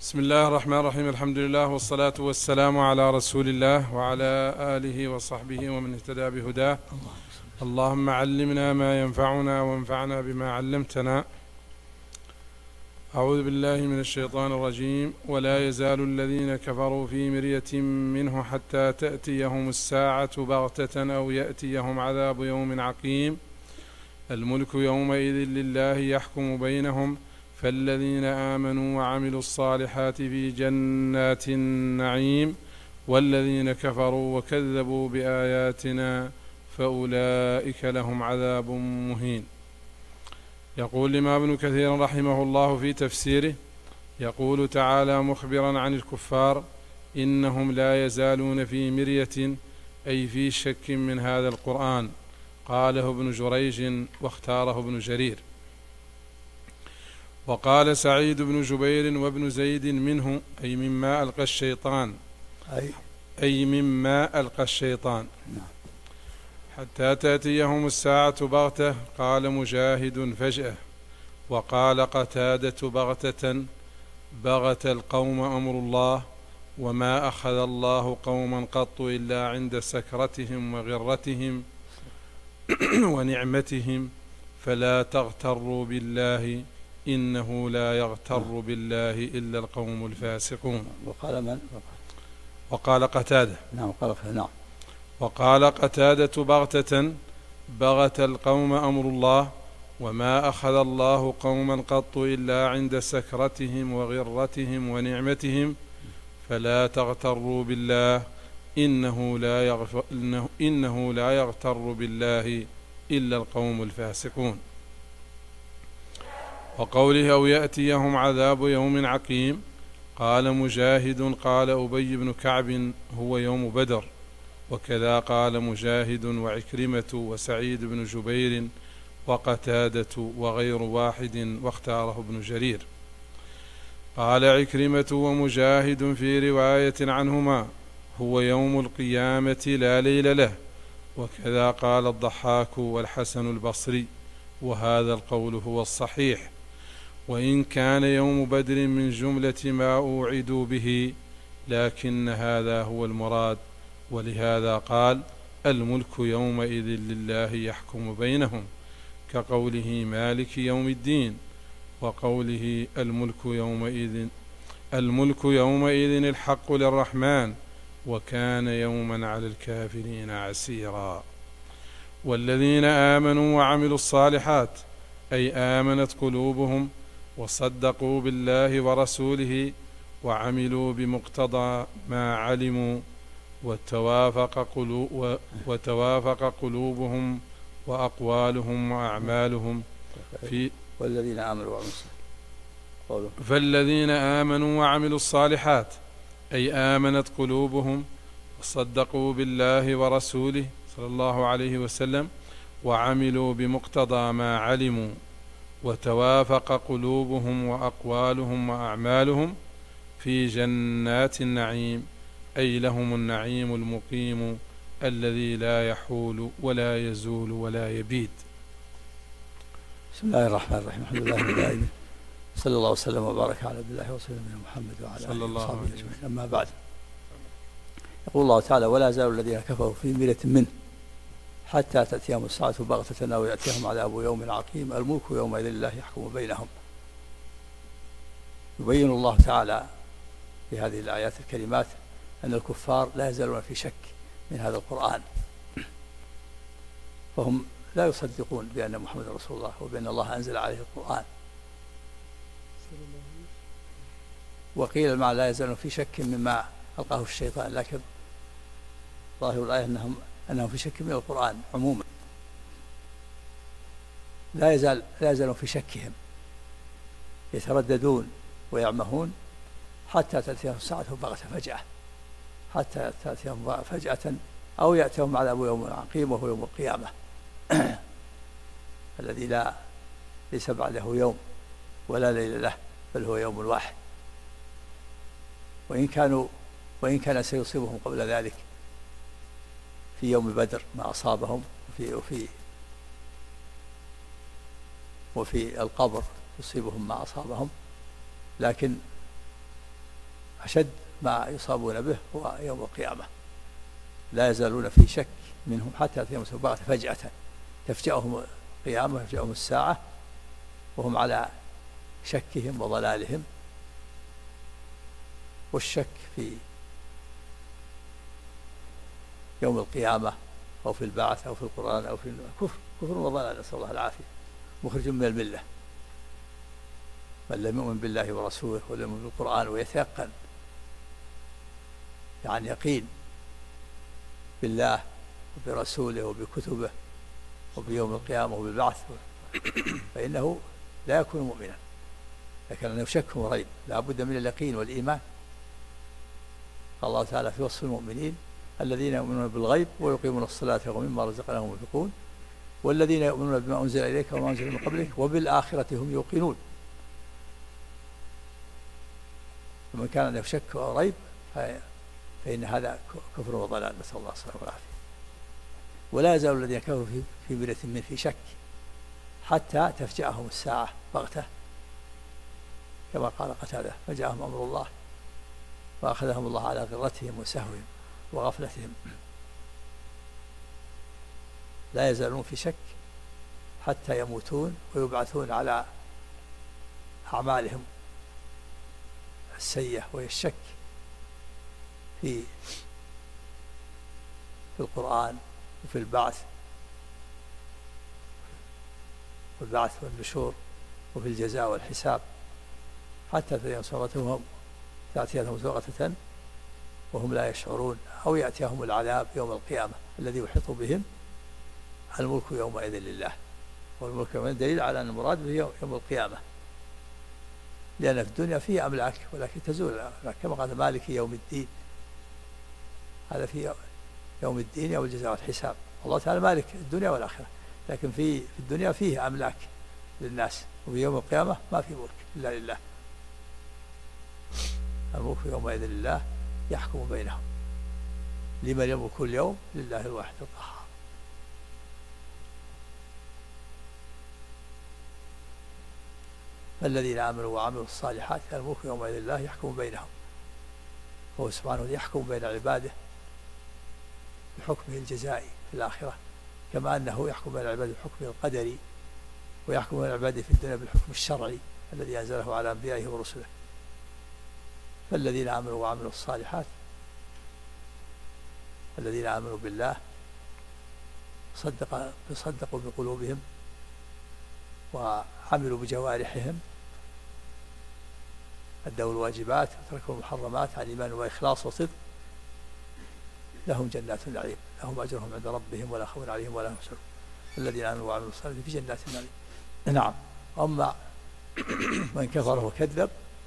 بسم الله الرحمن الرحيم. الحمد لله والصلاة والسلام على رسول الله وعلى آله وصحبه ومن اهتدى بهداه. اللهم علمنا ما ينفعنا وانفعنا بما علمتنا. أعوذ بالله من الشيطان الرجيم. ولا يزال الذين كفروا في مرية منه حتى تأتيهم الساعة بغتة أو يأتيهم عذاب يوم عقيم. الملك يومئذ لله يحكم بينهم، فالذين آمنوا وعملوا الصالحات في جنات النعيم، والذين كفروا وكذبوا بآياتنا فأولئك لهم عذاب مهين. يقول الإمام ابن كثير رحمه الله في تفسيره، يقول تعالى مخبرا عن الكفار: إنهم لا يزالون في مرية، أي في شك من هذا القرآن. قاله ابن جريج واختاره ابن جرير. وقال سعيد بن جبير وابن زيد منه، أي مما ألقى الشيطان، أي مما ألقى الشيطان حتى تأتيهم الساعة بغتة. قال مجاهد فجأة. وقال قتادة بغتة، بغت القوم أمر الله، وما أخذ الله قوما قط إلا عند سكرتهم وغرتهم ونعمتهم، فلا تغتروا بالله، إنه لا يغتر بالله إلا القوم الفاسقون. وقال من؟ وقال قتادة. نعم. وقال قتادة بغتة، بغت القوم أمر الله، وما أخذ الله قوما قط إلا عند سكرتهم وغرتهم ونعمتهم، فلا تغتروا بالله، إنه لا يغتر بالله إلا القوم الفاسقون. وقوله أو يأتيهم عذاب يوم عقيم، قال مجاهد قال أبي بن كعب هو يوم بدر، وكذا قال مجاهد وعكرمة وسعيد بن جبير وقتادة وغير واحد، واختاره ابن جرير. قال عكرمة ومجاهد في رواية عنهما: هو يوم القيامة لا ليل له. وكذا قال الضحاك والحسن البصري، وهذا القول هو الصحيح، وإن كان يوم بدر من جملة ما أوعدوا به، لكن هذا هو المراد. ولهذا قال: الملك يومئذ لله يحكم بينهم، كقوله مالك يوم الدين، وقوله الملك يومئذ الحق للرحمن، وكان يوما على الكافرين عسيرا. والذين آمنوا وعملوا الصالحات، أي آمنت قلوبهم وصدقوا بالله ورسوله وعملوا بمقتضى ما علموا، وتوافق قلوبهم وأقوالهم وأعمالهم في فالذين آمنوا وعملوا الصالحات، أي آمنت قلوبهم وصدقوا بالله ورسوله صلى الله عليه وسلم وعملوا بمقتضى ما علموا، وتوافق قلوبهم وأقوالهم وأعمالهم في جنات النعيم، أي لهم النعيم المقيم الذي لا يحول ولا يزول ولا يبيد. بسم الله الرحمن الرحيم. الحمد لله رب العالمين، صلى الله وسلم وبارك على عبد الله ورسوله محمد وعلى آله وصحبه أجمعين. أما بعد، يقول الله تعالى: ولا يزال الذين كفروا في مرية منه حتى تأتيهم الساعة بغتة أو يأتيهم عذاب يوم عقيم. الملك يومئذ لله يحكم بينهم. يبين الله تعالى في هذه الآيات الكريمات أن الكفار لا يزالون في شك من هذا القرآن، فهم لا يصدقون بأن محمد رسول الله وبأن الله أنزل عليه القرآن. وقيل المعنى لا يزالون في شك مما ألقاه الشيطان، لكن ظاهر الآية أنهم في شك من القرآن عموما. لا يزالون في شكهم، يترددون ويعمهون حتى تأتيهم الساعة بغتة فجأة، حتى تأتيهم فجأة أو يأتيهم عذاب يوم عقيم، وهو يوم القيامة الذي ليس بعده يوم ولا ليل له، بل هو يوم واحد. وإن كان سيصيبهم قبل ذلك في يوم بدر ما أصابهم، وفي القبر يصيبهم ما أصابهم، لكن أشد ما يصابون به هو يوم القيامة. لا يزالون في شك منهم حتى يأتيهم البغتة فجأة تفجأهم القيامة وتفجأهم الساعة وهم على شكهم وضلالهم. والشك في يوم القيامة أو في البعث أو في القرآن أو في كفر وضلال، نسأل الله العافية، مخرج من الملة. من لم يؤمن بالله ورسوله ولم يؤمن بالقرآن ويتيقن يعني يقين بالله وبرسوله وبكتبه وبيوم القيامة وبالبعث فإنه لا يكون مؤمنا. لكن أنه شك وريب لا بد من اليقين والإيمان. قال الله تعالى في وصف المؤمنين: الذين يؤمنون بالغيب ويقيمون الصلاة ومما رزقناهم ينفقون والذين يؤمنون بما أنزل إليك وما أنزل من قبلك وبالآخرة هم يوقنون. فمن كان عنده شك وريب فإن هذا كفر وضلال، نسأل الله السلامة والعافية. ولا يزال الذين كفروا في مرية من في شك حتى تفجأهم الساعة بغتة، كما قال قتادة: فجاءهم أمر الله وأخذهم الله على غرتهم وسهوهم وغفلتهم. لا يزالون في شك حتى يموتون ويبعثون على أعمالهم السيئة، وهي الشك في القرآن وفي البعث والنشور وفي الجزاء والحساب، حتى تأتيهم بغتة وهم لا يشعرون، أو يأتيهم العذاب يوم القيامة الذي يحيط بهم. الملك يومئذ لله، والملك يومئذ دليل على أن المراد به يوم القيامة، لأن في الدنيا فيه أملاك ولكن تزول، كما قال: مالك يوم الدين. هذا في يوم الدين يوم الجزاء والحساب. الله تعالى مالك الدنيا والآخرة، لكن في الدنيا فيه أملاك للناس، وفي يوم القيامة ما في ملك إلا لله. الملك يومئذ لله يحكم بينهم. لمن يملك اليوم؟ لله الواحد القهار. فالذين آمنوا وعملوا الصالحات الملك يومئذ لله يحكم بينهم. هو سبحانه يحكم بين عباده بحكمه الجزائي في الآخرة، كما أنه يحكم بين عباده بحكمه القدري، ويحكم بين عباده في الدنيا بالحكم الشرعي الذي أنزله على أنبيائه ورسله. فالذين آمنوا وعملوا الصالحات، الذين آمنوا بالله صدقوا بقلوبهم وعملوا بجوارحهم، أدوا الواجبات وتركوا المحرمات عن إيمان وإخلاص وصدق، لهم جنات النعيم، لهم أجرهم عند ربهم ولا خوف عليهم ولا هم يحزنون. الذين آمنوا وعملوا الصالحات في جنات النعيم. نعم. أما من كفر وكذب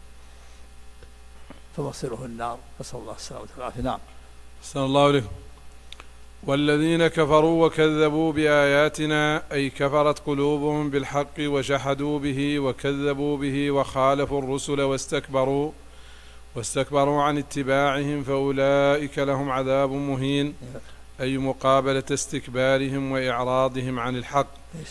فمصيره النار، نسأل الله السلامة والعافية. نعم. أحسن الله عليكم. والذين كفروا وكذبوا بآياتنا أي كفرت قلوبهم بالحق وجحدوا به وكذبوا به وخالفوا الرسل واستكبروا عن اتباعهم فأولئك لهم عذاب مهين، أي مقابلة استكبارهم وإعراضهم عن الحق.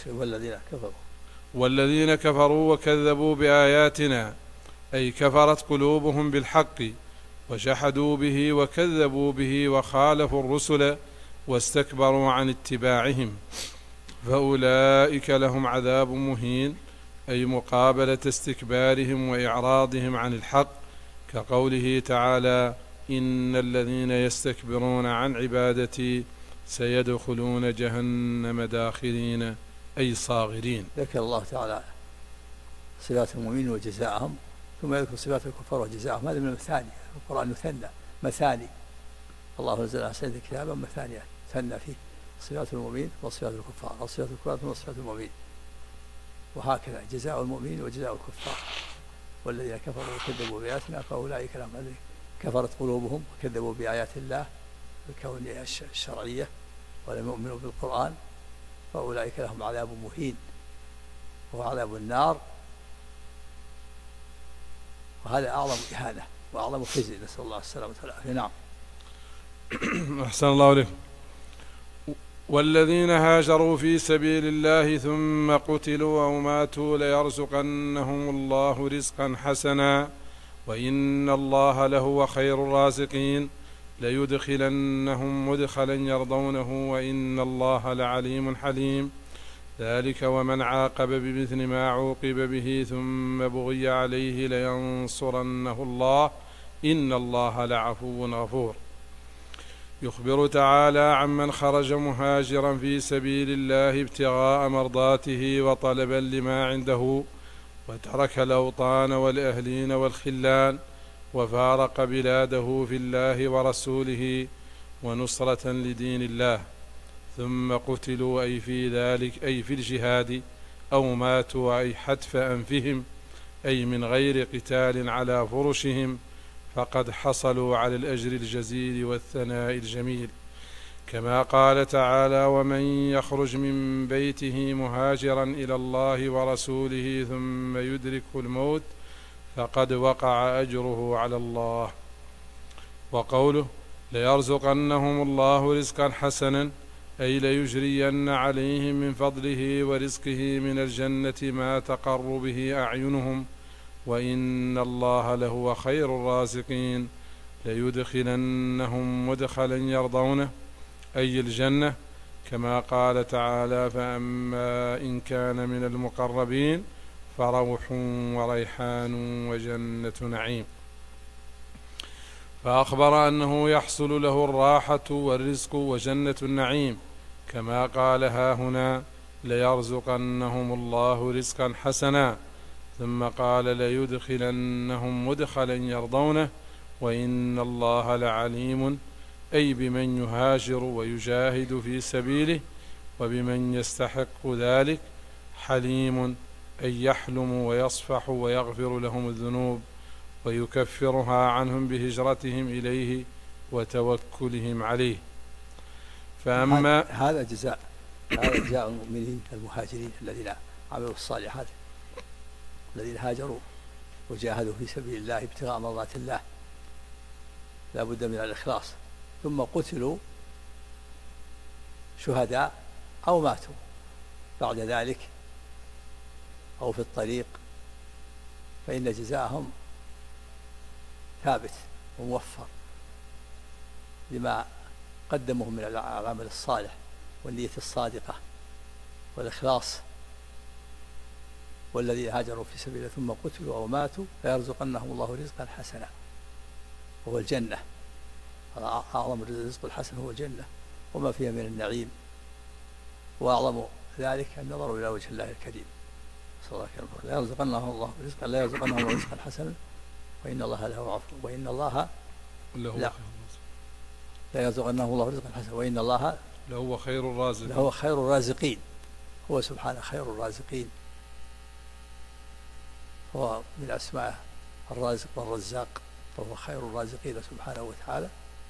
والذين كفروا وكذبوا بآياتنا أي كفرت قلوبهم بالحق وجحدوا به وكذبوا به وخالفوا الرسل واستكبروا عن اتباعهم فأولئك لهم عذاب مهين، أي مقابلة استكبارهم وإعراضهم عن الحق، كقوله تعالى: إن الذين يستكبرون عن عبادتي سيدخلون جهنم داخرين، أي صاغرين. ذكر الله تعالى صفات المؤمنين وجزاءهم، ثم يذكر صفات الكفار وجزاءهم. هذا من المثاني، القرآن مثنى مثاني، الله نزل أحسن كتابا مثانيا ثنى فيه صفات المؤمنين وصفات الكفار، أو صفات الكفار ثم صفات المؤمنين، وهكذا جزاء المؤمنين وجزاء الكفار. والذين كفروا وكذبوا بآياتنا فأولئك لهم كفرت قلوبهم وكذبوا بآيات الله الكونية الشرعية ولم يؤمنوا بالقرآن فأولئك لهم عذاب مهين، وهو عذاب النار، وهذا أعظم إهانة وأعظم خزي، نسأل الله السلامة والعافية. نعم. أحسن الله عليكم. والذين هاجروا في سبيل الله ثم قتلوا أو ماتوا ليرزقنهم الله رزقا حسنا وإن الله لهو خير الرازقين ليدخلنهم مدخلا يرضونه وإن الله لعليم حليم. ذلك ومن عاقب بمثل ما عوقب به ثم بغي عليه لينصرنه الله إن الله لعفو غفور. يخبر تعالى عمن خرج مهاجرا في سبيل الله ابتغاء مرضاته وطلبا لما عنده وترك الأوطان والأهلين والخلان وفارق بلاده في الله ورسوله ونصرة لدين الله ثم قتلوا أي في ذلك أي في الجهاد أو ماتوا أي حتف أنفهم أي من غير قتال على فرشهم فقد حصلوا على الأجر الجزيل والثناء الجميل كما قال تعالى ومن يخرج من بيته مهاجرا إلى الله ورسوله ثم يدركه الموت فقد وقع أجره على الله. وقوله ليرزقنهم الله رزقا حسنا أي ليجرين عليهم من فضله ورزقه من الجنة ما تقر به أعينهم وإن الله لهو خير الرازقين ليدخلنهم مدخلا يرضونه أي الجنة كما قال تعالى فأما إن كان من المقربين فروح وريحان وجنة نعيم. فأخبر أنه يحصل له الراحة والرزق وجنة النعيم كما قال هاهنا ليرزقنهم الله رزقا حسنا ثم قال ليدخلنهم مدخلا يرضونه وإن الله لعليم أي بمن يهاجر ويجاهد في سبيله وبمن يستحق ذلك حليم أي يحلم ويصفح ويغفر لهم الذنوب ويكفرها عنهم بهجرتهم إليه وتوكلهم عليه. فأما هذا جزاء المؤمنين المهاجرين الذين عملوا الصالحات الذين هاجروا وجاهدوا في سبيل الله ابتغاء مرضات الله لا بد من الإخلاص ثم قتلوا شهداء أو ماتوا بعد ذلك أو في الطريق فإن جزاءهم ثابت وموفر لما قدموه من العمل الصالح والنية الصادقة والإخلاص. والذين هاجروا في سبيل الله ثم قتلوا أو ماتوا فيرزقنهم الله رزقا حسنا وهو الجنة. أعظم الرزق الحسن هو الجنة وما فيها من النعيم وأعظم ذلك النظر إلى وجه الله الكريم صلى الله عليه وسلم. لا يرزقنهم الله رزقا حسنا وإن الله له عفو وإن الله لا يرزقنهم الله رزقا حسنا وإن الله لهو خير الرازقين لهو خير الرازقين. هو سبحانه خير الرازقين هو من أسماء الرازق والرزاق وهو خير الرازقين سبحانه وتعالى.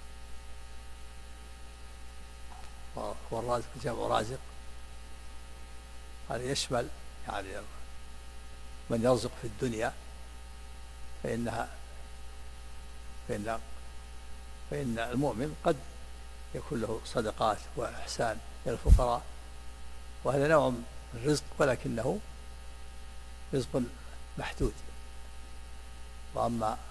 والرازق جمع رازق هذا يشمل يعني من يرزق في الدنيا فإن المؤمن قد يكون له صدقات وإحسان إلى الفقراء وهذا نوع من الرزق ولكنه رزق محدود. وأما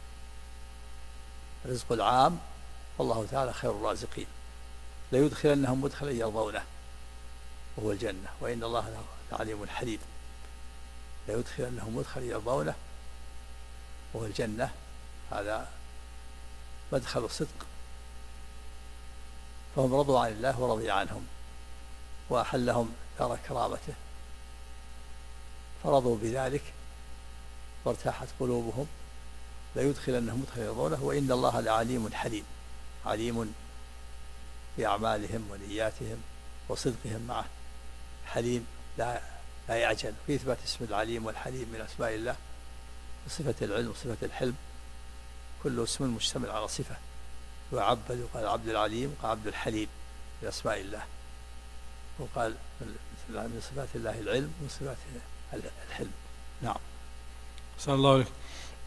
الرزق العام والله تعالى خير الرازقين ليدخلنهم مدخلا يرضونه وهو الجنة وإن الله لعليم حليم. ليدخلنهم مدخلا يرضونه وهو الجنة هذا مدخل الصدق فهم رضوا عن الله ورضي عنهم وأحلهم دار كرامته فرضوا بذلك وارتاحت قلوبهم. ليدخلنهم مدخلا يرضونه وإن الله لعليم حليم عليم بأعمالهم ونياتهم وصدقهم معه حليم لا يعجل. في إثبات اسم العليم والحليم من أسماء الله وصفة العلم وصفة الحلم كل اسم مشتمل على صفة وعبد وقال عبد العليم قال عبد الحليم من أسماء الله وقال من صفات الله العلم ومن صفات الحلم. نعم. صلى الله عليه.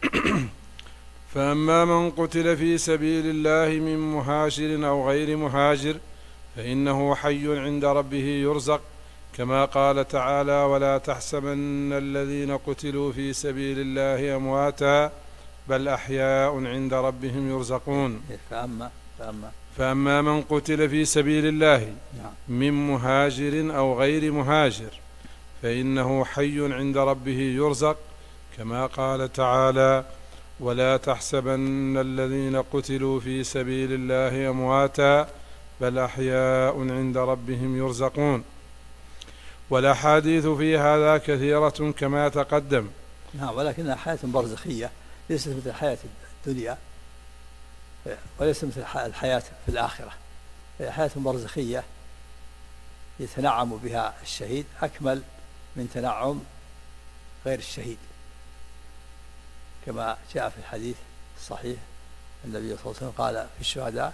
فأما من قتل في سبيل الله من مهاجر أو غير مهاجر فإنه حي عند ربه يرزق كما قال تعالى ولا تحسبن الذين قتلوا في سبيل الله أمواتا بل أحياء عند ربهم يرزقون. فأما من قتل في سبيل الله من مهاجر أو غير مهاجر فإنه حي عند ربه يرزق، كما قال تعالى: ولا تحسبن الذين قتلوا في سبيل الله أمواتا بل أحياء عند ربهم يرزقون. والأحاديث في هذا كثيرة كما تقدم. ولكنها حياة برزخية ليست مثل الحياة الدنيا، وليست مثل الحياة في الآخرة. هي حياة برزخية يتنعم بها الشهيد أكمل من تنعم غير الشهيد، كما جاء في الحديث الصحيح النبي صلى الله عليه وسلم قال في الشهداء: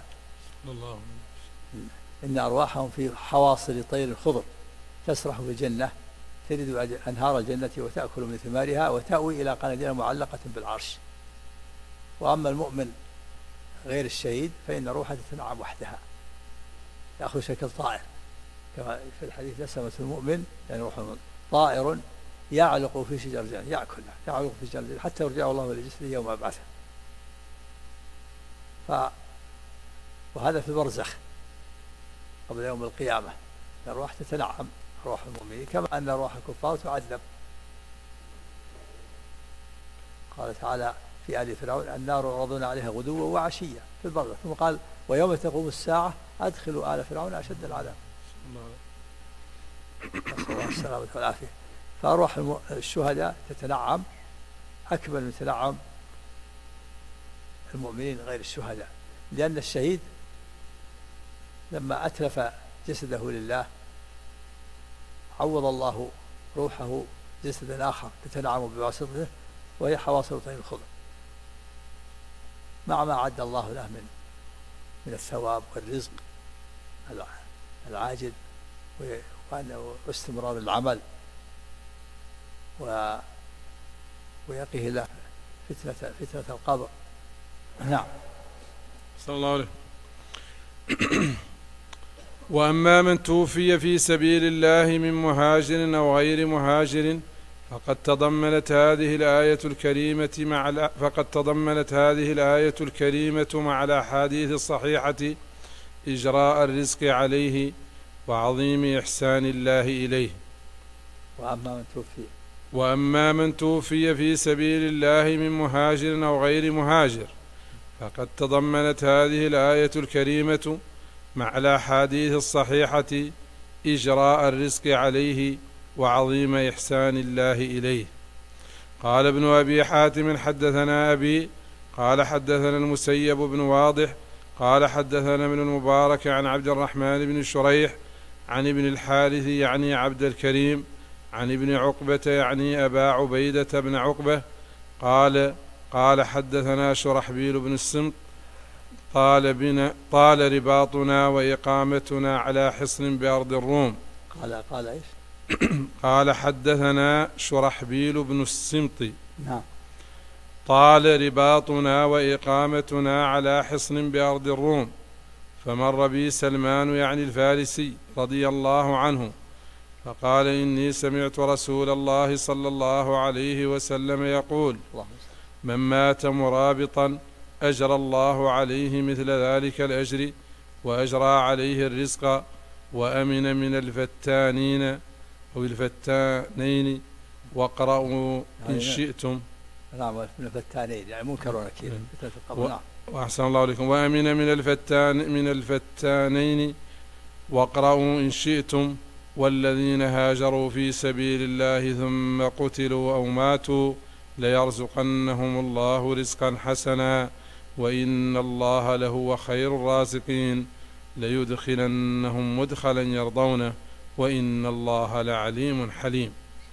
إن أرواحهم في حواصل طير الخضر تسرح في الجنة ترد أنهار الجنة وتأكل من ثمارها وتأوي إلى قناديل معلقة بالعرش. وأما المؤمن غير الشهيد فإن روحه تتنعم وحدها، يأخذ شكل طائر، كما في الحديث: نسمة المؤمن يعني روح طائر يعلق في شجر الجنة، يعلق في شجر الجنة حتى يرجع الله إلى جسده يوم أبعثه. وهذا في البرزخ قبل يوم القيامة، الأرواح تتنعم، روح المؤمنين، كما أن روح الكفار تعذب. قال تعالى في آل فرعون: النار يعرضون عليها غدوا وعشيا في البرزخ. ثم قال: ويوم تقوم الساعة أدخلوا آل فرعون أشد العذاب. نسأل الله السلامة والعافية. فأرواح الشهداء تتنعم أكبر من تنعم المؤمنين غير الشهداء، لأن الشهيد لما أتلف جسده لله عوض الله روحه جسدا آخر تتنعم بواسطته، وهي حواصل طير الخضر، مع ما أعد الله له من الثواب والرزق العاجل واستمرار العمل، ويقيه له فتنة القبر. نعم. صلى الله عليه. وأما من توفي في سبيل الله من مهاجر أو غير مهاجر فقد تضمنت هذه الآية الكريمة مع الأحاديث الصحيحة إجراء الرزق عليه وعظيم إحسان الله إليه. وأما من توفي في سبيل الله من مهاجر أو غير مهاجر فقد تضمنت هذه الآية الكريمة مع الأحاديث الصحيحة إجراء الرزق عليه وعظيم إحسان الله إليه. قال ابن أبي حاتم: حدثنا أبي قال حدثنا المسيب بن واضح قال حدثنا ابن المبارك عن عبد الرحمن بن شريح عن ابن الحارث يعني عبد الكريم عن ابن عقبة يعني أبا عبيدة بن عقبة قال حدثنا شرحبيل بن السمط طال رباطنا وإقامتنا على حصن بأرض الروم. قال إيش؟ قال حدثنا شرحبيل بن السمط. نعم. طال رباطنا وإقامتنا على حصن بأرض الروم، فمر بي سلمان يعني الفارسي رضي الله عنه فقال: إني سمعت رسول الله صلى الله عليه وسلم يقول: من مات مرابطا أجرى الله عليه مثل ذلك الأجر وأجرى عليه الرزق وأمن من الفتانين أو الفتانين واقرأوا إن شئتم. نعم، من الفتانين يعني منكر ونكير فتنة القبر. نعم. وأحسن الله عليكم. وأمن من الفتانين واقرأوا إن شئتم والذين هاجروا في سبيل الله ثم قتلوا أو ماتوا ليرزقنهم الله رزقا حسنا وإن الله لهو خير الرازقين ليدخلنهم مدخلا يرضونه وإن الله لعليم حليم.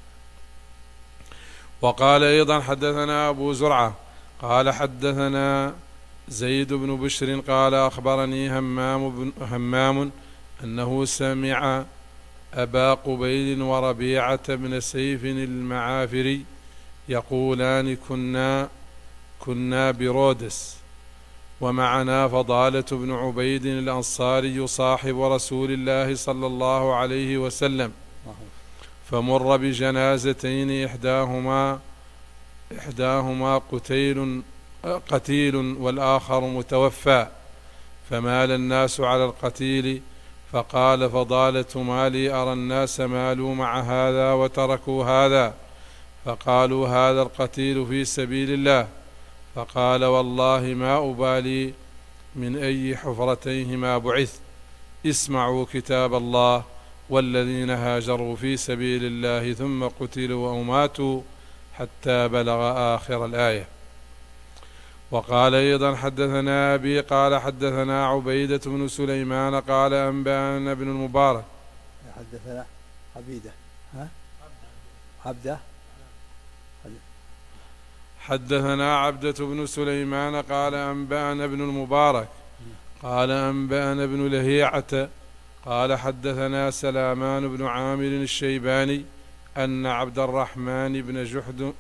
وقال أيضا: حدثنا أبو زرعة قال حدثنا زيد بن بشر قال أخبرني همام أنه سمع أبا قبيل وربيعة بن سيف المعافري يقولان: كنا برودس ومعنا فضالة بن عبيد الأنصاري صاحب رسول الله صلى الله عليه وسلم، فمر بجنازتين إحداهما قتيل والآخر متوفى، فمال الناس على القتيل، فقال فضالة ما لي أرى الناس مالوا مع هذا وتركوا هذا، فقالوا هذا القتيل في سبيل الله، فقال والله ما أبالي من أي حفرتيهما بعث، اسمعوا كتاب الله والذين هاجروا في سبيل الله ثم قتلوا أو ماتوا حتى بلغ آخر الآية. وقال أيضا حدثنا أبي قال حدثنا عبيدة بن سليمان قال أنبأنا ابن المبارك. حدثنا عبيدة عبده حدثنا عبدة بن سليمان قال أنبأنا ابن المبارك قال أنبأنا ابن لهيعة قال حدثنا سلامان بن عامر الشيباني أن عبد الرحمن بن جحد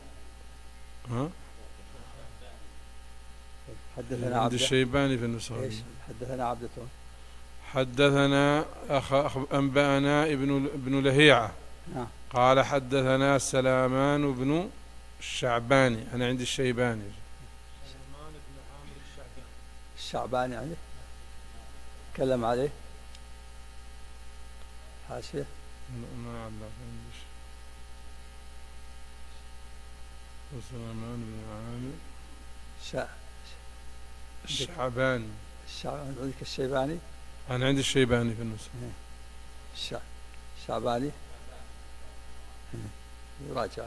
حدثنا عبد الشيباني في النسخة. حدثنا عبدة حدثنا أنبأنا ابن لهيعة قال حدثنا سلامان بن الشعباني. أنا عندي الشيباني. سلمان بن عامر الشعباني عليه تكلم عليه حاشية ما علق عندي سلمان بن عامر الشعباني. عندك الشيباني؟ أنا عندي الشيباني في النسخة. الشعباني يراجع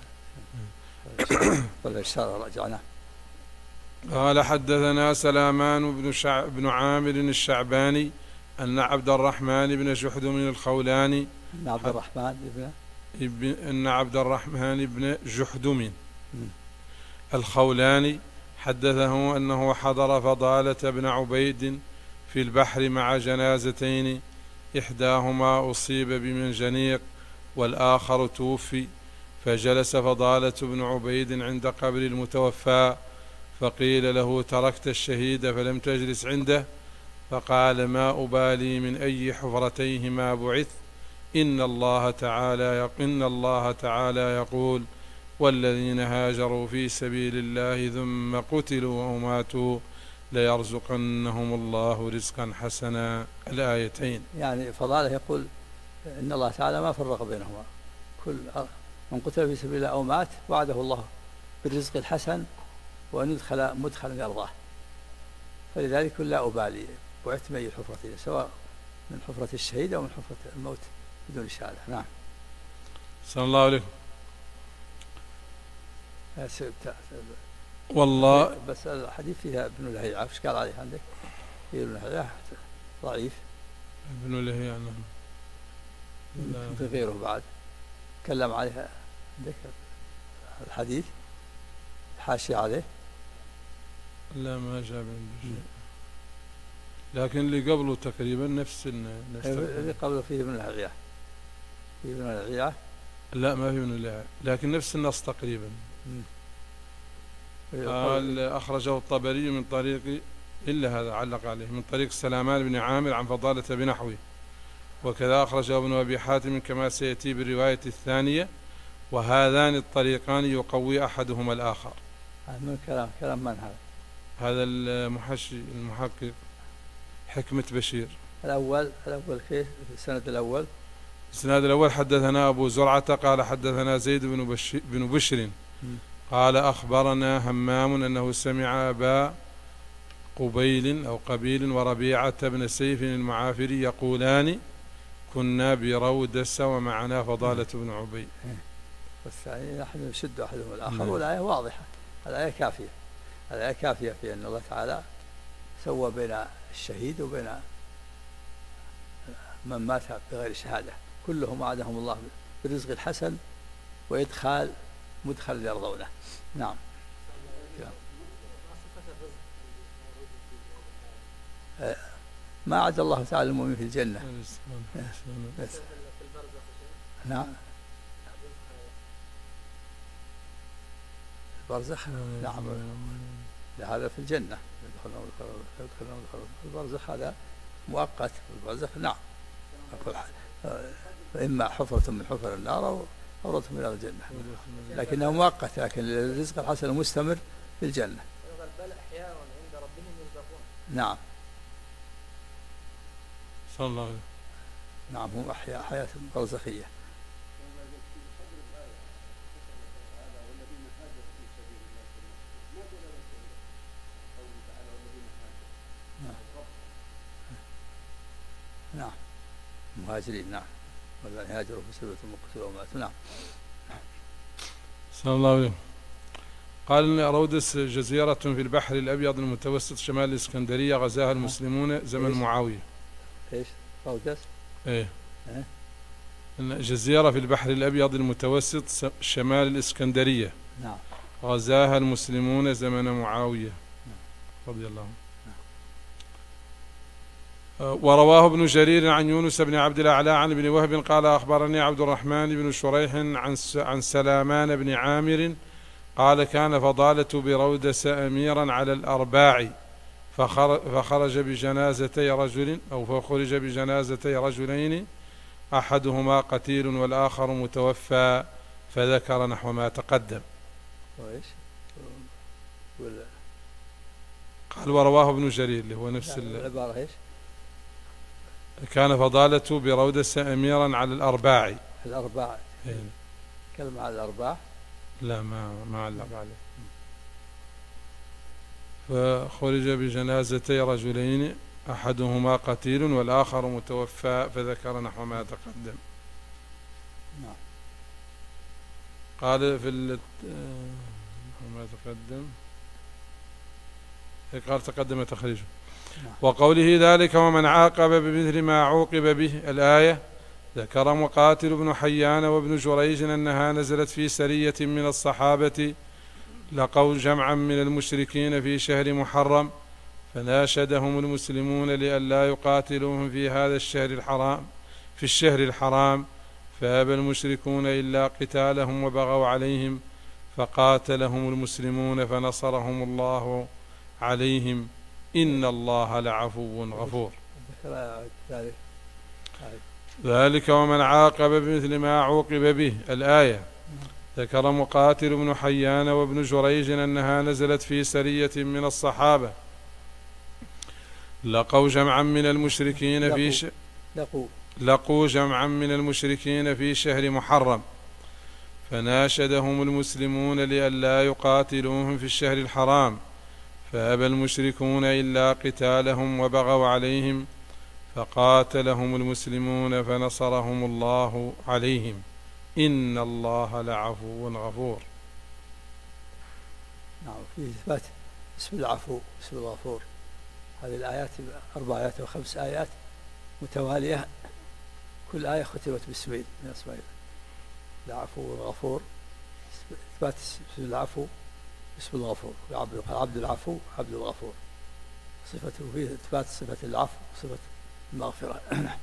والإشارة رجعنا. قال حدثنا سلامان بن عامر الشعباني أن عبد الرحمن بن جحدم الخولاني أن عبد الرحمن بن جحدم الخولاني حدثه أنه حضر فضالة بن عبيد في البحر مع جنازتين، إحداهما أصيب بمنجنيق والآخر توفي، فجلس فضالة بن عبيد عند قبر المتوفى، فقيل له تركت الشهيد فلم تجلس عنده؟ فقال ما أبالي من أي حفرتيهما بعث، إن الله تعالى يقول والذين هاجروا في سبيل الله ثم قتلوا أو ماتوا ليرزقنهم الله رزقا حسنا. الآيتين. يعني فضاله يقول إن الله تعالى ما فرق بينهما، كل من قتل في سبيل الله أو مات وعده الله بالرزق الحسن وأن يدخل مدخلا يرضاه، فلذلك لا أبالي بعثت من أي حفرتين، سواء من حفرة الشهيد أو من حفرة الموت بدون شهادة. نعم. صلى الله عليكم. والله بس الحديث فيها ابن لهيعة، ايش قال عليه عندك؟ في ابن لهيعة ضعيف. ابن لهيعة في غيره بعد تكلم عليها عندك الحديث حاشية عليه؟ لا ما جاب عنده شيء، لكن اللي قبله تقريبا نفس اللي قبله فيه ابن لهيعة. في ابن لهيعة؟ لا ما في ابن لهيعة، لكن نفس النص تقريبا. قال أخرجه الطبري من طريق إلا هذا علق عليه من طريق سلامان بن عامر عن فضالة بنحوه، وكذا أخرجه ابن أبي حاتم كما سيأتي بالرواية الثانية، وهذان الطريقان يقوي أحدهما الآخر. من كلام من هذا؟ هذا المحقق حكمة بشير. الأول كيف السند الأول؟ السند الأول حدثنا أبو زرعة قال حدثنا زيد بن بشر قال أخبرنا همام أنه سمع أبا قبيل أو قبيل وربيعة بن سيف المعافري يقولان كنا برودس ومعنا فضالة بن عبيد. والثاني نحن نشد أحدهم الآخر. والآية واضحة، الآية كافية في أن الله تعالى سوى بين الشهيد وبين من مات بغير شهادة، كلهم وعدهم الله بالرزق الحسن وإدخال مدخل يرضونه. نعم. ما عد الله تعالى المؤمن في الجنة. نعم. البرزخ نعم، هذا في الجنة يدخلون البرزخ هذا مؤقت. البرزخ نعم إما حفرة من حفر النار أو روضة من الجنة، لكنه مؤقت، لكن الرزق الحسن المستمر في الجنة. نعم صلى الله عليه وسلم. نعم هم أحياء حياة برزخية. نعم مهاجرين. نعم والذين هاجروا في سبيل ثم قتلوا وماتوا. نعم. صلى الله عليه وسلم. قال إن رودس جزيرة في البحر الأبيض المتوسط شمال الإسكندرية غزاها المسلمون زمن معاوية. إيش رودس؟ إيه جزيرة في البحر الأبيض المتوسط شمال الإسكندرية. نعم. غزاها المسلمون زمن معاوية رضي الله عنه. ورواه ابن جرير عن يونس بن عبد الأعلى عن ابن وهب قال أخبرني عبد الرحمن بن شريح عن سلامان بن عامر قال كان فضالة برودس أميرا على الأرباع فخرج بجنازتي رجل أو فخرج بجنازتي رجلين أحدهما قتيل والآخر متوفى فذكر نحو ما تقدم. قال ورواه ابن جرير اللي هو نفس العبارة. إيش كان فضالة برودس أميرا على الأرباع. الأرباع كلمة على الأرباع لا ما علق عليه. فخرج بجنازتي رجلين أحدهما قتيل والآخر متوفى فذكر نحو ما تقدم. نعم. قال في ما تقدم قال تقدم تخريجه. وقوله ذلك ومن عاقب بمثل ما عوقب به الآية ذكر مقاتل بن حيان وابن جريج أنها نزلت في سرية من الصحابة لقوا جمعا من المشركين في شهر محرم فناشدهم المسلمون لئلا يقاتلوهم في هذا الشهر الحرام فأبى المشركون إلا قتالهم وبغوا عليهم فقاتلهم المسلمون فنصرهم الله عليهم إن الله لعفو غفور. ذلك ومن عاقب بمثل ما عوقب به الآية ذكر مقاتل بن حيان وابن جريج أنها نزلت في سرية من الصحابة لقوا جمعا من المشركين لقوا جمعا من المشركين في شهر محرم فناشدهم المسلمون لئلا يقاتلوهم في الشهر الحرام فأبى المشركون إلا قتالهم وبغوا عليهم فقاتلهم المسلمون فنصرهم الله عليهم إن الله لعفو غفور. نعم في إثبات اسم العفو اسم الغفور. هذه الآيات 4 آيات و5 آيات متوالية كل آية ختمت باسمين من أسماء العفو والغفور. إثبات اسم العفو اسم الغفور عبد العفو عبد الغفور صفته فيه إثبات صفة العفو صفة المغفرة.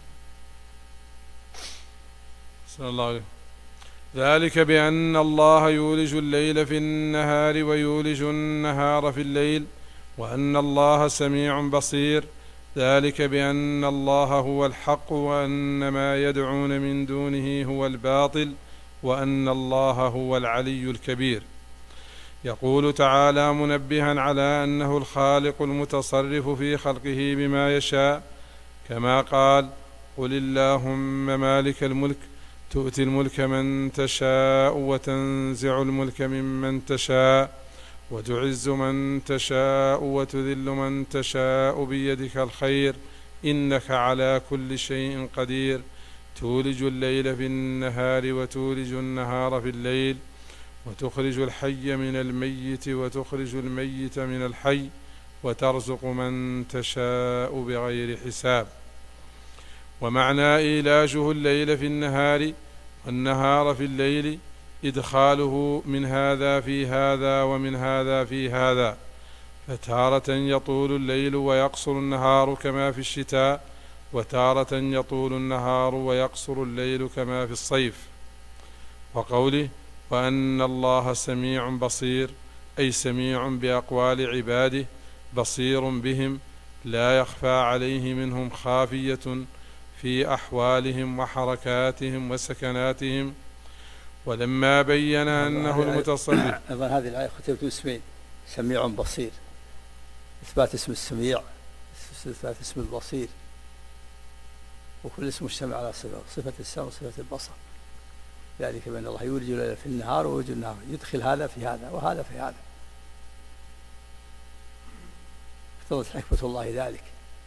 صلى الله عليه. ذلك بأن الله يولج الليل في النهار ويولج النهار في الليل وأن الله سميع بصير. ذلك بأن الله هو الحق وأن ما يدعون من دونه هو الباطل وأن الله هو العلي الكبير. يقول تعالى منبها على أنه الخالق المتصرف في خلقه بما يشاء كما قال قل اللهم مالك الملك تؤتي الملك من تشاء وتنزع الملك ممن تشاء وتعز من تشاء وتذل من تشاء بيدك الخير إنك على كل شيء قدير تولج الليل في النهار وتولج النهار في الليل وتخرج الحي من الميت وتخرج الميت من الحي وترزق من تشاء بغير حساب. ومعنى إيلاجه الليل في النهار والنهار في الليل إدخاله من هذا في هذا ومن هذا في هذا فتارة يطول الليل ويقصر النهار كما في الشتاء وتارة يطول النهار ويقصر الليل كما في الصيف. وقوله وأن الله سميع بصير أي سميع بأقوال عباده بصير بهم لا يخفى عليه منهم خافية في أحوالهم وحركاتهم وسكناتهم. ولما بين أنه المتصرف أيضا هذه الآية ختمت باسمين سميع بصير إثبات اسم السميع إثبات اسم البصير، وكل اسم مجتمع على صفة السمع وصفة البصر. ذلك بأن الله يولج الليل في النهار ويولج النهار، يدخل هذا في هذا وهذا في هذا، اقتضت حكمة الله ذلك.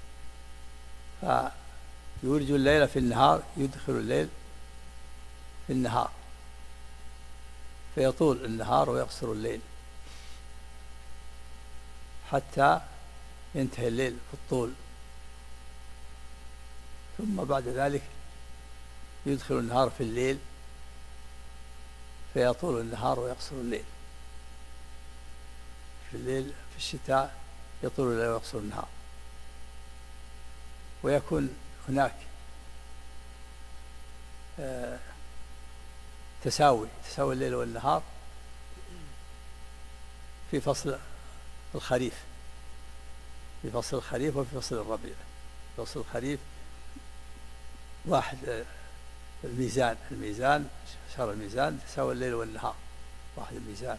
فيولج الليل في النهار، يدخل الليل في النهار، فيطول النهار ويقصر الليل حتى ينتهي الليل في الطول، ثم بعد ذلك يدخل النهار في الليل فيطول النهار ويقصر الليل. في الليل في الشتاء يطول الليل ويقصر النهار، ويكون هناك تساوي الليل والنهار في فصل الخريف، في فصل الخريف وفي فصل الربيع. في فصل الخريف واحد الميزان شهر الميزان تساوي الليل والنهار، واحد الميزان،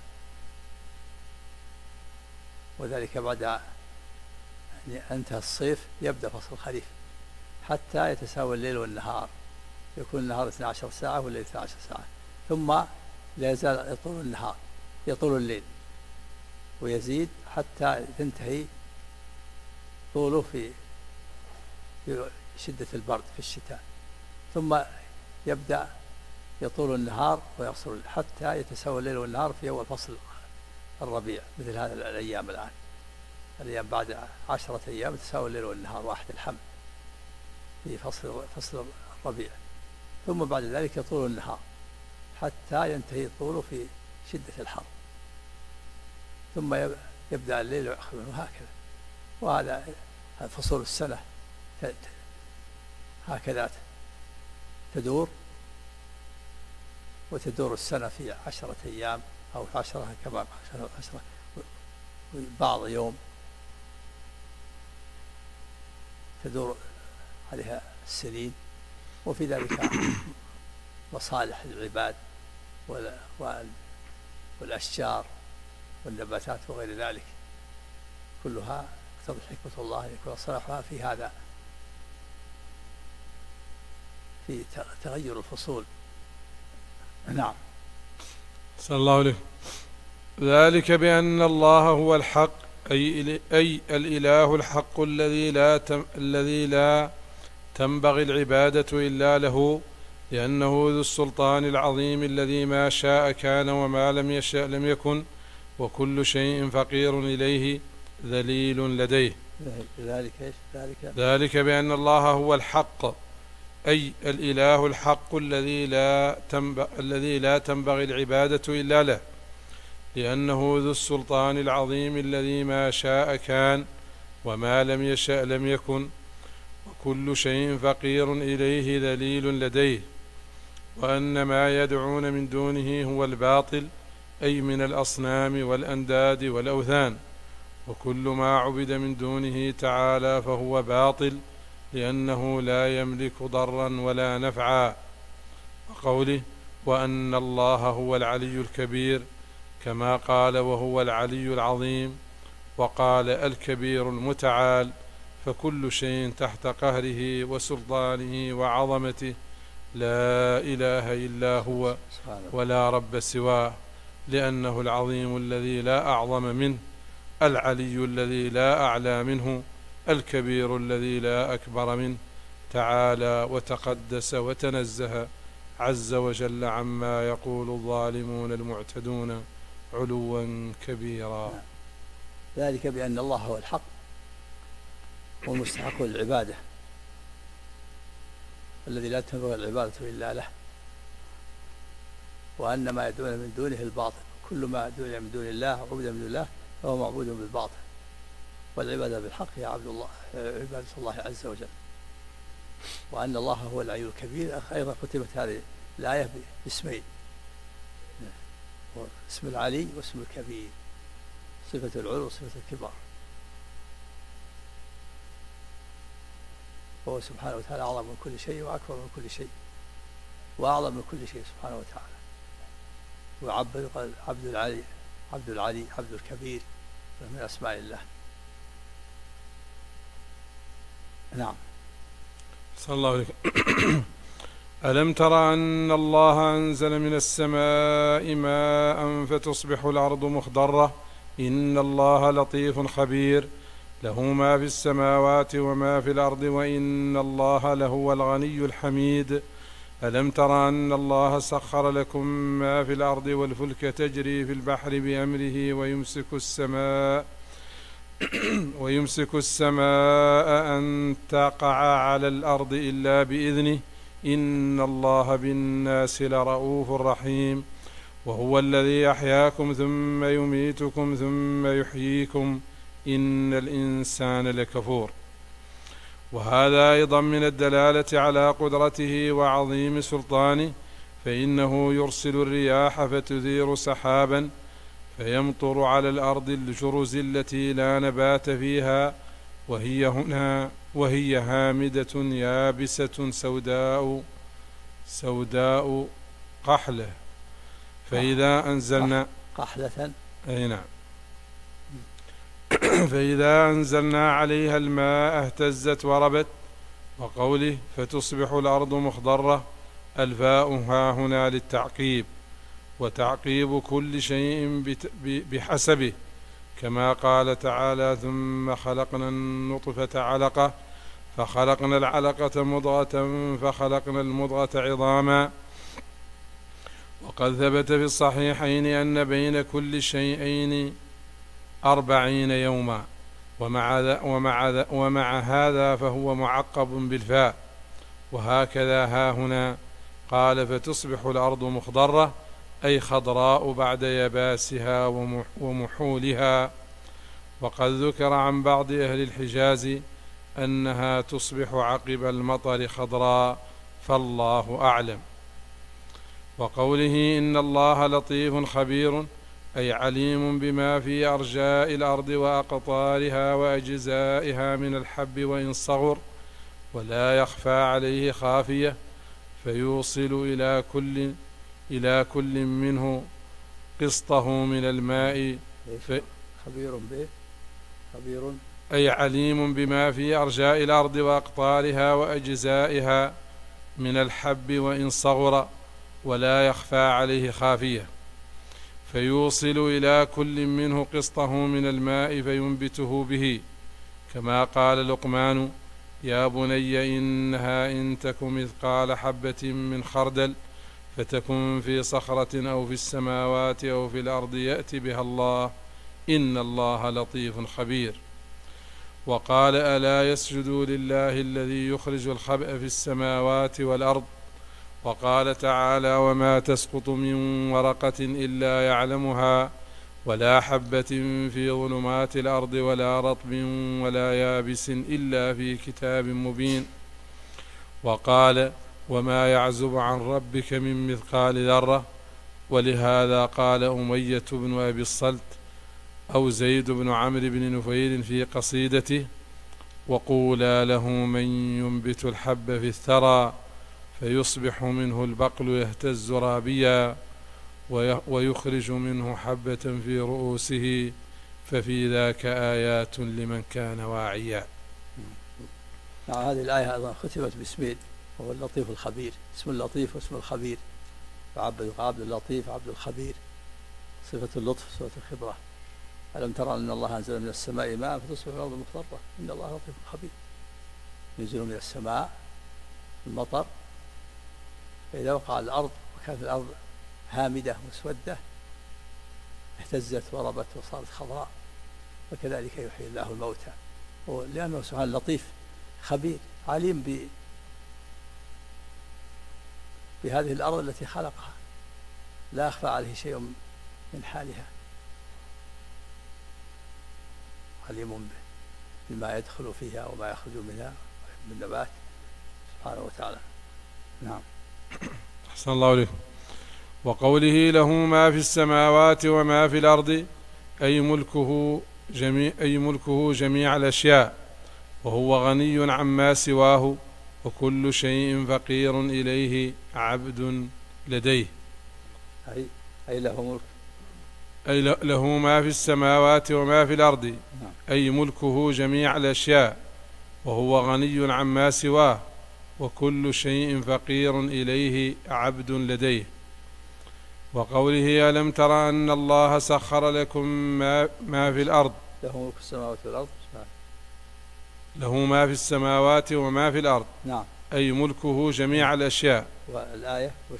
وذلك بعد يعني انتهى الصيف يبدأ فصل الخريف حتى يتساوي الليل والنهار، يكون النهار 12 ساعة والليل 12 ساعة، ثم لا يزال يطول الليل ويزيد حتى تنتهي طوله في شدة البرد في الشتاء، ثم يبدأ يطول النهار ويقصر حتى يتساوى الليل والنهار في أول فصل الربيع. مثل هذه الأيام الآن، الأيام بعد 10 أيام تساوي الليل والنهار واحد الحمل في فصل الربيع، ثم بعد ذلك يطول النهار حتى ينتهي طوله في شدة الحر، ثم يبدأ الليل ويأخذ وهكذا. وهذا فصول السنة هكذا تدور، وتدور السنة في 10 أيام أو في 10 كمان 10 بعض يوم تدور عليها السنين، وفي ذلك مصالح العباد والأشجار والنباتات وغير ذلك، كلها اقتضت حكمة الله أن يكون صلاحها في هذا، في تغير الفصول. نعم. صلى الله عليه. ذلك بأن الله هو الحق، أي الإله الحق الذي لا تنبغي العبادة إلا له، لأنه ذو السلطان العظيم الذي ما شاء كان وما لم يشأ لم يكن، وكل شيء فقير إليه ذليل لديه. ذلك بأن الله هو الحق، أي الإله الحق الذي لا تنبغي العبادة إلا له، لأنه ذو السلطان العظيم الذي ما شاء كان وما لم يشأ لم يكن، وكل شيء فقير إليه ذليل لديه. وأن ما يدعون من دونه هو الباطل، أي من الأصنام والأنداد والأوثان، وكل ما عبد من دونه تعالى فهو باطل، لأنه لا يملك ضرا ولا نفعا. وقوله وأن الله هو العلي الكبير، كما قال وهو العلي العظيم، وقال الكبير المتعال، فكل شيء تحت قهره وسلطانه وعظمته، لا إله إلا هو ولا رب سواه، لأنه العظيم الذي لا أعظم منه، العلي الذي لا أعلى منه، الكبير الذي لا أكبر منه، تعالى وتقدس وتنزه عز وجل عما يقول الظالمون المعتدون علوا كبيرا. ذلك بأن الله هو الحق والمستحق للعبادة، الذي لا تنبغي العبادة إلا له، وأن ما يدعون من دونه الباطل، كل ما دعي من دون الله عبد من دون الله فهو معبود بالباطل، والعبادة بالحق هي عبادة الله عز وجل. وأن الله هو العلي الكبير، أيضا ختمت هذه الآية باسمين، اسم العلي واسم الكبير، صفة العلو وصفة الكبار، وهو سبحانه وتعالى أعظم من كل شيء وأكبر من كل شيء وأعظم من كل شيء سبحانه وتعالى. وعبد قال عبد العلي عبد الكبير من أسماء الله. نعم. صلى الله عليه وسلم. ألم تر أن الله أنزل من السماء ماء فتصبح الأرض مخضرة إن الله لطيف خبير له ما في السماوات وما في الأرض وإن الله لهو الغني الحميد. ألم تر أن الله سخر لكم ما في الأرض والفلك تجري في البحر بأمره ويمسك السماء أن تقع على الأرض إلا بإذنه إن الله بالناس لرؤوف رحيم. وهو الذي أحياكم ثم يميتكم ثم يحييكم إن الإنسان لكفور. وهذا أيضا من الدلالة على قدرته وعظيم سلطانه، فإنه يرسل الرياح فتثير سحابا فيمطر على الأرض الجرز التي لا نبات فيها وهي هامدة يابسة سوداء قحلة فإذا أنزلنا قحلة أي نعم فإذا أنزلنا عليها الماء اهتزت وربت. وقوله فتصبح الأرض مخضرة الفاء ها هنا للتعقيب، وتعقيب كل شيء بحسبه، كما قال تعالى ثم خلقنا النطفة علقة فخلقنا العلقة مضغة فخلقنا المضغة عظاما. وقد ثبت في الصحيحين أن بين كل شيئين 40 يوما، ومع هذا فهو معقب بالفاء. وهكذا ها هنا قال فتصبح الأرض مخضرة أي خضراء بعد يباسها ومحولها. وقد ذكر عن بعض أهل الحجاز أنها تصبح عقب المطر خضراء، فالله أعلم. وقوله إن الله لطيف خبير أي عليم بما في أرجاء الأرض وأقطارها وأجزائها من الحب وإن صغر، ولا يخفى عليه خافية، فيوصل إلى كل منه قسطه من الماء. خبير أي عليم بما في أرجاء الأرض وأقطارها وأجزائها من الحب وإن صغر، ولا يخفى عليه خافية، فيوصل إلى كل منه قسطه من الماء فينبته به، كما قال لقمان يا بني إنها إن تك مثقال حبة من خردل فتكن في صخرة أو في السماوات أو في الأرض يأتي بها الله إن الله لطيف خبير. وقال ألا يسجدوا لله الذي يخرج الخبأ في السماوات والأرض. وقال تعالى وما تسقط من ورقة إلا يعلمها ولا حبة في ظلمات الأرض ولا رطب ولا يابس إلا في كتاب مبين. وقال وما يعزب عن ربك من مثقال ذرة. ولهذا قال أمية بن أبي الصلت أو زيد بن عمرو بن نفيل في قصيدته وقولا له من ينبت الحب في الثرى فيصبح منه البقل يهتز رابيا ويخرج منه حبة في رؤوسه ففي ذاك آيات لمن كان واعيا. هذه الآية أيضا ختمت باسمين وهو اللطيف الخبير، اسم اللطيف واسم الخبير، فعبد اللطيف عبد الخبير، صفة اللطف صفة الخبرة. ألم ترى أن الله أنزل من السماء ماء فتصبح الأرض مخضرة إن الله لطيف خبير. ينزل من السماء المطر فإذا وقع على الأرض وكانت الأرض هامدة مسودة اهتزت وربت وصارت خضراء، وكذلك يحيي الله الموتى، لأنه سبحانه لطيف خبير عليم بهذه الأرض التي خلقها، لا يخفى عليه شيء من حالها، عليم بما يدخل فيها وما يخرج منها من نبات سبحانه وتعالى. نعم. أحسن الله عليكم. وقوله له ما في السماوات وما في الأرض أي ملكه جميع الأشياء، وهو غني عما سواه، وكل شيء فقير إليه عبد لديه. أي له ملك، أي له ما في السماوات وما في الأرض، أي ملكه جميع الأشياء، وهو غني عما سواه، وكل شيء فقير إليه عبد لديه. وقوله ألم تر أن الله سخر لكم ما في الأرض، له ملك السماوات والأرض، له ما في السماوات وما في الأرض، نعم، أي ملكه جميع الأشياء. والآية وش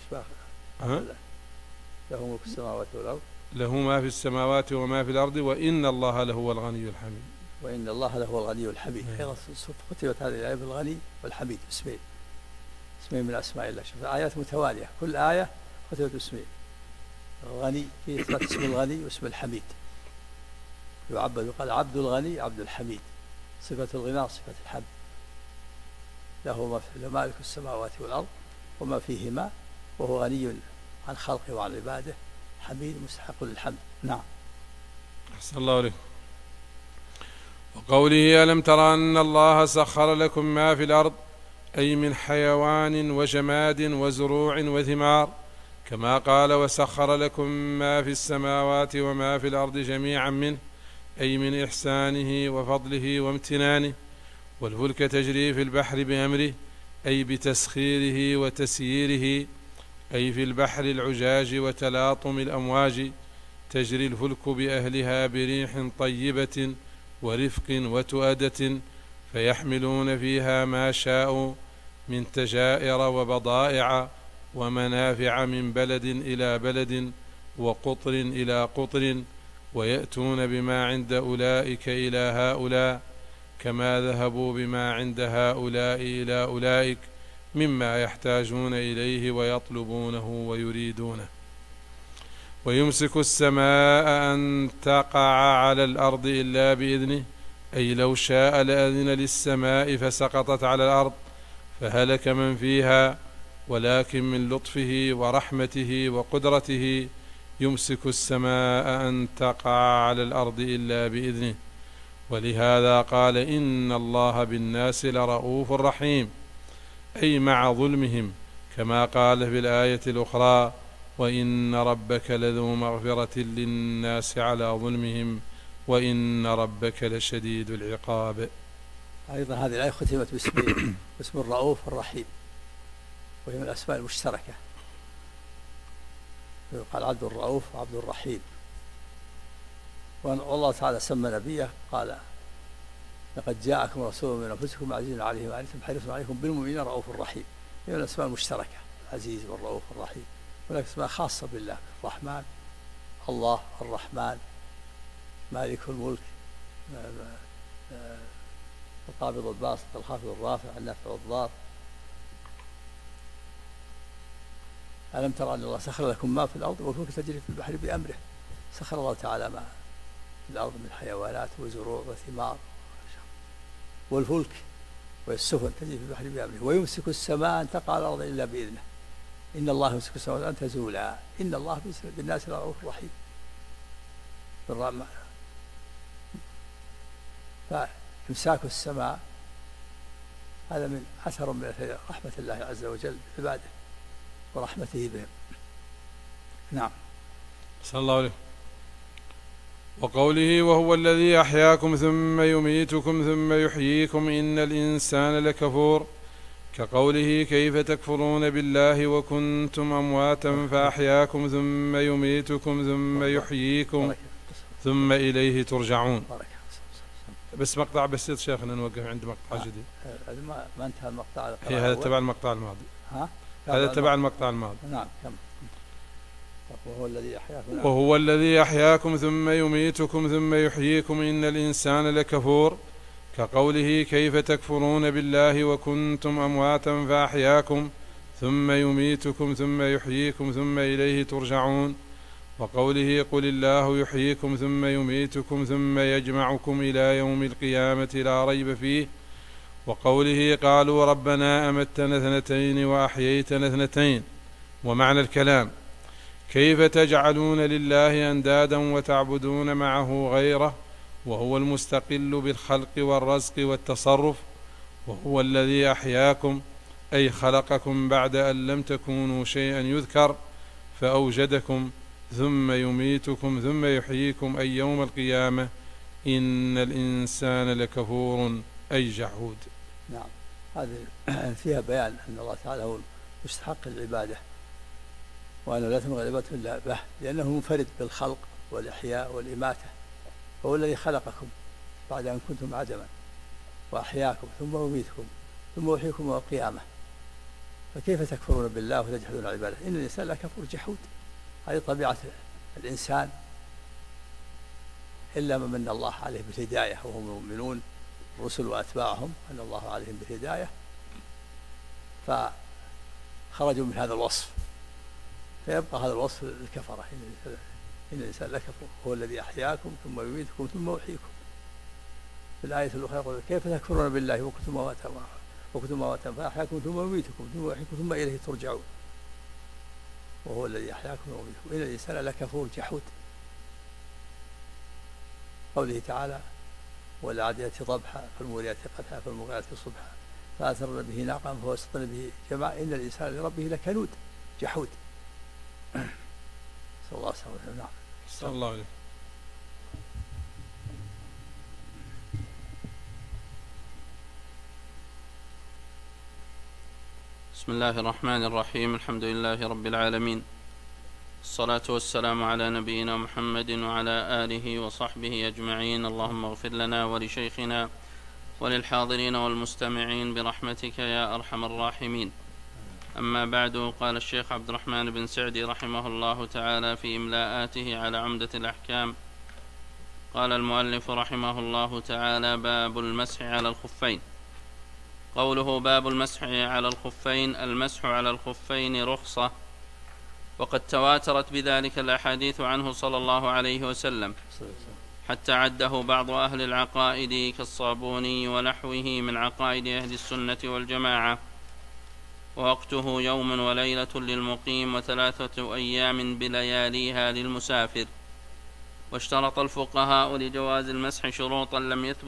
له ملك السماوات والأرض، له ما في السماوات وما في الأرض وإن الله لهو الغني الحميد. وإن الله لهو الغني الحميد. أيضا ختمت هذه الآية بالغني والحميد، اسمين من أسماء الله. شوف آيات متوالية، كل آية ختمت باسمين، الغني في إثبات اسم الغني واسم الحميد. يعبد يقال عبد الغني عبد الحميد، صفة الغنى صفة الحمد. له مالك السماوات والأرض وما فيهما، وهو غني عن خلقه وعن عباده، حميد مستحق للحمد. نعم. أحسن الله عليكم. وقوله ألم تر أن الله سخر لكم ما في الأرض، أي من حيوان وجماد وزروع وثمار، كما قال وسخر لكم ما في السماوات وما في الأرض جميعا منه، أي من إحسانه وفضله وامتنانه. والفلك تجري في البحر بأمره، أي بتسخيره وتسييره، أي في البحر العجاج وتلاطم الأمواج. تجري الفلك بأهلها بريح طيبة ورفق وتؤدة، فيحملون فيها ما شاءوا من تجائر وبضائع ومنافع من بلد إلى بلد وقطر إلى قطر، ويأتون بما عند أولئك إلى هؤلاء، كما ذهبوا بما عند هؤلاء إلى أولئك مما يحتاجون إليه ويطلبونه ويريدونه. ويمسك السماء أن تقع على الأرض إلا بإذنه، أي لو شاء لأذن للسماء فسقطت على الأرض فهلك من فيها، ولكن من لطفه ورحمته وقدرته يمسك السماء أن تقع على الأرض إلا بإذنه. ولهذا قال إن الله بالناس لرؤوف رحيم، أي مع ظلمهم، كما قال في الآية الأخرى وإن ربك لذو مغفرة للناس على ظلمهم وإن ربك لشديد العقاب. أيضا هذه الآية ختمت باسم الرؤوف الرحيم، وهي من الأسماء المشتركة، قال عبد الرؤوف وعبد الرحيم. والله تعالى سمى نبيه قال لقد جاءكم رسول من أنفسكم عزيز عليه ما عنتم حريص عليكم بالمؤمنين رؤوف رحيم. هي من الأسماء المشتركة، العزيز والرؤوف الرحيم. هناك أسماء خاصة بالله، الرحمن، الله الرحمن، مالك الملك، القابض الباسط، الخافض الرافع، النافع الضار. ألم ترى أن الله سخر لكم ما في الأرض والفلك تجري في البحر بأمره. سخر الله تعالى ما في الأرض من حيوانات وزروع وثمار، والفلك والسفن تجري في البحر بأمره. ويمسك السماء أن تقع على الأرض إلا بإذنه، إن الله يمسك السماوات أن تزولا إن الله بالناس لرؤوف رحيم. فإمساك السماء هذا من أثر من رحمة الله عز وجل بعباده ورحمته بهم. نعم. صلى الله عليه. وقوله وهو الذي أحياكم ثم يميتكم ثم يحييكم إن الإنسان لكفور، كقوله كيف تكفرون بالله وكنتم أمواتا فأحياكم ثم يميتكم ثم يحييكم ثم إليه ترجعون. بس مقطع بسيط شيخنا نوقف عند مقطع جديد. ما انتهى المقطع. هذا تبع المقطع الماضي. هذا تبع المقطع الماضي. نعم. كم. وهو الذي أحياكم ثم يميتكم ثم يحييكم إن الإنسان لكفور، كقوله كيف تكفرون بالله وكنتم أمواتا فأحياكم ثم يميتكم ثم يحييكم ثم إليه ترجعون. وقوله قل الله يحييكم ثم يميتكم ثم يجمعكم إلى يوم القيامة لا ريب فيه. وقوله قالوا ربنا أمتنا اثنتين وأحييتنا اثنتين. ومعنى الكلام كيف تجعلون لله أندادا وتعبدون معه غيره وهو المستقل بالخلق والرزق والتصرف. وهو الذي أحياكم أي خلقكم بعد أن لم تكونوا شيئا يذكر فأوجدكم، ثم يميتكم ثم يحييكم أي يوم القيامة إن الإنسان لكفور أي جحود. نعم، هذه فيها بيان أن الله تعالى هو مستحق العبادة، وأنه لا تنبغي العبادة إلا به، لأنه منفرد بالخلق والإحياء والإماتة، هو الذي خلقكم بعد أن كنتم عدما، وأحياكم ثم يميتكم ثم يحييكم يوم القيامة، فكيف تكفرون بالله وتجحدون عباده؟ إن الإنسان لكفور جحود، هذه طبيعة الإنسان، إلا من من الله عليه بالهداية وهم المؤمنون الرسل وأتباعهم أن الله عليهم بالهداية فخرجوا من هذا الوصف، فيبقى هذا الوصف للكفرة. إن الإنسان لكفور، هو الذي أحياكم ثم يميتكم ثم يحييكم. في الآية الأخرى يقول كيف تكفرون بالله وكنتم أمواتا فأحياكم ثم يميتكم ثم يحييكم ثم إليه ترجعون، وهو الذي أحياكم ويميتكم. إن الإنسان لكفور جحود. قوله تعالى والعاديات ضبحا فالموريات قدحا فالمغيرات صبحا فأثرن به ناقا فوسطن به جماعة إن الإنسان لربه لكنود جحود. صلى الله عليه وسلم. نعم. صلى الله عليه. بسم الله الرحمن الرحيم. الحمد لله رب العالمين، الصلاة والسلام على نبينا محمد وعلى آله وصحبه أجمعين. اللهم اغفر لنا ولشيخنا وللحاضرين والمستمعين برحمتك يا أرحم الراحمين. أما بعد، قال الشيخ عبد الرحمن بن سعدي رحمه الله تعالى في إملاءاته على عمدة الأحكام، قال المؤلف رحمه الله تعالى: باب المسح على الخفين. قوله باب المسح على الخفين: المسح على الخفين رخصة، وقد تواترت بذلك الأحاديث عنه صلى الله عليه وسلم، حتى عده بعض أهل العقائد كالصابوني ونحوه من عقائد أهل السنة والجماعة. ووقته يوم وليلة للمقيم و3 أيام بلياليها للمسافر. واشترط الفقهاء لجواز المسح شروطا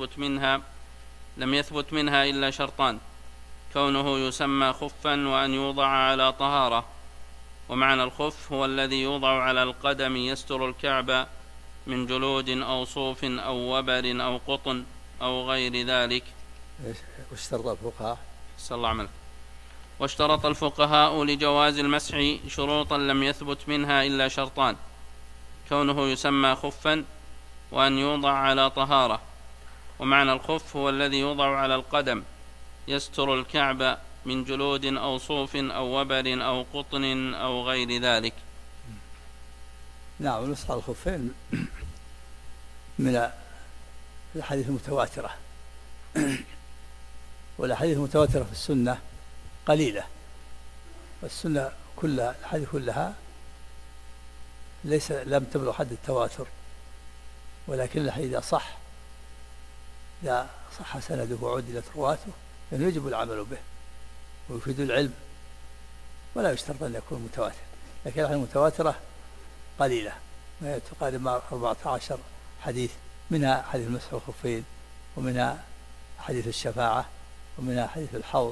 لم يثبت منها إلا شرطان: كونه يسمى خفا وأن يوضع على طهارة. ومعنى الخف هو الذي يوضع على القدم يستر الكعب من جلود أو صوف أو وبر أو قطن أو غير ذلك. واشترط الفقهاء صلى الله عليه وسلم. واشترط الفقهاء لجواز المسح شروطا لم يثبت منها إلا شرطان: كونه يسمى خفا وأن يوضع على طهارة. ومعنى الخف هو الذي يوضع على القدم يستر الكعب من جلود أو صوف أو وبر أو قطن أو غير ذلك. نعم، المسح على الخفين من الأحاديث المتواترة، والأحاديث المتواترة في السنة قليلة، والسنة كلها الأحاديث كلها لم تبلغ حد التواتر، ولكن الحديث إذا صح سنده وعدلت رواته فإنه يجب العمل به ويفيد العلم، ولا يشترط أن يكون متواتر. لكن الأحاديث المتواترة قليلة، ما تقارب 14 حديث، منها حديث المسح على الخفين، ومنها حديث الشفاعة، ومنها حديث الحوض.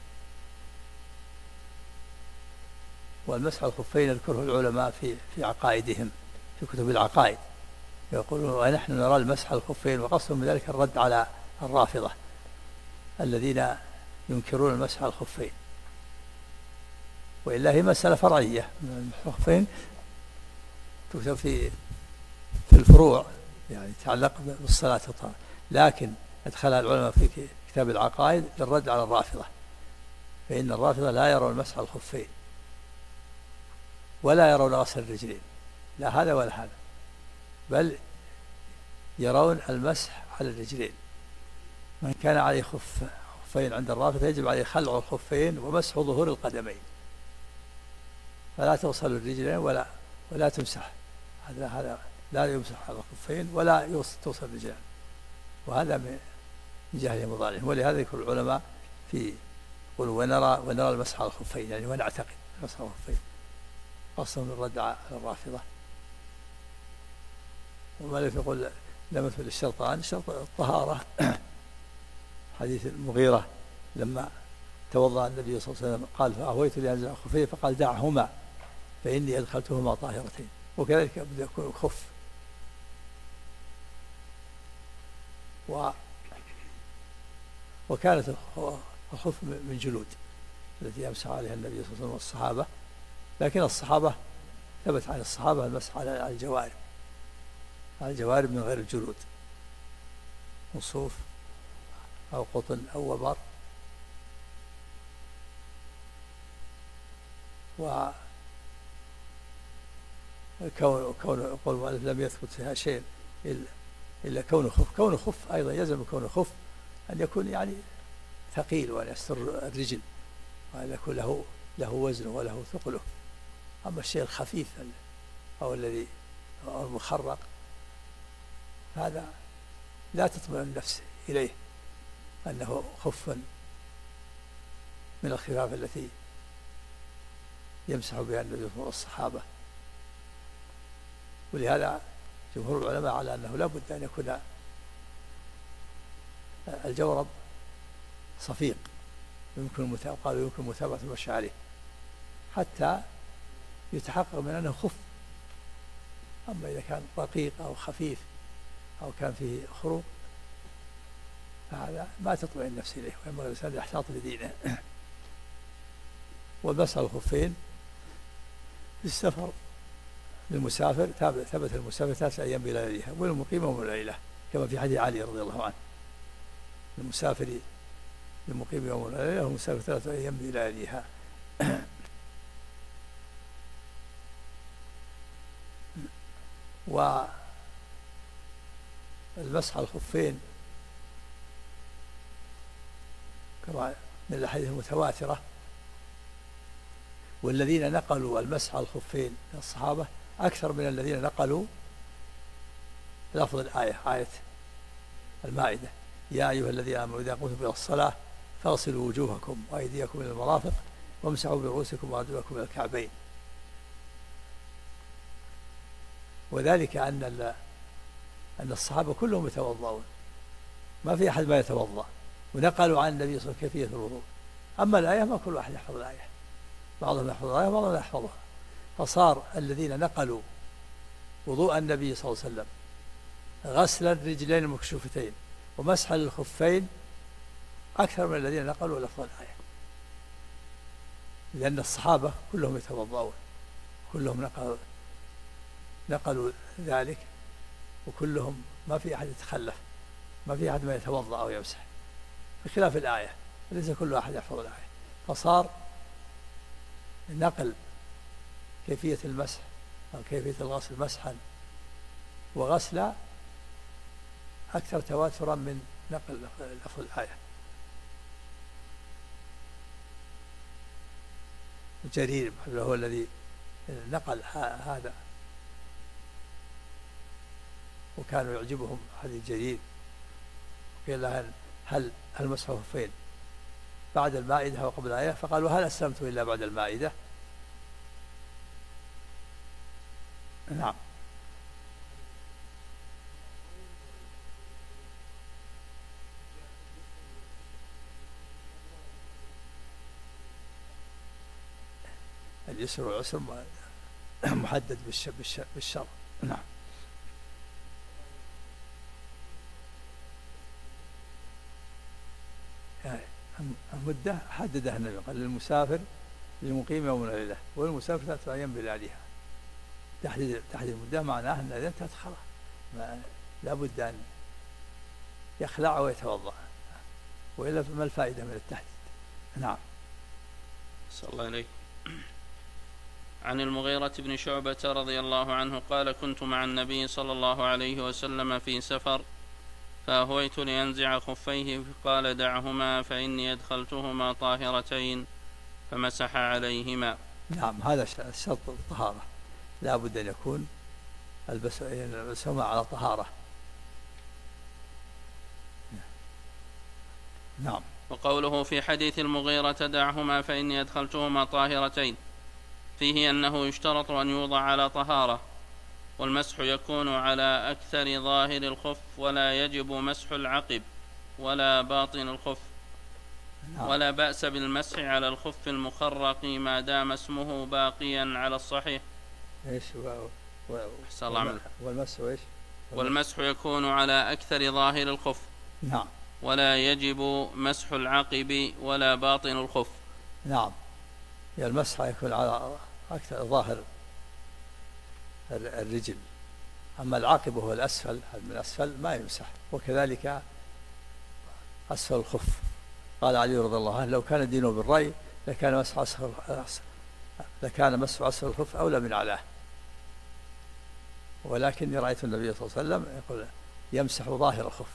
والمسح على الخفين يذكره العلماء في عقائدهم، في كتب العقائد، يقولون ونحن نرى المسح على الخفين، وقصدهم بذلك الرد على الرافضة الذين ينكرون المسح على الخفين. وإلا هي مسألة فرعية، الخفين تكتب في الفروع، يعني تتعلق بالصلاة والطهارة، لكن أدخلها العلماء في كتاب العقائد للرد على الرافضة، فإن الرافضة لا يرون المسح على الخفين ولا يرون غسل الرجلين، لا هذا ولا هذا، بل يرون المسح على الرجلين. من كان عليه خفين عند الرافضة يجب عليه خلع الخفين ومسح ظهور القدمين، فلا توصل الرجلين ولا تمسح، هذا لا يمسح على الخفين ولا توصل الرجلين، وهذا من جهل مضارهم. ولهذا يقول العلماء يقولوا ونرى المسح على الخفين، يعني ونعتقد المسح على الخفين، أصلا الرد على الرافضة. ومالك يقول لم يثبت الشرطان، شرط الطهارة حديث المغيرة لما توضأ النبي صلى الله عليه وسلم قال فأهويت لأنزع الخفين فقال دعهما فإني أدخلتهما طاهرتين، وكذلك بدأ يكون الخف. وكانت الخف من جلود التي يمسح عليها النبي صلى الله عليه وسلم والصحابة، لكن الصحابة ثبت عن الصحابة المسح على الجوارب، على الجوارب من غير الجلود، من صوف أو قطن أو وبر. كون قول المؤلف لم يثبت فيها شيء إلا كونه خف. كونه خف أيضا يلزم كونه خف أن يكون يعني ثقيل وأن يستر الرجل وأن يكون له وزنه وله ثقله. أما الشيء الخفيف أو الذي أو المخرق هذا لا تطمئن النفس إليه أنه خف من الخفاف التي يمسح بها النبي والصحابة. ولهذا جمهور العلماء على أنه لا بد أن يكون الجورب صفيق، قالوا يمكن متابعة المشي عليه حتى يتحقق من أنه خف. أما إذا كان رقيق أو خفيف أو كان فيه خروق فهذا ما تطمئن النفس إليه، وينبغي الإنسان يحتاط لدينه. والمسح على الخفين في السفر للمسافر ثبت المسافر 3 أيام بلياليها، والمقيم يوم وليلة كما في حديث علي رضي الله عنه، المسافر للمقيم يوم وليلة والمسافر 3 أيام بلياليها. والمسح على الخفين كما من الأحاديث المتواترة، والذين نقلوا المسح على الخفين من الصحابة أكثر من الذين نقلوا لفظ الآية، آية المائدة: يا أيها الذين آمنوا إذا قمتم إلى الصلاة فاغسلوا وجوهكم وأيديكم إلى المرافق وامسحوا برؤوسكم وأرجلكم إلى الكعبين. وذلك أن الصحابة كلهم يتوضؤون، ما في أحد ما يتوضأ، ونقلوا عن النبي صلى الله عليه وسلم كيفية الوضوء. أما الآية ما كل واحد يحفظ الآية، بعضهم يحفظ الآية وبعضهم لا يحفظها، فصار الذين نقلوا وضوء النبي صلى الله عليه وسلم غسل الرجلين المكشوفتين ومسح الخفين أكثر من الذين نقلوا لفظ الآية، لأن الصحابة كلهم يتوضؤون، كلهم نقلوا ذلك، وكلهم ما في أحد يتخلف، ما في أحد ما يتوضأ أو يمسح، بخلاف الآية ليس كل أحد يحفظ الآية. فصار نقل كيفية المسح أو كيفية الغسل مسحا وغسلا أكثر تواترا من نقل لفظ الآية. جرير هو الذي نقل هذا، وكانوا يعجبهم حديث جرير، قيل له هل مسح الخفين بعد المائدة وقبل الآية؟ فقالوا هل أسلمت إلا بعد المائدة؟ نعم. اليسر والعسر محدد بالشر. نعم. يعني المدة حددها النبي، قال للمسافر للمقيم يوم وليلة والمسافر 3 أيام بلياليها. تحديد المدة معناه أن إذا انتهت خلاص لا بد أن يخلع ويتوضأ، وإلا فما الفائدة من التحديد؟ نعم. صلى الله عليه. عن المغيرة بن شعبة رضي الله عنه قال: كنت مع النبي صلى الله عليه وسلم في سفر فأهويت لينزع خفيه فقال: دعهما فإني أدخلتهما طاهرتين، فمسح عليهما. نعم، هذا شرط الطهارة، لا بد أن يكون البسهما على طهارة. نعم. وقوله في حديث المغيرة: دعهما فإني أدخلتهما طاهرتين، فيه أنه يشترط أن يوضع على طهارة، والمسح يكون على أكثر ظاهر الخف، ولا يجب مسح العقب ولا باطن الخف. ولا بأس بالمسح على الخف المخرق ما دام اسمه باقيا على الصحيح. ايش والمسح والمسح ايش؟ والمسح يكون على أكثر ظاهر الخف. نعم. ولا يجب مسح العقب ولا باطن الخف. نعم، المسح يكون على أكثر ظاهر الرجل، أما العقب وهو الأسفل من أسفل ما يمسح، وكذلك أسفل الخف. قال علي رضي الله عنه: لو كان الدين بالرأي لكان مسح أسفل الخف أولى من أعلاه، ولكني رأيت النبي صلى الله عليه وسلم يقول يمسح ظاهر الخف.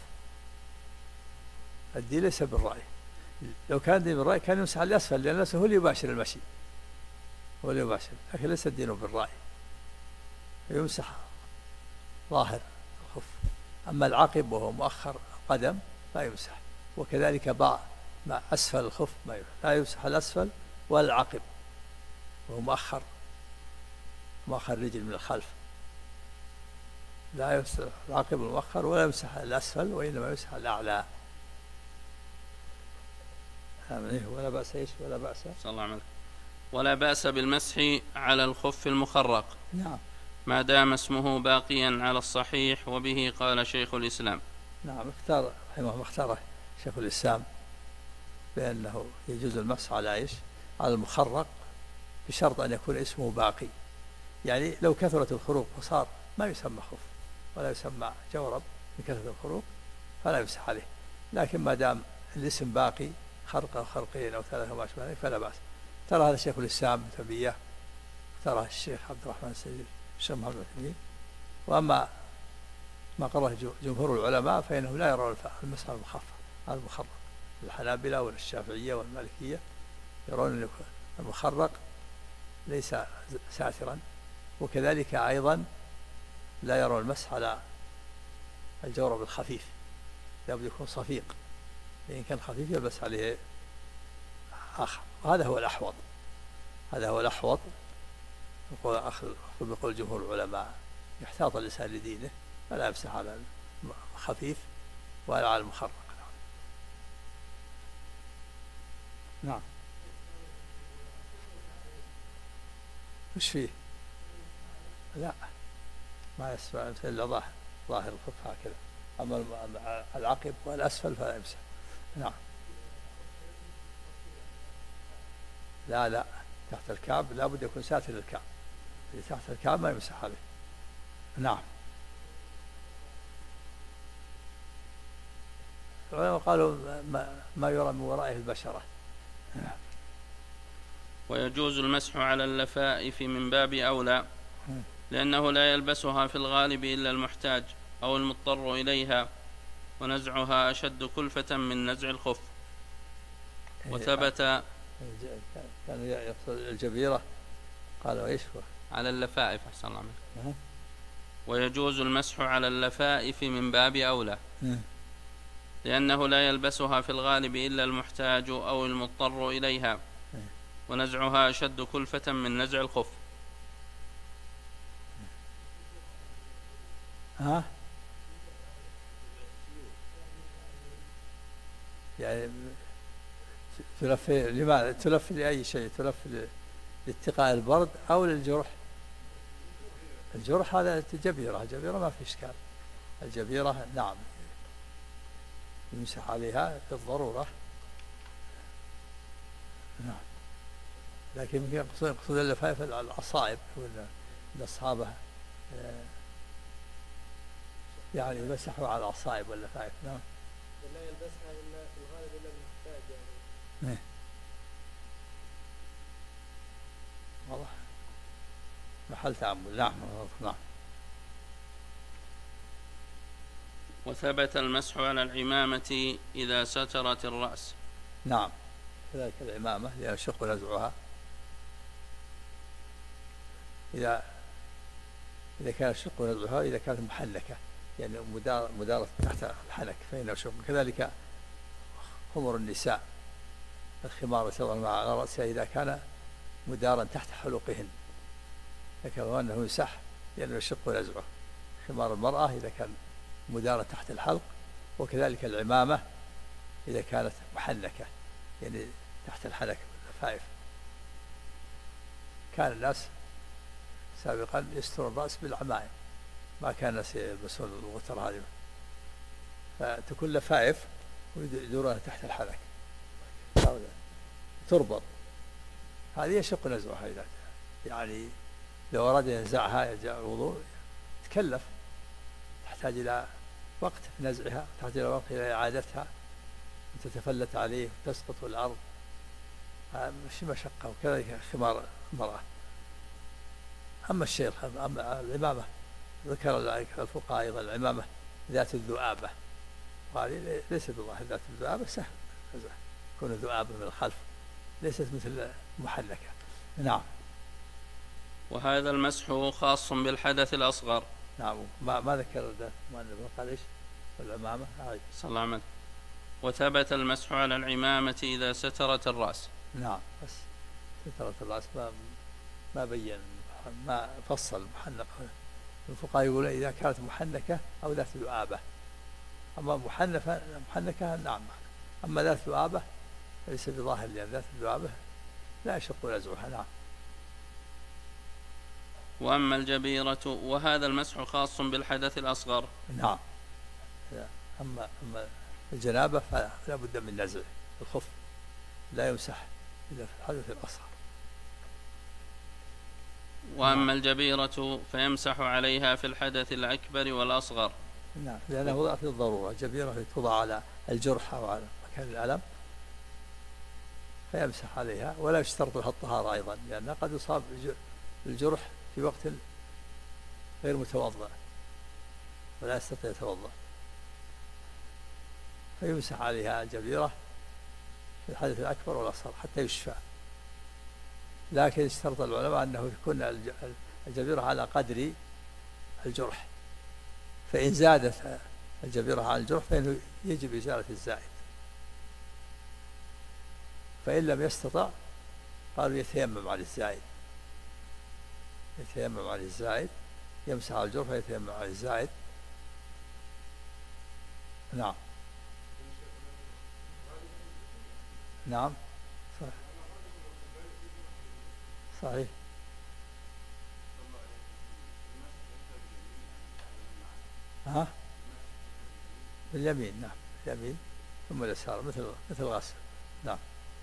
الدين ليس بالرأي، لو كان الدين بالرأي كان يمسح الأسفل، لأن الأسفل هو اللي يباشر المشي، هو اللي يباشر، لكن ليس الدين بالرأي، يمسح ظاهر الخف. أما العقب وهو مؤخر القدم لا يمسح، وكذلك مع أسفل الخف ما يمسح، لا يمسح الأسفل ولا العقب وهو مؤخر الرجل من الخلف، لا يمسح العقب المؤخر ولا يمسح الأسفل، وإنما يمسح الأعلى. ولا بأس ولا بأس صلى الله عليه وسلم. ولا بأس بالمسح على الخف المخرق. نعم، ما دام اسمه باقيا على الصحيح، وبه قال شيخ الإسلام. نعم، اختار شيخ الإسلام بأنه يجوز المسح على على المخرق، بشرط أن يكون اسمه باقي. يعني لو كثرت الخروق وصار ما يسمى خف ولا يسمى جورب من كثرة الخروق فلا يمسح عليه، لكن ما دام الاسم باقي خرقة أو خرقين أو ثلاثة ما أشبه ذلك فلا بأس. ترى هذا شيخ الإسلام تبيه، ترى الشيخ عبد الرحمن السيد الشيخ محمد العثيمين. وأما ما قرأه جمهور العلماء فإنهم لا يرون المسح على المخرق. الحنابلة والشافعية والمالكية يرون أن المخرق ليس ساترا، وكذلك أيضا لا يرون المسح على الجورب الخفيف، لابد يكون صفيق، إن كان خفيف يلبس عليه آخر، وهذا هو الأحوط، هذا هو الأحوط. بقول جمهور العلماء يحتاط الإنسان لدينه فلا يمسح على الخفيف ولا على المخرق. نعم. وش فيه؟ لا، ما يسمع إلا ظاهر الخف هكذا، أما العقب والأسفل فلا يمسح. نعم. لا، تحت الكعب لا بد يكون ساتر الكعب، اللي تحت الكعب ما يمسح عليه. نعم. العلماء قالوا ما يرى من ورائه البشرة. نعم. ويجوز المسح على اللفائف من باب أولى، لأنه لا يلبسها في الغالب إلا المحتاج أو المضطر إليها، ونزعها أشد كلفة من نزع الخف. وثبت كان يقصد الجبيرة، قالوا ايش على اللفائف. أحسن الله عليك. ويجوز المسح على اللفائف من باب أولى، لأنه لا يلبسها في الغالب إلا المحتاج أو المضطر إليها، ونزعها أشد كلفة من نزع الخف. يعني تلف لماذا؟ تلف لأي شيء؟ تلف لاتقاء البرد أو للجرح؟ الجرح هذا جبيرة ما في إشكال، الجبيرة نعم يمسح عليها بالضرورة. نعم. لكن يقصد اللفائف الأصائب، الأصحابة يعني يمسحوا على الأصائب واللفائف. نعم. لا يلبسها إلا في الغالب إلا المحتاج يعني. والله محل تأمل. نعم. وثبت المسح على العمامة إذا سترت الرأس. نعم، كذلك العمامة يشق نزعها إذا كان يشق نزعها إذا كانت محنكة، يعني مدارة تحت الحنك فإنه يشق. كذلك خمر النساء، الخمار يتضع على رأسها إذا كان مدارا تحت حلقهن، فكما أنه يسح لأنه يشق نزعه. خمار المرأة إذا كان مدارا تحت الحلق، وكذلك العمامة إذا كانت محنكة يعني تحت الحنك واللفائف. كان الناس سابقا يستر الرأس بالعمائم، ما كان الناس يلبسون الغتر هذه، فتكون لفائف ويدورونها تحت الحنك تربط، هذه يشق نزعها إذا يعني لو أراد ينزعها ينزع الوضوء تكلف، تحتاج إلى وقت في نزعها، تحتاج إلى وقت إلى إعادتها وتتفلت عليه وتسقط في الأرض، مش مشقة. وكذلك خمار المرأة. أما الشيخ أما العمامة ذكر الفقهاء أيضا العمامة ذات الذؤابة، قال ليست بالله ذات الذؤابة سهل يكون الذؤابة من الخلف، ليست مثل محنكة. نعم. وهذا المسح خاص بالحدث الأصغر. نعم. ما ذكر ده، ما قال إيش العمامة. صلى الله عليه وسلم. وثبت المسح على العمامة إذا سترت الرأس. نعم، بس سترت الرأس ما بين، ما فصل محنقة. الفقهاء يقولون إذا كانت محنكة أو ذات ذؤابة. أما محنكة نعم، أما ذات ذؤابة ليس بظاهر، لأن ذات الذؤابة لا يشق نزعها. نعم. وأما الجبيرة وهذا المسح خاص بالحدث الأصغر. نعم. أما الجنابة فلا بد من نزع الخف، لا يمسح إلا في الحدث الأصغر. وأما الجبيرة فيمسح عليها في الحدث الأكبر والأصغر. نعم، لأنه وضع في الضرورة. الجبيرة توضع على الجرح أو على مكان الألم فيمسح عليها، ولا يشترط لها الطهارة أيضا، لأنه قد يصاب الجرح في وقت غير متوضأ ولا يستطيع يتوضأ، فيمسح عليها الجبيرة في الحدث الأكبر والأصغر حتى يشفى. لكن اشترط العلماء أنه يكون الجبيرة على قدر الجرح، فإن زادت الجبيرة على الجرح فإنه يجب إزالة الزائد، فإن لم يستطع قالوا يتيمم على الزائد، يتيمم على الزائد، يمسح على الجرح ويتيمم على الزائد. نعم. نعم صحيح. ها باليمين. نعم اليمين ثم اليسار مثل غسل. نعم.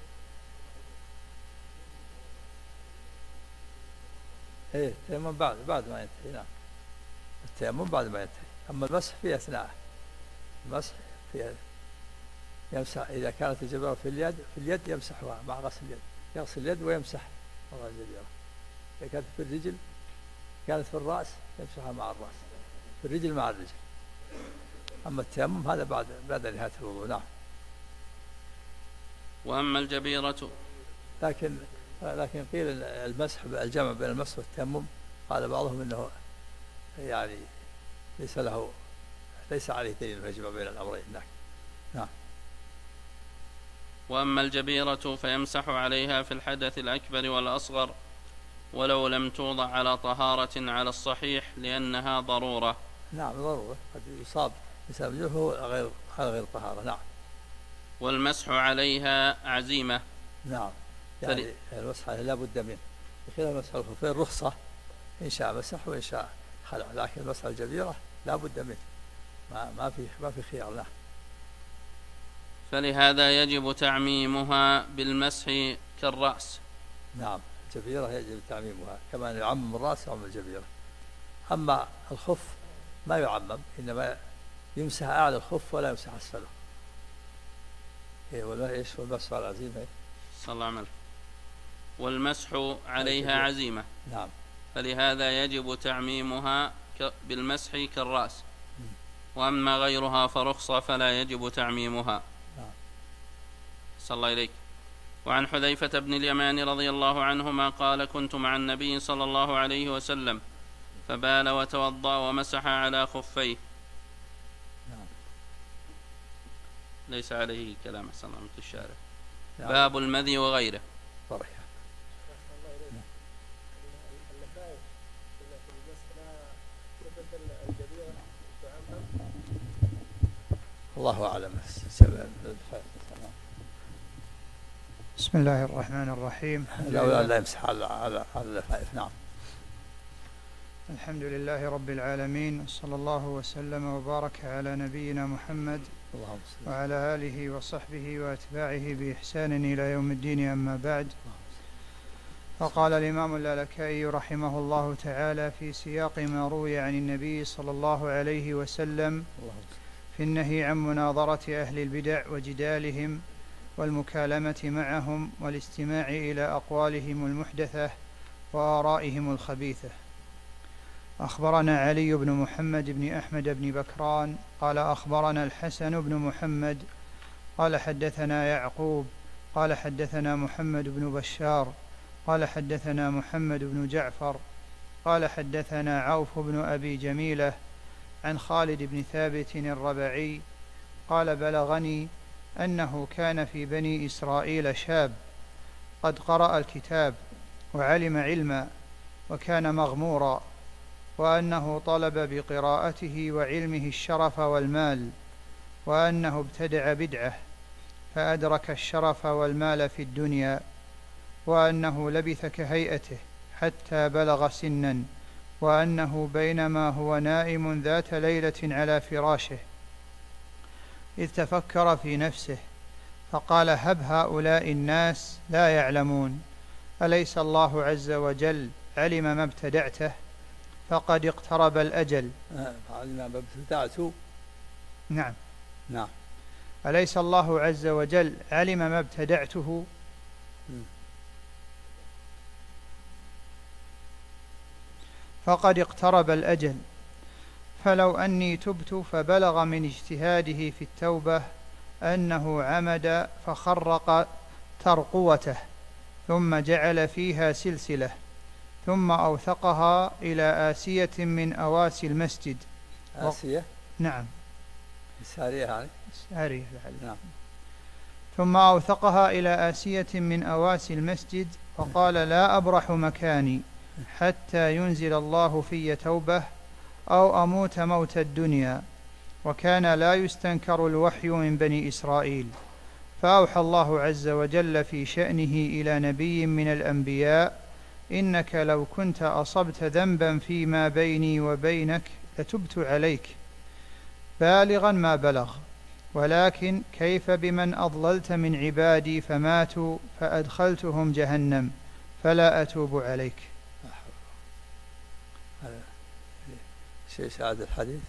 ايه التيمم بعد ما ينتهي. نعم التيمم بعد ما ينتهي. اما المسح في اثناءه، المسح في يمسح إذا كانت الجبيرة في اليد يمسحها مع غسل اليد، يغسل اليد ويمسح مع الجبيرة. إذا كانت في الرجل، كانت في الرأس يمسحها مع الرأس، في الرجل مع الرجل. أما التيمم هذا بعد نهاية الوضوء. نعم. وأما الجبيرة لكن قيل المسح الجمع بين المسح والتيمم، قال بعضهم إنه يعني ليس عليه دليل يجمع بين الأمرين. نعم. وأما الجبيرة فيمسح عليها في الحدث الأكبر والأصغر ولو لم توضع على طهارة على الصحيح لأنها ضرورة. نعم ضرورة، قد يصاب بسبب جهله غير طهارة. نعم. والمسح عليها عزيمة. نعم، يعني المسح لا بد منه، بخلاف مسح الخفين رخصة، إن شاء مسح وإن شاء خلع، لكن مسح الجبيرة لا بد منه، ما في خيار له. فلهذا يجب تعميمها بالمسح كالرأس. نعم الجبيرة يجب تعميمها كما يعمم الرأس يعمم الجبيرة. أما الخف ما يعمم، إنما يمسح أعلى الخف ولا يمسح أسفله. والمسح على العزيمة. صلى الله عليه وسلم. والمسح عليها عزيمة. نعم. فلهذا يجب تعميمها بالمسح كالرأس. وأما غيرها فرخصة فلا يجب تعميمها. صلى الله إليك. وعن حذيفة بن اليمان رضي الله عنهما قال: كنت مع النبي صلى الله عليه وسلم فبال وتوضأ ومسح على خفيه. ليس عليه كلام أحسن الله مثل الشارع. باب المذي وغيره. الله أعلم. بسم الله الرحمن الرحيم. لا يمسح على اللفائف. نعم. الحمد لله رب العالمين، صلى الله وسلم وبارك على نبينا محمد وعلى آله وصحبه وأتباعه بإحسان إلى يوم الدين. أما بعد، فقال الإمام اللالكائي رحمه الله تعالى في سياق ما روي عن النبي صلى الله عليه وسلم في النهي عن مناظرة أهل البدع وجدالهم والمكالمة معهم والاستماع إلى أقوالهم المحدثة وآرائهم الخبيثة. أخبرنا علي بن محمد بن أحمد بن بكران قال أخبرنا الحسن بن محمد قال حدثنا يعقوب قال حدثنا محمد بن بشار قال حدثنا محمد بن جعفر قال حدثنا عوف بن أبي جميلة عن خالد بن ثابت الربعي قال بلغني أنه كان في بني إسرائيل شاب قد قرأ الكتاب وعلم علما وكان مغمورا، وأنه طلب بقراءته وعلمه الشرف والمال، وأنه ابتدع بدعة فأدرك الشرف والمال في الدنيا، وأنه لبث كهيئته حتى بلغ سنا، وأنه بينما هو نائم ذات ليلة على فراشه إذ تفكر في نفسه فقال هب هؤلاء الناس لا يعلمون، أليس الله عز وجل علم ما ابتدعته فقد اقترب الأجل. علم ما ابتدعته. نعم. نعم. أليس الله عز وجل علم ما ابتدعته فقد اقترب الأجل، فلو أني تبت فبلغ من اجتهاده في التوبة أنه عمد فخرق ترقوته ثم جعل فيها سلسلة ثم أوثقها إلى آسية من أواسي المسجد. آسية؟ نعم. السارية يعني؟ السارية. نعم. ثم أوثقها إلى آسية من أواسي المسجد فقال لا أبرح مكاني حتى ينزل الله في توبة أو أموت موت الدنيا، وكان لا يستنكر الوحي من بني إسرائيل، فأوحى الله عز وجل في شأنه إلى نبي من الأنبياء إنك لو كنت أصبت ذنبا فيما بيني وبينك لتبت عليك بالغا ما بلغ، ولكن كيف بمن أضللت من عبادي فماتوا فأدخلتهم جهنم فلا أتوب عليك. هذا شيء سعادة الحديث.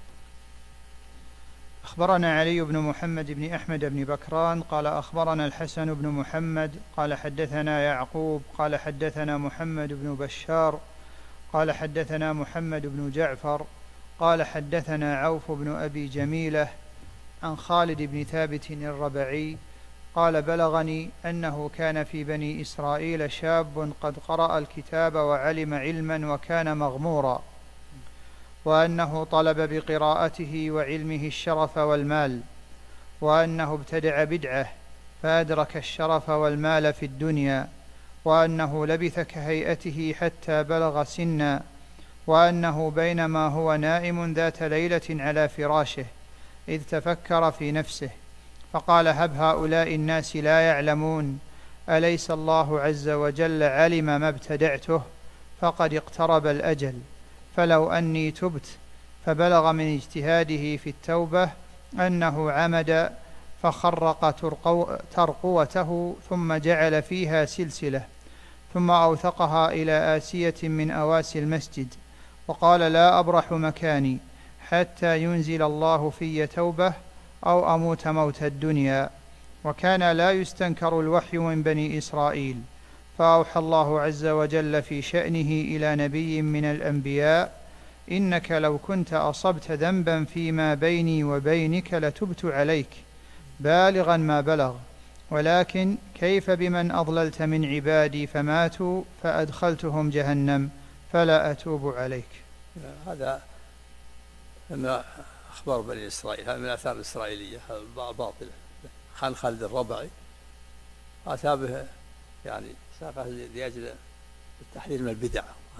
أخبرنا علي بن محمد بن أحمد بن بكران قال أخبرنا الحسن بن محمد قال حدثنا يعقوب قال حدثنا محمد بن بشار قال حدثنا محمد بن جعفر قال حدثنا عوف بن أبي جميلة عن خالد بن ثابت الربعي قال بلغني أنه كان في بني إسرائيل شاب قد قرأ الكتاب وعلم علما وكان مغمورا، وأنه طلب بقراءته وعلمه الشرف والمال، وأنه ابتدع بدعة فأدرك الشرف والمال في الدنيا، وأنه لبث كهيئته حتى بلغ سنا، وأنه بينما هو نائم ذات ليلة على فراشه إذ تفكر في نفسه فقال هب هؤلاء الناس لا يعلمون، أليس الله عز وجل علم ما ابتدعته فقد اقترب الأجل، فلو أني تبت فبلغ من اجتهاده في التوبة أنه عمد فخرق ترقوته ثم جعل فيها سلسلة ثم أوثقها إلى آسية من أواسي المسجد، وقال لا أبرح مكاني حتى ينزل الله في توبة أو أموت موت الدنيا، وكان لا يستنكر الوحي من بني إسرائيل، فأوحى الله عز وجل في شأنه إلى نبي من الأنبياء إنك لو كنت أصبت ذنبا فيما بيني وبينك لتبت عليك بالغا ما بلغ، ولكن كيف بمن أضللت من عبادي فماتوا فأدخلتهم جهنم فلا أتوب عليك. هذا من أخبار بني إسرائيل، هذا من الآثار الإسرائيلية باطلة. عن خالد الربعي أتى به يعني ساقه لأجل التحذير من البدع،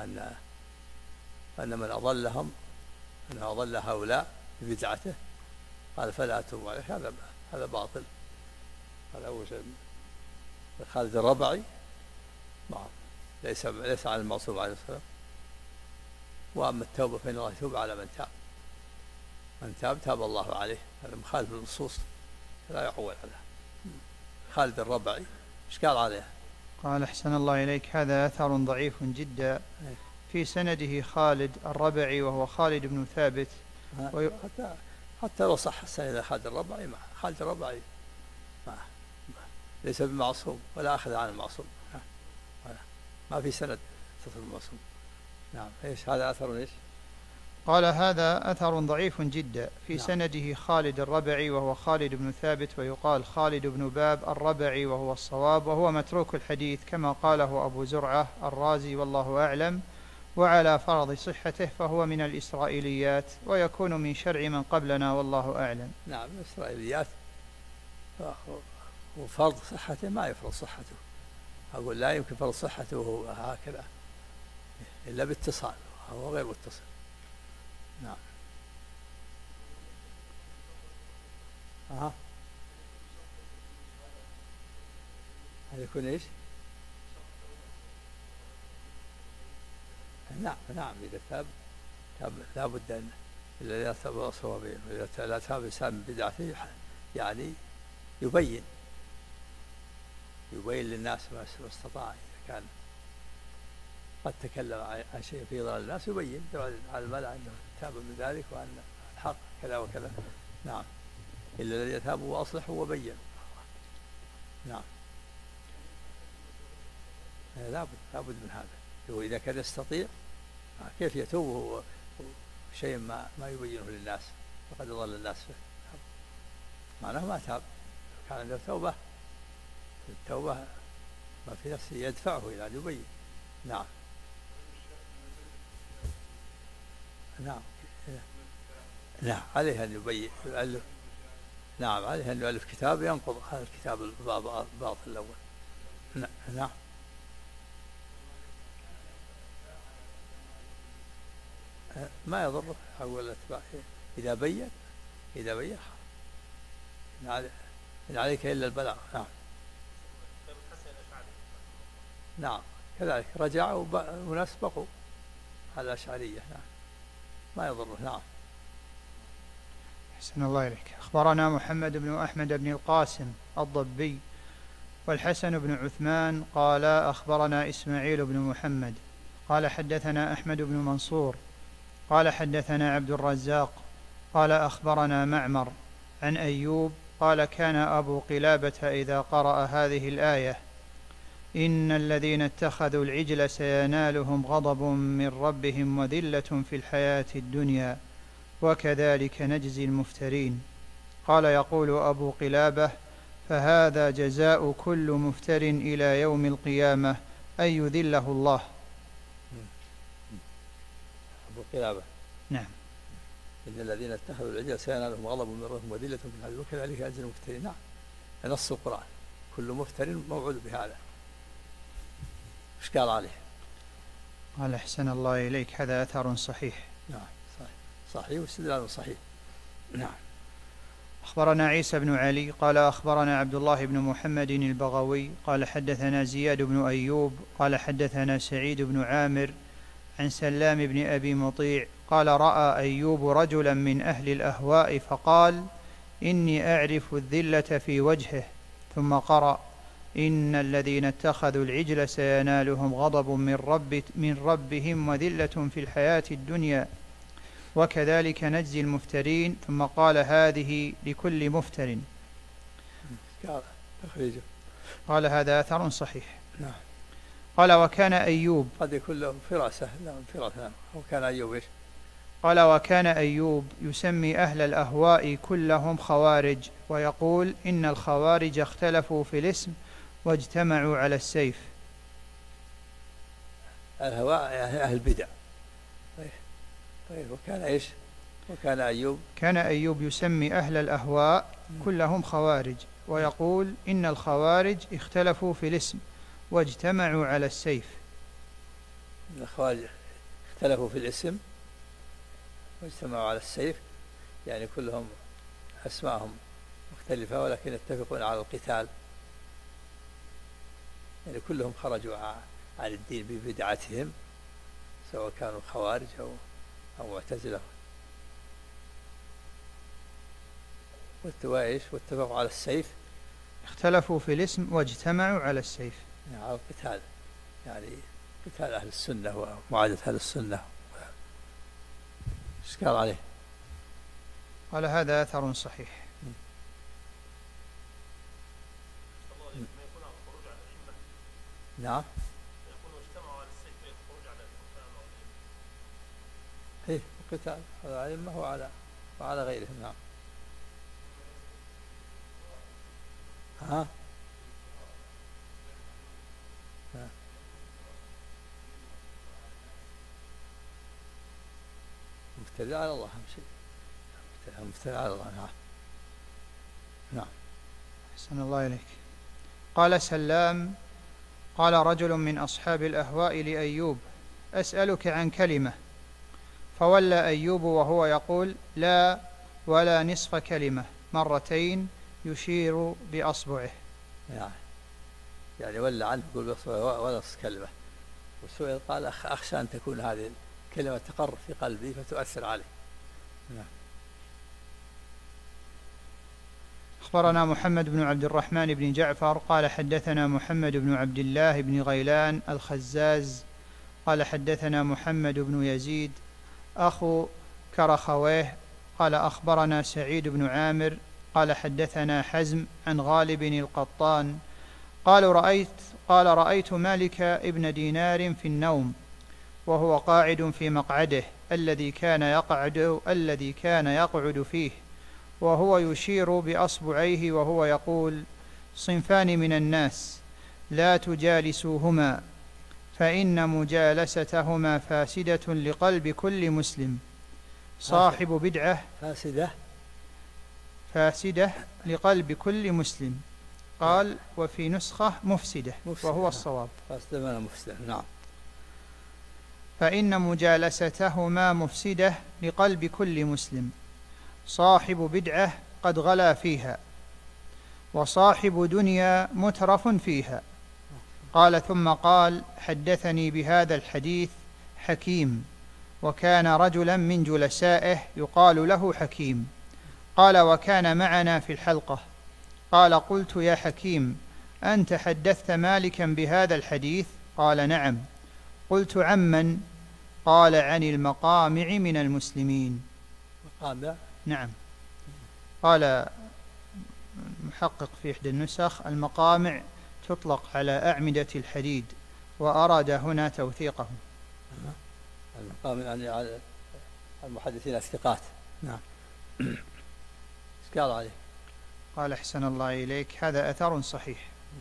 أن من أضلهم أنه أضل هؤلاء ببدعته قال فلا أتوب عليه. هذا باطل. هذا أول شيء. خالد الربعي ليس على المعصوم عليه السلام، وأما التوبة فإن الله يتوب على من تاب، من تاب تاب الله عليه. هذا مخالف للنصوص لا يعول عليه. خالد الربعي ايش قال عليه؟ قال أحسن الله إليك هذا أثر ضعيف جدا، في سنده خالد الربعي وهو خالد بن ثابت. حتى لو صح السند خالد الربعي، مع خالد الربعي ليس بمعصوم ولا أخذ عن المعصوم، ما في سند تصل المعصوم. نعم. ايش هذا أثر ايش؟ قال هذا أثر ضعيف جدا، في سنده خالد الربعي وهو خالد بن ثابت، ويقال خالد بن باب الربعي وهو الصواب، وهو متروك الحديث كما قاله أبو زرعة الرازي والله أعلم. وعلى فرض صحته فهو من الإسرائيليات، ويكون من شرع من قبلنا والله أعلم. نعم الإسرائيليات، وفرض صحته ما يفرض صحته، أقول لا يمكن فرض صحته وهو هكذا إلا باتصال، هو غير متصل. نعم. هل يكون ايش؟ نعم إذا تاب لا بد أن إذا تاب صوابين، وإذا لا تاب إنسان من بدعته يعني يبين للناس ما استطاع. إذا كان قد تكلم عن شيء في ضلال الناس يبين على الملأ أنه تاب من ذلك وأن الحق كذا وكذا. نعم. إلا الذي تابوا وأصلحوا وبينوا. نعم. لابد من هذا. وإذا كان يستطيع كيف يتوب شيء ما يبينه للناس فقد ضل الناس فيه، معناه ما تاب. كان عنده التوبة ما في نفسه يدفعه إلى أن يبين. نعم. عليه أن يؤلف. نعم عليه أن يؤلف كتاب ينقض هذا الكتاب الباطل الأول. نعم. ما يضره أول الأتباع إذا بين إن عليك إلا البلاغ. نعم كذلك رجع وناس بقوا على الأشعرية. نعم ما يضره. نعم. أحسن الله إليك. أخبرنا محمد بن أحمد بن القاسم الضبي والحسن بن عثمان قال أخبرنا إسماعيل بن محمد قال حدثنا أحمد بن منصور قال حدثنا عبد الرزاق قال أخبرنا معمر عن أيوب قال كان أبو قلابة إذا قرأ هذه الآية إن الذين اتخذوا العجل سينالهم غضب من ربهم وذلة في الحياة الدنيا وكذلك نجزي المفترين. قال يقول أبو قلابة فهذا جزاء كل مفتر إلى يوم القيامة أن يذله الله. أبو قلابة. نعم. إن الذين اتخذوا العجل سينالهم غضب من ربهم وذلة في الحياة وكذلك نجزي المفترين. نعم نص القرآن كل مفتر موعود بهذا. ايش قال عليه؟ قال أحسن الله إليك هذا أثر صحيح. نعم صحيح واستدلال صحيح. نعم. أخبرنا عيسى بن علي قال أخبرنا عبد الله بن محمد البغوي قال حدثنا زياد بن أيوب قال حدثنا سعيد بن عامر عن سلام بن أبي مطيع قال رأى أيوب رجلا من أهل الأهواء فقال إني أعرف الذلة في وجهه، ثم قرأ إن الذين اتخذوا العجل سينالهم غضب من ربهم وذلة في الحياة الدنيا وكذلك نجزي المفترين، ثم قال هذه لكل مفتر. قال هذا أثر صحيح. نعم. قال وكان أيوب قد يكون له فراسة. وكان أيوب إيش؟ قال وكان أيوب يسمي أهل الأهواء كلهم خوارج ويقول إن الخوارج اختلفوا في الاسم واجتمعوا على السيف. الهواء أهل البدع. طيب وكان إيش؟ وكان أيوب كان أيوب يسمي أهل الأهواء كلهم خوارج ويقول إن الخوارج اختلفوا في الاسم واجتمعوا على السيف. الخوارج اختلفوا في الاسم واجتمعوا على السيف، يعني كلهم أسماءهم مختلفة ولكن يتفقون على القتال، يعني كلهم خرجوا عن الدين ببدعتهم سواء كانوا خوارج أو معتزلة. واتفقوا على السيف، اختلفوا في الاسم واجتمعوا على السيف. يعني القتال، يعني قتال أهل السنة ومعادة أهل السنة. إيش قال عليه؟ قال هذا أثر صحيح. نعم. إيه القتال على الأئمة وعلى غيرهم. نعم. ها؟ مفتري على الله أهم شيء، مفتري على الله. نعم. نعم. أحسن الله إليك. قال سلام: قال رجل من أصحاب الأهواء لأيوب: أسألك عن كلمة. فولى أيوب وهو يقول: لا ولا نصف كلمة، مرتين يشير بأصبعه. يعني ولى عنه يقول بأصبعه ولا نصف كلمة. والسؤال قال: أخشى أن تكون هذه الكلمة تقر في قلبي فتؤثر عليه. نعم. أخبرنا محمد بن عبد الرحمن بن جعفر قال حدثنا محمد بن عبد الله بن غيلان الخزاز قال حدثنا محمد بن يزيد أخو كرخويه قال أخبرنا سعيد بن عامر قال حدثنا حزم عن غالب القطان قال رأيت مالك ابن دينار في النوم وهو قاعد في مقعده الذي كان يقعد فيه، وهو يشير بأصبعيه وهو يقول: صنفان من الناس لا تجالسوهما، فإن مجالستهما فاسدة لقلب كل مسلم. صاحب بدعة فاسدة لقلب كل مسلم. قال: وفي نسخة مفسدة، وهو الصواب. نعم. فإن مجالستهما مفسدة لقلب كل مسلم. صاحب بدعة قد غلا فيها، وصاحب دنيا مترف فيها. قال ثم قال: حدثني بهذا الحديث حكيم، وكان رجلا من جلسائه يقال له حكيم. قال: وكان معنا في الحلقة. قال: قلت: يا حكيم، أنت حدثت مالكا بهذا الحديث؟ قال: نعم. قلت: عمن؟ قال: عن المقامع من المسلمين. نعم. قال محقق في إحدى النسخ: المقامع تطلق على أعمدة الحديد، وأراد هنا توثيقه. المقامع يعني على المحدثين الثقات. نعم. ايش قال عليه؟ قال: أحسن الله إليك، هذا أثر صحيح.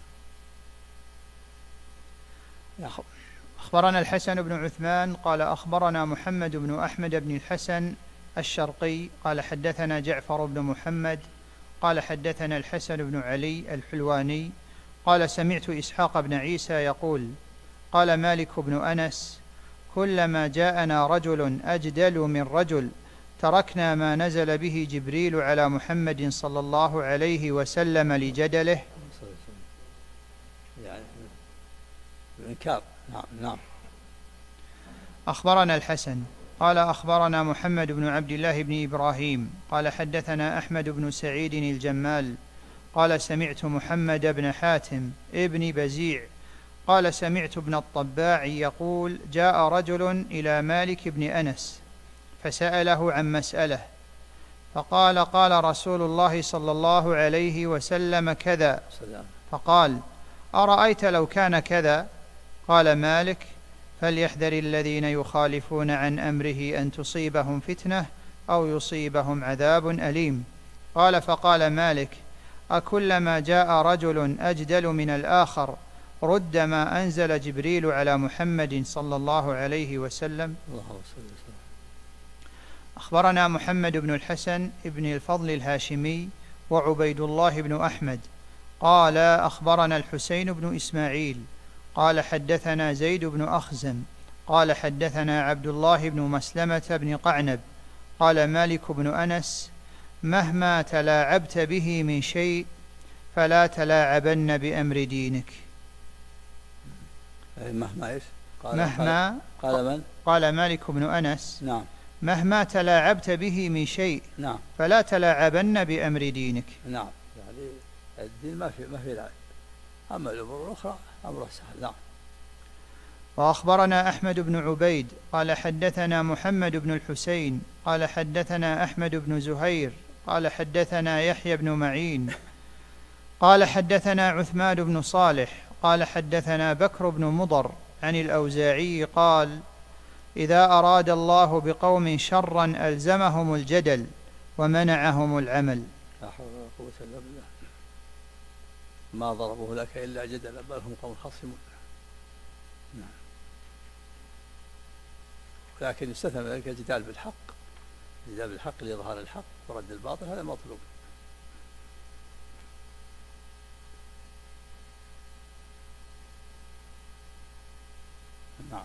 أخبرنا الحسن بن عثمان قال أخبرنا محمد بن أحمد بن الحسن الشرقي قال حدثنا جعفر بن محمد قال حدثنا الحسن بن علي الحلواني قال: سمعت إسحاق بن عيسى يقول: قال مالك بن أنس: كلما جاءنا رجل أجدل من رجل تركنا ما نزل به جبريل على محمد صلى الله عليه وسلم لجدله. يعني الإنكار. نعم. أخبرنا الحسن قال أخبرنا محمد بن عبد الله بن إبراهيم قال حدثنا أحمد بن سعيد الجمال قال: سمعت محمد بن حاتم ابن بزيع قال: سمعت ابن الطباع يقول: جاء رجل إلى مالك بن أنس فسأله عن مسألة، فقال: قال رسول الله صلى الله عليه وسلم كذا. فقال: أرأيت لو كان كذا؟ قال مالك: فليحذر الذين يخالفون عن أمره أن تصيبهم فتنة أو يصيبهم عذاب أليم. قال: فقال مالك: أكلما جاء رجل أجدل من الآخر رد ما أنزل جبريل على محمد صلى الله عليه وسلم؟ أخبرنا محمد بن الحسن بن الفضل الهاشمي وعبيد الله بن أحمد قال أخبرنا الحسين بن إسماعيل قال حدثنا زيد بن أخزم قال حدثنا عبد الله بن مسلمة بن قعنب قال: مالك بن أنس: مهما تلاعبت به من شيء فلا تلاعبن بأمر دينك. مهما إيش؟ قال من؟ قال مالك بن أنس: نعم. مهما تلاعبت به من شيء نعم. فلا تلاعبن بأمر دينك. نعم، يعني الدين ما في لعب، أما الأمور الأخرى أمره سهل. نعم. وأخبرنا أحمد بن عبيد قال حدثنا محمد بن الحسين قال حدثنا أحمد بن زهير قال حدثنا يحيى بن معين قال حدثنا عثمان بن صالح قال حدثنا بكر بن مضر عن الأوزاعي قال: إذا أراد الله بقوم شرا ألزمهم الجدل ومنعهم العمل. لا حول ولا قوة إلا بالله. ما ضربوه لك إلا جدلا بل هم قوم خصمون. نعم. لكن يستثنى من ذلك الجدال بالحق، الجدال بالحق لإظهار الحق ورد الباطل، هذا مطلوب. نعم.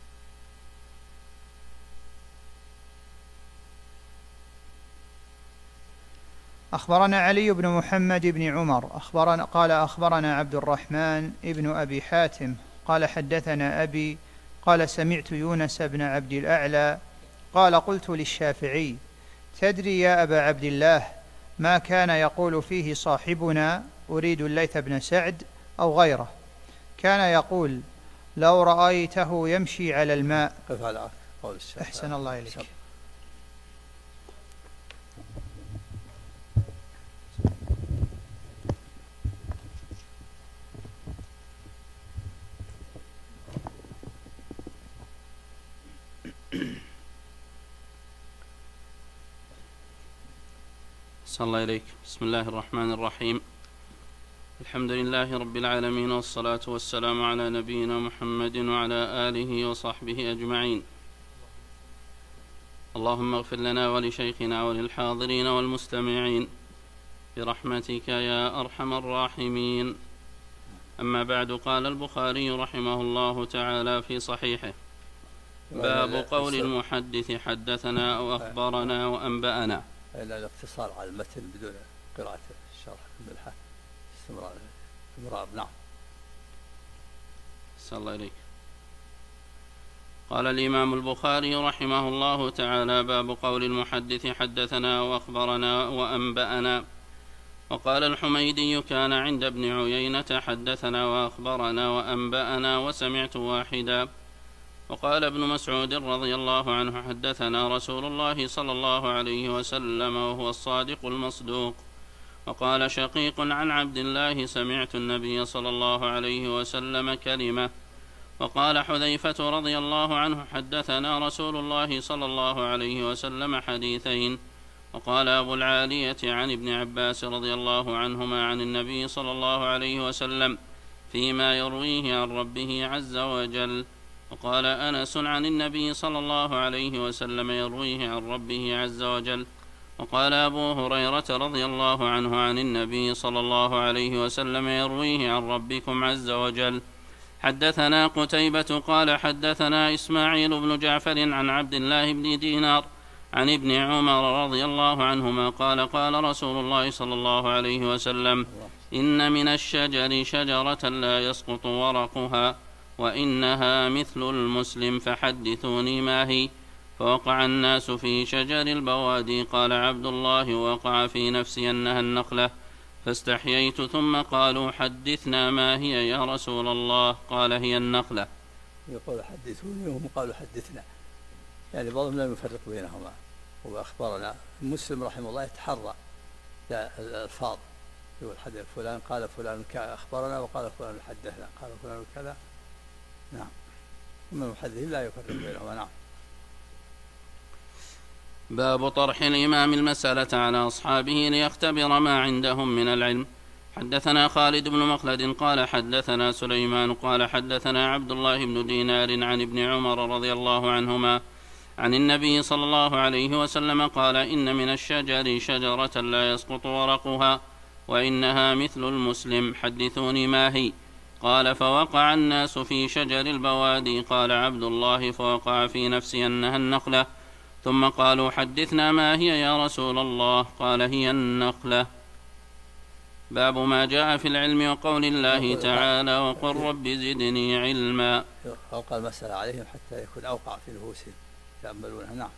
أخبرنا علي بن محمد بن عمر قال أخبرنا عبد الرحمن ابن أبي حاتم قال حدثنا أبي قال سمعت يونس بن عبد الأعلى قال: قلت للشافعي: تدري يا أبا عبد الله ما كان يقول فيه صاحبنا، أريد الليث بن سعد أو غيره، كان يقول: لو رأيته يمشي على الماء. قف على قول الشافعي. أحسن الله إليك. صلى الله إليك. بسم الله الرحمن الرحيم. الحمد لله رب العالمين، والصلاة والسلام على نبينا محمد وعلى آله وصحبه أجمعين. اللهم اغفر لنا ولشيخنا وللحاضرين والمستمعين برحمتك يا أرحم الراحمين. أما بعد، قال البخاري رحمه الله تعالى في صحيحه: باب قول المحدث حدثنا أو أخبرنا وأنبأنا. إلا الاقتصار على المتن بدون قراءة الشرح بالحق استمرار. نعم. صلى الله إليك. قال الإمام البخاري رحمه الله تعالى: باب قول المحدث حدثنا وأخبرنا وأنبأنا. وقال الحميدي: كان عند ابن عيينة حدثنا وأخبرنا وأنبأنا وسمعت واحدا. وقال ابن مسعود رضي الله عنه: حدثنا رسول الله صلى الله عليه وسلم وهو الصادق المصدوق. وقال شقيق عن عبد الله: سمعت النبي صلى الله عليه وسلم كلمة. وقال حذيفة رضي الله عنه: حدثنا رسول الله صلى الله عليه وسلم حديثين. وقال أبو العالية عن ابن عباس رضي الله عنهما عن النبي صلى الله عليه وسلم فيما يرويه عن ربه عز وجل. وقال أنس عن النبي صلى الله عليه وسلم يرويه عن ربه عز وجل. وقال أبو هريرة رضي الله عنه عن النبي صلى الله عليه وسلم يرويه عن ربكم عز وجل. حدثنا قتيبة قال حدثنا إسماعيل بن جعفر عن عبد الله بن دينار عن ابن عمر رضي الله عنهما قال: قال رسول الله صلى الله عليه وسلم: إن من الشجر شجرة لا يسقط ورقها وإنها مثل المسلم، فحدثوني ما هي. فوقع الناس في شجر البوادي. قال عبد الله: وقع في نفسي أنها النخلة، فاستحييت، ثم قالوا: حدثنا ما هي يا رسول الله؟ قال: هي النخلة. يقول حدثوني وهم قالوا حدثنا، يعني بعضهم لم يفرق بينهما. وأخبرنا مسلم رحمه الله يتحرى الألفاظ، يقول حدث فلان قال فلان أخبرنا وقال فلان حدثنا قال فلان كذا. نعم. ثم المحدثين لا يفرق بينهما. نعم. باب طرح الإمام المسألة على أصحابه ليختبر ما عندهم من العلم. حدثنا خالد بن مخلد قال حدثنا سليمان قال حدثنا عبد الله بن دينار عن ابن عمر رضي الله عنهما عن النبي صلى الله عليه وسلم قال: إن من الشجر شجرة لا يسقط ورقها وإنها مثل المسلم، حدثوني ما هي؟ قال: فوقع الناس في شجر البوادي. قال عبد الله: فوقع في نفسي أنها النخلة، ثم قالوا: حدثنا ما هي يا رسول الله؟ قال: هي النخلة. باب ما جاء في العلم وقول الله تعالى وقل رب زدني علما. أوقع المسألة عليهم حتى يكون أوقع في نفوسهم يتأملونها. نعم.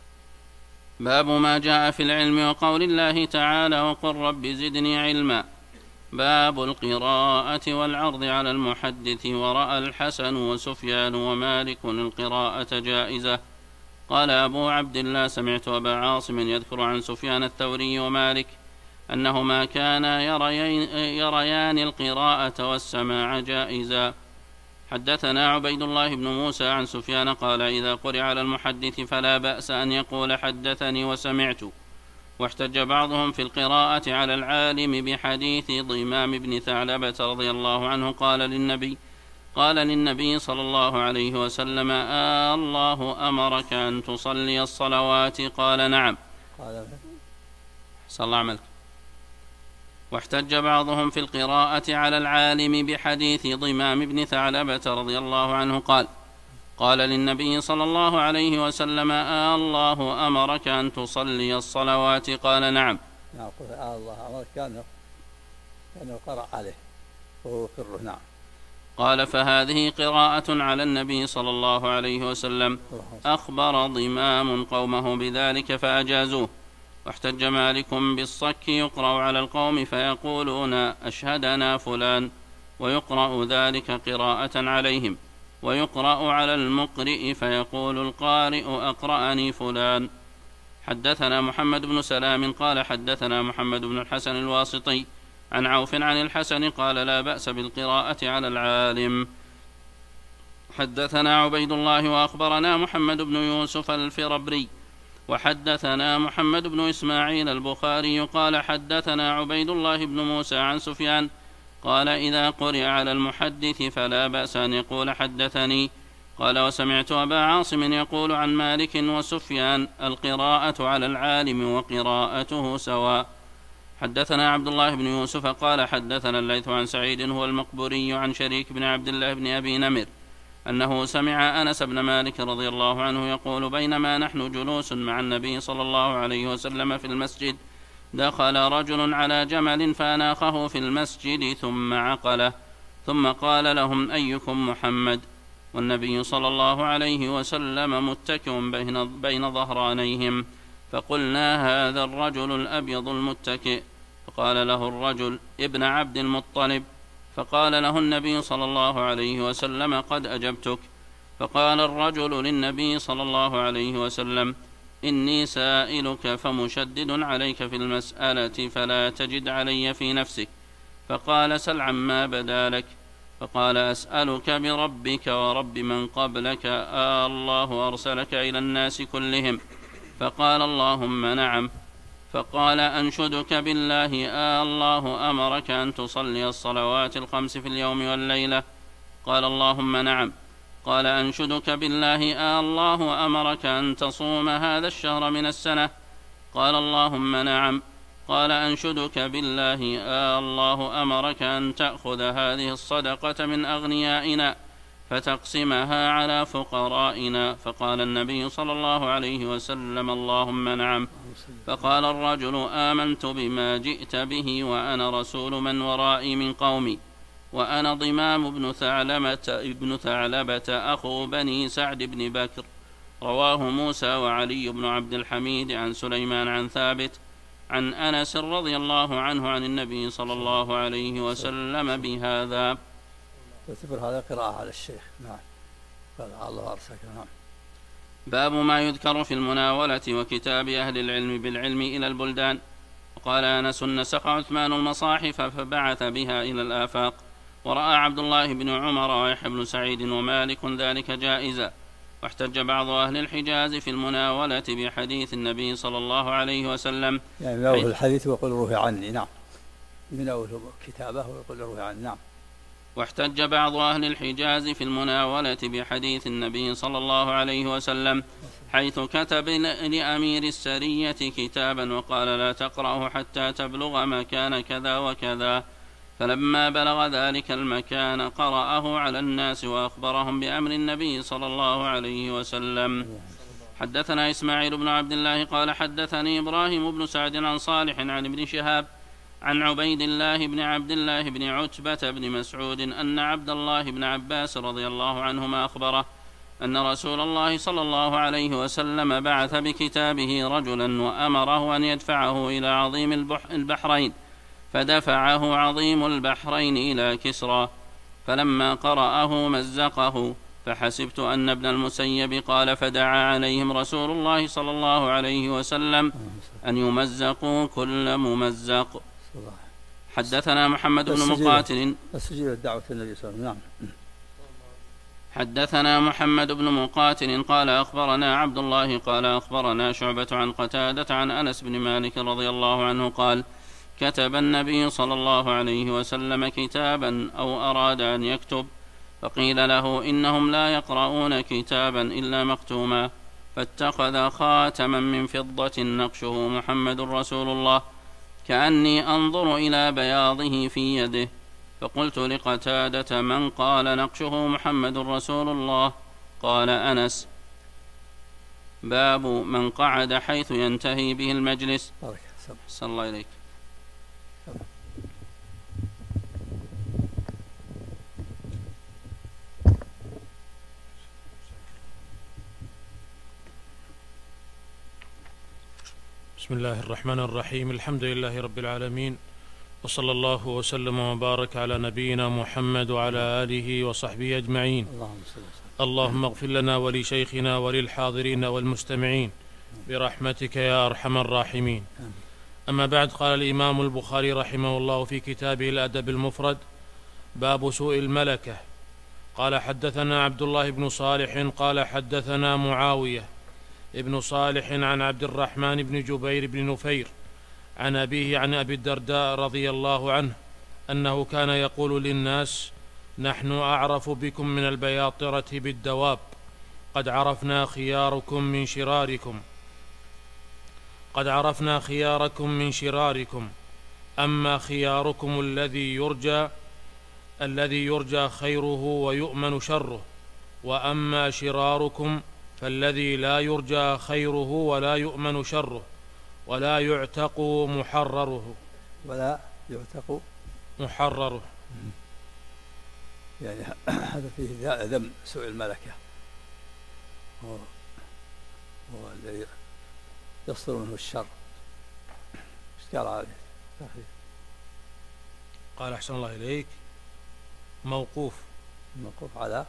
باب ما جاء في العلم وقول الله تعالى وقل رب زدني علما. باب القراءة والعرض على المحدث. ورأى الحسن وسفيان ومالك القراءة جائزة. قال أبو عبد الله سمعت أبا عاصم يذكر عن سفيان الثوري ومالك أنهما كانا يريان القراءة والسماع جائزا. حدثنا عبيد الله بن موسى عن سفيان قال إذا قرئ على المحدث فلا بأس أن يقول حدثني وسمعت. واحتج بعضهم في القراءة على العالم بحديث ضمام بن ثعلبة رضي الله عنه قال للنبي صلى الله عليه وسلم الله أمرك أن تصلي الصلوات؟ قال نعم. صلى الله عليه وسلم. واحتج بعضهم في القراءة على العالم بحديث ضمام بن ثعلبة رضي الله عنه قال للنبي صلى الله عليه وسلم الله أمرك أن تصلي الصلوات؟ قال نعم. الله أمرك كأنه قرأ عليه وهو كره. نعم. قال فهذه قراءة على النبي صلى الله عليه وسلم. أخبر ضمام قومه بذلك فأجازوه. واحتج مالك بالصك يقرأ على القوم فيقولون أشهدنا فلان ويقرأ ذلك قراءة عليهم. ويقرأ على المقرئ فيقول القارئ أقرأني فلان. حدثنا محمد بن سلام قال حدثنا محمد بن الحسن الواسطي عن عوف عن الحسن قال لا بأس بالقراءة على العالم. حدثنا عبيد الله وأخبرنا محمد بن يوسف الفربري وحدثنا محمد بن إسماعيل البخاري قال حدثنا عبيد الله بن موسى عن سفيان قال إذا قرئ على المحدث فلا بأس أن يقول حدثني. قال وسمعت أبا عاصم يقول عن مالك وسفيان القراءة على العالم وقراءته سواء. حدثنا عبد الله بن يوسف قال حدثنا الليث عن سعيد هو المقبوري عن شريك بن عبد الله بن أبي نمر أنه سمع أنس بن مالك رضي الله عنه يقول بينما نحن جلوس مع النبي صلى الله عليه وسلم في المسجد دخل رجل على جمل فأناخه في المسجد ثم عقله ثم قال لهم أيكم محمد؟ والنبي صلى الله عليه وسلم متكئ بين ظهرانيهم فقلنا هذا الرجل الأبيض المتكئ. فقال له الرجل ابن عبد المطلب. فقال له النبي صلى الله عليه وسلم قد أجبتك. فقال الرجل للنبي صلى الله عليه وسلم إني سائلك فمشدد عليك في المسألة فلا تجد علي في نفسك. فقال سل عما بدا لك. فقال أسألك بربك ورب من قبلك الله أرسلك إلى الناس كلهم؟ فقال اللهم نعم. فقال أنشدك بالله الله أمرك أن تصلي الصلوات الخمس في اليوم والليلة؟ قال اللهم نعم. قال أنشدك بالله الله أمرك أن تصوم هذا الشهر من السنة؟ قال اللهم نعم. قال أنشدك بالله الله أمرك أن تأخذ هذه الصدقة من أغنيائنا فتقسمها على فقرائنا؟ فقال النبي صلى الله عليه وسلم اللهم نعم. فقال الرجل آمنت بما جئت به وأنا رسول من ورائي من قومي وأنا ضمام ابن ثعلبة أخو بني سعد بن بكر. رواه موسى وعلي بن عبد الحميد عن سليمان عن ثابت عن أنس رضي الله عنه عن النبي صلى الله عليه وسلم بهذا. يعتبر هذا قراءة على الشيخ. نعم. قال الله أرسلك. نعم. باب ما يذكر في المناولة وكتاب أهل العلم بالعلم إلى البلدان. وقال أنس نسخ عثمان المصاحف فبعث بها إلى الآفاق. ورأى عبد الله بن عمر ويحيى بن سعيد ومالك ذلك جائزا. واحتج بعض أهل الحجاز في المناولة بحديث النبي صلى الله عليه وسلم يعني من أول الحديث ويقول روح عني. نعم. من أول كتابه ويقول روح عني. نعم. واحتج بعض أهل الحجاز في المناولة بحديث النبي صلى الله عليه وسلم حيث كتب لأمير السرية كتابا وقال لا تقرأه حتى تبلغ مكان كذا وكذا. فلما بلغ ذلك المكان قرأه على الناس وأخبرهم بأمر النبي صلى الله عليه وسلم. حدثنا إسماعيل بن عبد الله قال حدثني إبراهيم بن سعد عن صالح عن ابن شهاب عن عبيد الله بن عبد الله بن عتبة بن مسعود أن عبد الله بن عباس رضي الله عنهما أخبره أن رسول الله صلى الله عليه وسلم بعث بكتابه رجلا وأمره أن يدفعه إلى عظيم البحرين، فدفعه عظيم البحرين إلى كسرى، فلما قرأه مزقه، فحسبت أن ابن المسيب قال فدعا عليهم رسول الله صلى الله عليه وسلم أن يمزقوا كل ممزق. حدثنا محمد بن مقاتل دعوة النبي صلى الله عليه وسلم. حدثنا محمد بن مقاتل قال أخبرنا عبد الله قال أخبرنا شعبة عن قتادة عن أنس بن مالك رضي الله عنه قال كتب النبي صلى الله عليه وسلم كتابا أو أراد أن يكتب، فقيل له إنهم لا يقرؤون كتابا إلا مختوما، فاتخذ خاتما من فضة نقشه محمد رسول الله، كأني أنظر إلى بياضه في يده، فقلت لقتادة من قال نقشه محمد رسول الله؟ قال أنس. باب من قعد حيث ينتهي به المجلس. صلى الله عليك. بسم الله الرحمن الرحيم. الحمد لله رب العالمين، وصلى الله وسلم وبارك على نبينا محمد وعلى آله وصحبه أجمعين. اللهم اغفر لنا ولشيخنا وللحاضرين والمستمعين برحمتك يا أرحم الراحمين. أما بعد، قال الإمام البخاري رحمه الله في كتابه الأدب المفرد: باب سوء الملكة. قال حدثنا عبد الله بن صالح قال حدثنا معاوية ابن صالح عن عبد الرحمن بن جبير بن نفير عن أبيه عن أبي الدرداء رضي الله عنه أنه كان يقول للناس: نحن أعرف بكم من البياطرة بالدواب، قد عرفنا خياركم من شراركم، أما خياركم الذي يرجى خيره ويؤمن شره، وأما شراركم فالذي لا يرجى خيره ولا يؤمن شره، ولا يعتق محرره. يعني هذا فيه ذم سوء الملكة، هو الذي يصدر منه الشر. اشكال عليه. قال أحسن الله إليك موقوف على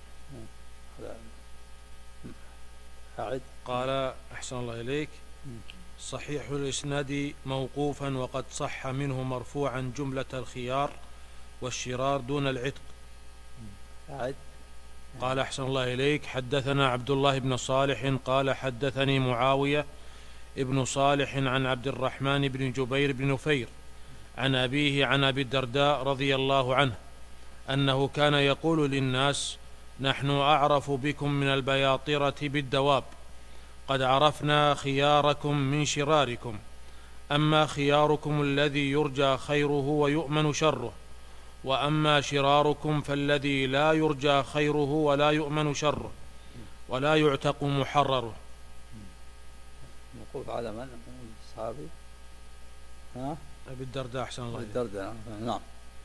أعد. قال أحسن الله إليك صحيح الإسناد موقوفا، وقد صح منه مرفوعا جملة الخيار والشرار دون العتق. أعد. قال أحسن الله إليك حدثنا عبد الله بن صالح قال حدثني معاوية ابن صالح عن عبد الرحمن بن جبير بن نفير عن أبيه عن أبي الدرداء رضي الله عنه أنه كان يقول للناس: نحن أعرف بكم من البياطرة بالدواب، قد عرفنا خياركم من شراركم، أما خياركم الذي يرجى خيره ويؤمن شره، وأما شراركم فالذي لا يرجى خيره ولا يؤمن شره، ولا يعتق محرره. موقوف على من؟ الصحابي أبي الدرداء. أحسن الله. أبي الدرداء. نعم.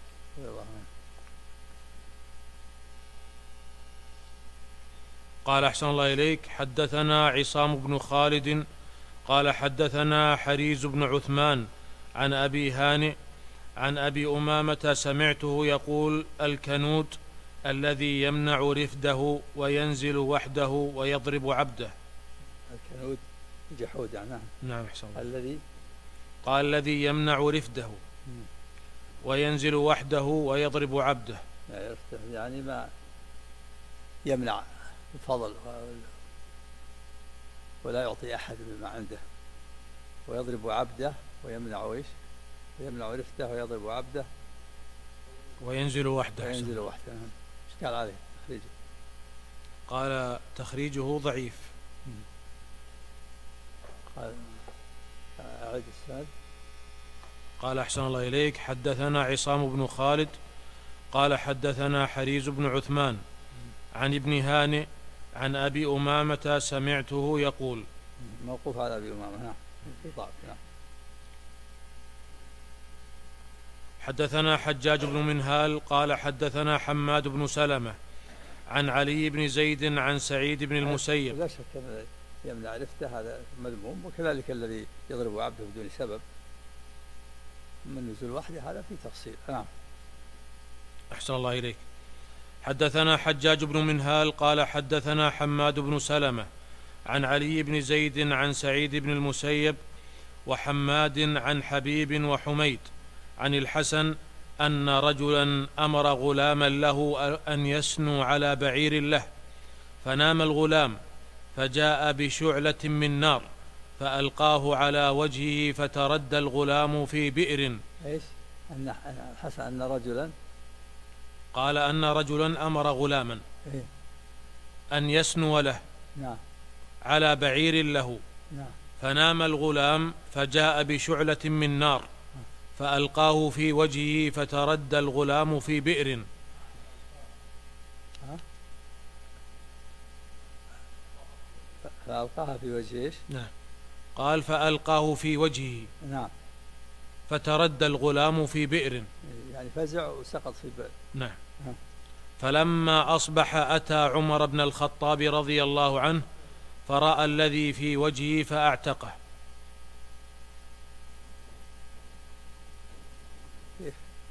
قال أحسن الله إليك حدثنا عصام بن خالد قال حدثنا حريز بن عثمان عن أبي هانئ عن أبي أمامة سمعته يقول: الكنود الذي يمنع رفده وينزل وحده ويضرب عبده. الكنود جحود يعني. نعم أحسن الله. الذي قال: الذي يمنع رفده وينزل وحده ويضرب عبده. يعني ما يمنع الفضل ولا يعطي أحد مما عنده، ويضرب عبده ويمنع إيش؟ ويمنع رفته ويضرب عبده وينزل وحده. اشكال عليه تخريجه. قال: تخريجه ضعيف. قال: أعد السند. قال أحسن الله إليك حدثنا عصام بن خالد قال حدثنا حريز بن عثمان عن ابن هانئ عن أبي أمامة سمعته يقول. موقوف على أبي أمامة. نعم. في ضعف. نعم. حدثنا حجاج بن منهال قال حدثنا حماد بن سلمة عن علي بن زيد عن سعيد بن المسيب. لا شك أن يمنع رفته هذا مذموم، وكذلك الذي يضرب عبده بدون سبب من نزول وحده هذا في تفصيل. نعم. أحسن الله إليك. حدثنا حجاج بن منهال قال حدثنا حماد بن سلمة عن علي بن زيد عن سعيد بن المسيب وحماد عن حبيب وحميد عن الحسن أن رجلا أمر غلاما له أن يسنو على بعير له، فنام الغلام فجاء بشعلة من نار فألقاه على وجهه فتردى الغلام في بئر. إيش؟ أن الحسن أن رجلا قال أن رجلا أمر غلاما أن يسنو له نعم على بعير له، نعم، فنام الغلام فجاء بشعلة من نار فألقاه في وجهه فتردى الغلام في بئر. فألقاها في وجهه. نعم. قال فألقاه في وجهه. نعم. فتردى الغلام في بئر، يعني فزع وسقط في البئر. نعم. فلما أصبح أتى عمر بن الخطاب رضي الله عنه فرأى الذي في وجهه فأعتقه. كيف؟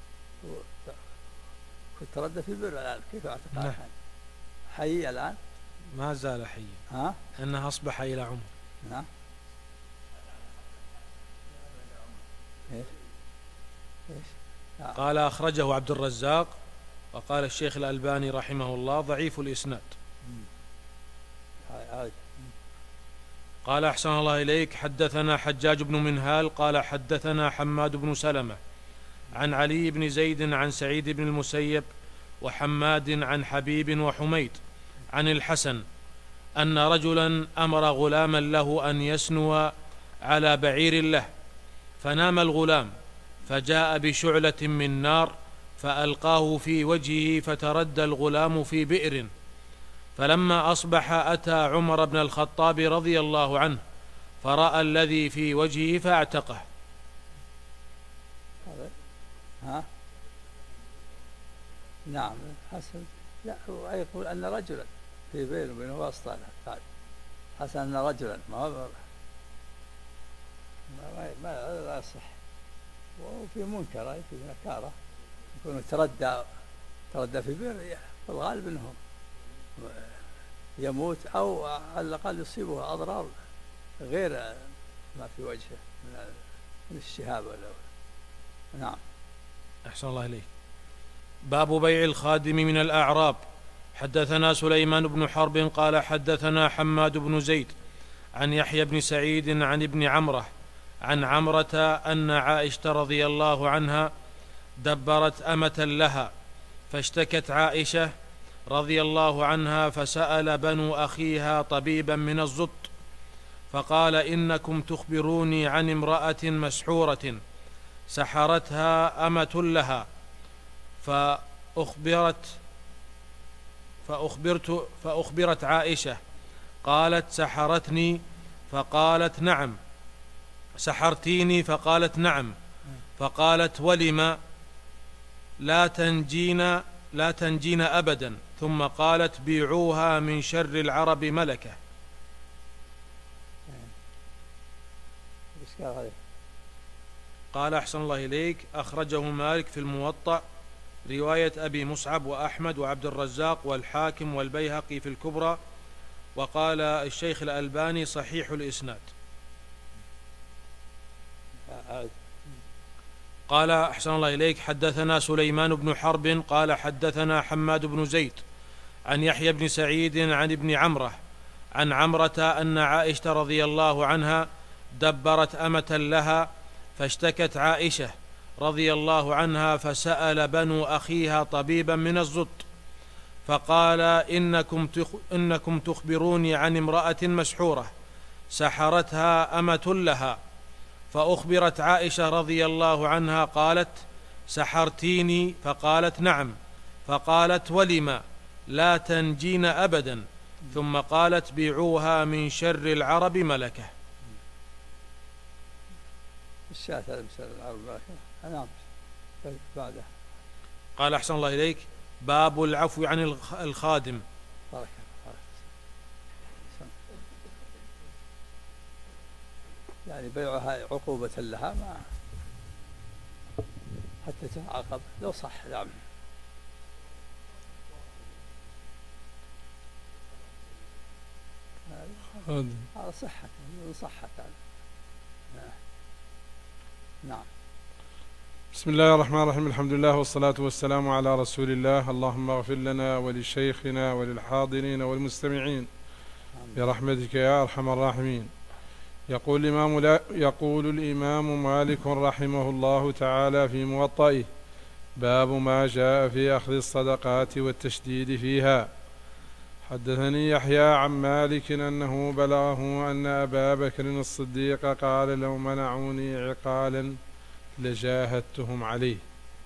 كنت تردى في البئر الآن، كيف أعتقه؟ نعم. حي الآن؟ ما زال حيا. أنه أصبح إلى عمر. نعم. إيش؟ قال أخرجه عبد الرزاق، وقال الشيخ الألباني رحمه الله ضعيف الإسناد. قال أحسن الله إليك. حدثنا حجاج بن منهال قال حدثنا حماد بن سلمة عن علي بن زيد عن سعيد بن المسيب وحماد عن حبيب وحميد عن الحسن أن رجلا أمر غلاما له أن يسنو على بعير له، فنام الغلام فجاء بشعلة من نار فألقاه في وجهه فتردى الغلام في بئر. فلما أصبح أتى عمر بن الخطاب رضي الله عنه فرأى الذي في وجهه فاعتقه. نعم. حسن. لا، هو يقول أن رجلا في بينه وبينه واسطة. حسن أن رجلا ما لا يصح، وفي منكر في نكارة يكون تردى في بئر، والغالب أنهم يموت أو على الأقل يصيبه أضرار غير ما في وجهه من الشهاب. نعم. أحسن الله إليك. باب بيع الخادم من الأعراب. حدثنا سليمان بن حرب قال حدثنا حماد بن زيد عن يحيى بن سعيد عن ابن عمره عن عمرة أن عائشة رضي الله عنها دبرت أمة لها، فاشتكت عائشة رضي الله عنها فسأل بنو أخيها طبيبا من الزط فقال إنكم تخبروني عن امرأة مسحورة سحرتها أمة لها، فأخبرت عائشة قالت سحرتني، فقالت نعم. سحرتيني، فقالت نعم. فقالت ولم لا تنجين أبدا، ثم قالت بيعوها من شر العرب ملكة. قال أحسن الله إليك. أخرجه مالك في الموطأ رواية أبي مصعب وأحمد وعبد الرزاق والحاكم والبيهقي في الكبرى، وقال الشيخ الألباني صحيح الإسناد. قال أحسن الله إليك. حدثنا سليمان بن حرب قال حدثنا حماد بن زيد عن يحيى بن سعيد عن ابن عمره عن عمرة أن عائشة رضي الله عنها دبرت أمة لها، فاشتكت عائشة رضي الله عنها فسأل بنو أخيها طبيبا من الزط فقال إنكم تخبروني عن امرأة مسحورة سحرتها أمة لها. فأخبرت عائشة رضي الله عنها قالت سحرتيني، فقالت نعم. فقالت ولم لا تنجين أبدا، ثم قالت بيعوها من شر العرب ملكة. الشاة هذا من شر العرب ملكة. نعم. بعده قال أحسن الله إليك: باب العفو عن الخادم. بارك. يعني بيعها عقوبة لها ما حتى تعاقب لو صح. نعم. هذا صحة نعم. بسم الله الرحمن الرحيم. الحمد لله والصلاة والسلام على رسول الله. اللهم اغفر لنا ولشيخنا وللحاضرين والمستمعين برحمتك يا أرحم الراحمين. يقول الإمام مالك رحمه الله تعالى في موطئه: باب ما جاء في أخذ الصدقات والتشديد فيها. حدثني يحيى عن مالك أنه بلغه أن أبا بكر الصديق قال: لو منعوني عقالا لجاهدتهم عليه.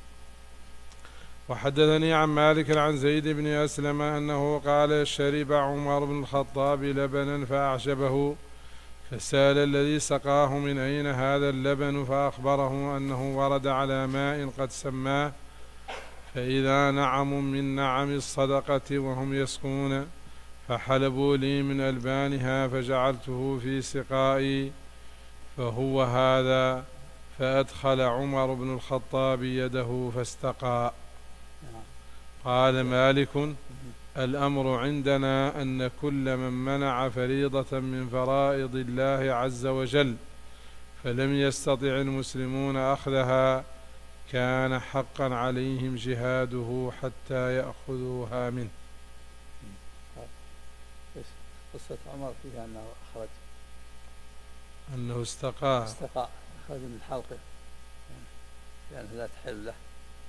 وحدثني عن مالك عن زيد بن أسلم أنه قال: شرب عمر بن الخطاب لبنا فأعجبه، فسأل الذي سقاه: من أين هذا اللبن؟ فأخبره أنه ورد على ماء قد سماه، فإذا نعم من نعم الصدقة وهم يسقون، فحلبوا لي من ألبانها فجعلته في سقائي، فهو هذا. فأدخل عمر بن الخطاب يده فاستقى. قال مالك: الأمر عندنا أن كل من منع فريضة من فرائض الله عز وجل فلم يستطع المسلمون أخذها كان حقا عليهم جهاده حتى يأخذوها منه. قصة عمر فيها أنه أخرج، أنه استقى أخرج من حلقه لأنه لا تحل له.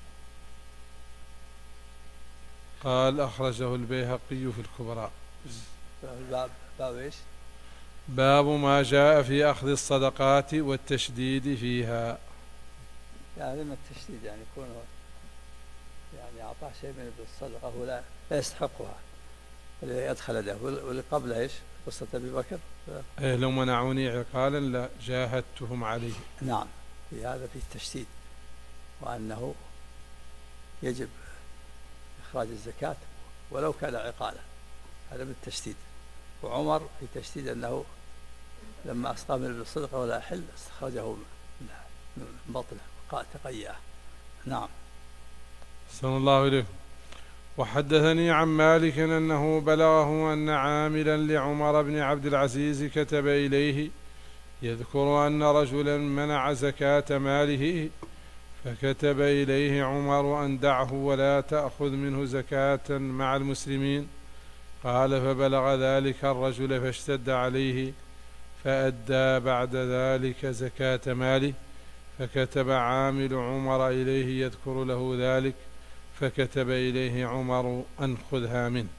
قال: أخرجه البيهقي في الكبرى. باب إيش؟ باب ما جاء في أخذ الصدقات والتشديد فيها. يعني لما التشديد يعني يكون يعني أعطاه شيء من الصدقة ولا يستحقها يدخل يده. واللي قبله إيش؟ قصة أبي بكر: لو منعوني عقالا لجاهدتهم عليه. نعم. في هذا في التشديد، وأنه يجب إخراج الزكاة ولو كان عقالا، هذا بالتشديد. وعمر في تشديد أنه لما أسقى من الصدقة ولا حل استخرجه من بطنه تقياه. نعم. صلى الله عليه. وحدثني عن مالك أنه بلغه أن عاملا لعمر بن عبد العزيز كتب إليه يذكر أن رجلا منع زكاة ماله، فكتب إليه عمر أن دعه ولا تأخذ منه زكاة مع المسلمين. قال: فبلغ ذلك الرجل فاشتد عليه، فأدى بعد ذلك زكاة ماله، فكتب عامل عمر إليه يذكر له ذلك، فكتب إليه عمر أن خذها منه.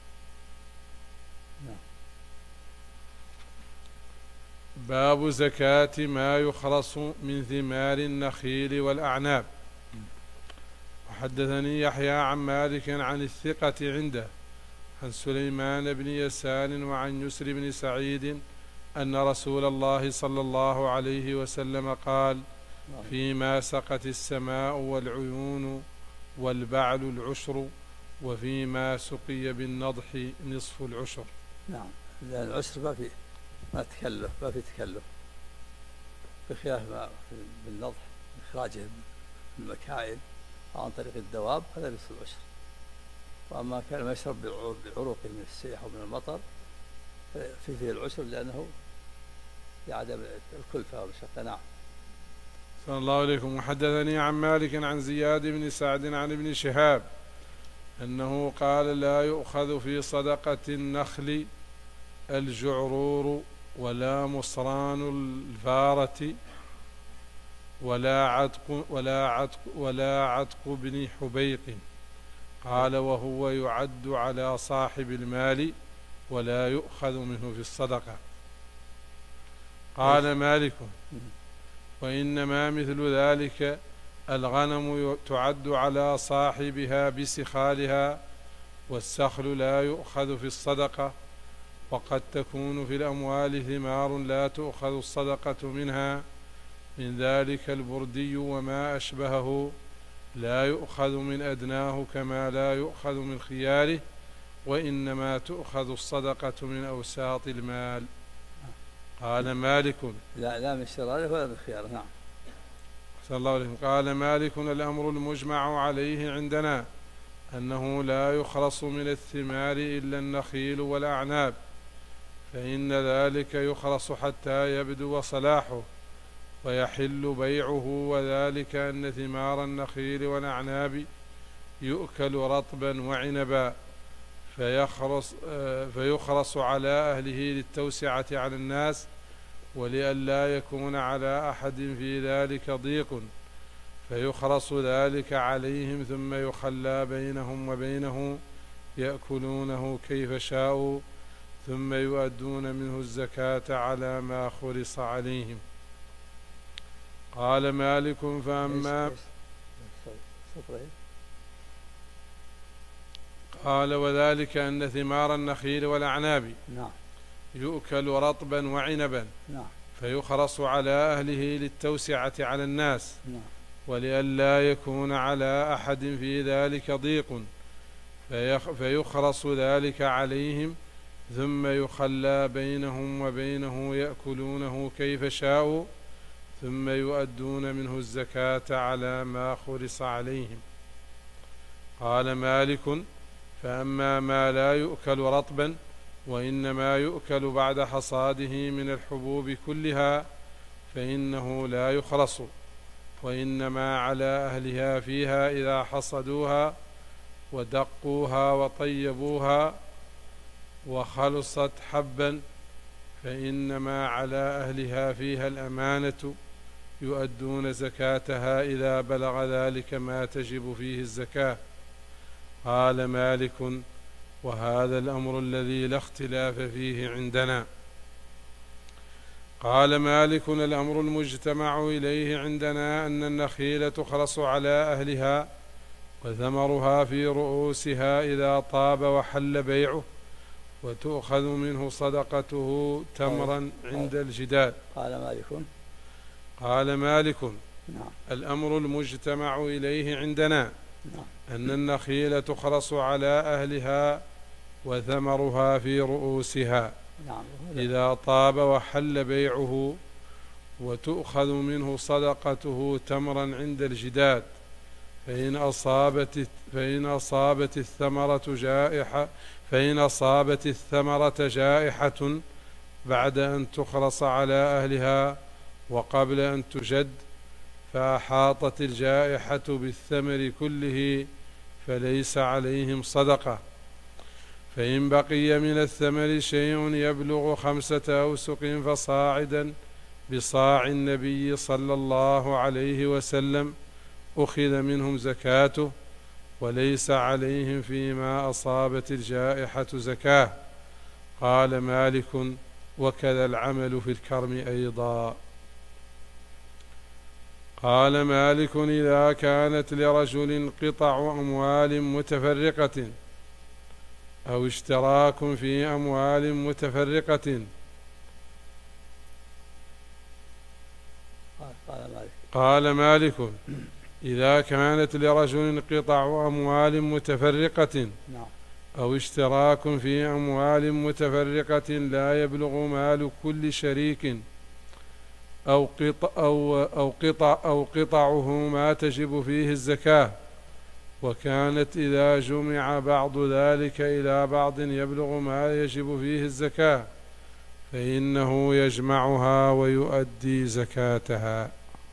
باب زكاة ما يخرص من ثمار النخيل والأعناب. وحدثني يحيى عن مالك عن الثقة عنده عن سليمان بن يسار وعن يسر بن سعيد أن رسول الله صلى الله عليه وسلم قال: فيما سقت السماء والعيون والبعل العشر، وفيما سقي بالنضح نصف العشر. نعم. لأن العشر ما في تكلف بخلاف ما بالنضح إخراجه من المكائن عن طريق الدواب، هذا نصف العشر. وأما كان ما يشرب بعروق من السيح ومن المطر فيه العشر لأنه لعدم الكلفة والمشقة. نعم. صلى الله عليكم. وحدثني عن مالك عن زياد بن سعد عن ابن شهاب أنه قال: لا يؤخذ في صدقة النخل الجعرور ولا مصران الفارة ولا عتق بن حبيق. قال: وهو يعد على صاحب المال ولا يؤخذ منه في الصدقة. قال مالك: وإنما مثل ذلك الغنم تعد على صاحبها بسخالها، والسخل لا يؤخذ في الصدقة. وقد تكون في الأموال ثمار لا تؤخذ الصدقة منها، من ذلك البردي وما أشبهه، لا يؤخذ من أدناه كما لا يؤخذ من خياره، وإنما تؤخذ الصدقة من أوساط المال. قال مالك لا من شراره ولا من خياره. نعم. صلى الله عليه وسلم. قال مالك الأمر المجمع عليه عندنا أنه لا يخلص من الثمار إلا النخيل والأعناب، فإن ذلك يخلص حتى يبدو صلاحه ويحل بيعه، وذلك أن ثمار النخيل والأعناب يؤكل رطبا وعنبا، فيخرص على أهله للتوسعة على الناس، ولئلا يكون على أحد في ذلك ضيق، فيخرص ذلك عليهم، ثم يخلى بينهم وبينه يأكلونه كيف شاءوا، ثم يؤدون منه الزكاة على ما خرص عليهم. قال مالك فأما قال وذلك أن ثمار النخيل والأعناب يؤكل رطبا وعنبا، فيخرص على أهله للتوسعة على الناس، ولئلا يكون على أحد في ذلك ضيق، فيخرص ذلك عليهم، ثم يخلى بينهم وبينه يأكلونه كيف شاءوا، ثم يؤدون منه الزكاة على ما خرص عليهم. قال مالك فأما ما لا يؤكل رطبا وإنما يؤكل بعد حصاده من الحبوب كلها فإنه لا يخرص، وإنما على أهلها فيها إذا حصدوها ودقوها وطيبوها وخلصت حبا، فإنما على أهلها فيها الأمانة، يؤدون زكاتها إذا بلغ ذلك ما تجب فيه الزكاة. قال مالك وهذا الأمر الذي لا اختلاف فيه عندنا. قال مالك الأمر المجتمع إليه عندنا أن النخيل تخرص على أهلها، وثمرها في رؤوسها إذا طاب وحل بيعه، وتؤخذ منه صدقته تمرا عند الجداد. قال مالك الأمر المجتمع إليه عندنا أن النخيل تخرص على أهلها، وثمرها في رؤوسها إذا طاب وحل بيعه، وتؤخذ منه صدقته تمرا عند الجداد، فإن أصابت الثمرة جائحة بعد أن تخرص على أهلها وقبل أن تجد، فأحاطت الجائحة بالثمر كله، فليس عليهم صدقة. فإن بقي من الثمر شيء يبلغ 5 أوسق فصاعدا بصاع النبي صلى الله عليه وسلم أخذ منهم زكاته، وليس عليهم فيما أصابت الجائحة زكاة. قال مالك وكذا العمل في الكرم أيضا. قال مالك إذا كانت لرجل قطع أموال متفرقة أو اشتراك في أموال متفرقة. قال مالك إذا كانت لرجل قطع أموال متفرقة أو اشتراك في أموال متفرقة لا يبلغ مال كل شريك أو قطعه ما تجب فيه الزكاة، وكانت إذا جمع بعض ذلك إلى بعض يبلغ ما يجب فيه الزكاة، فإنه يجمعها ويؤدي زكاتها.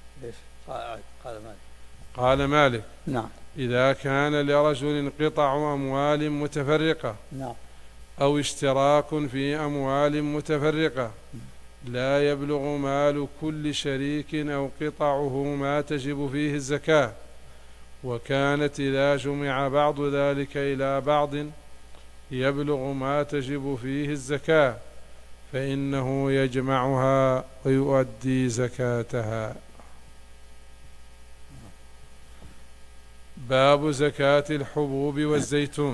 قال مالك إذا كان لرجل قطع أموال متفرقة أو اشتراك في أموال متفرقة لا يبلغ مال كل شريك أو قطعه ما تجب فيه الزكاة، وكانت إذا جمع بعض ذلك إلى بعض يبلغ ما تجب فيه الزكاة، فإنه يجمعها ويؤدي زكاتها. باب زكاة الحبوب والزيتون.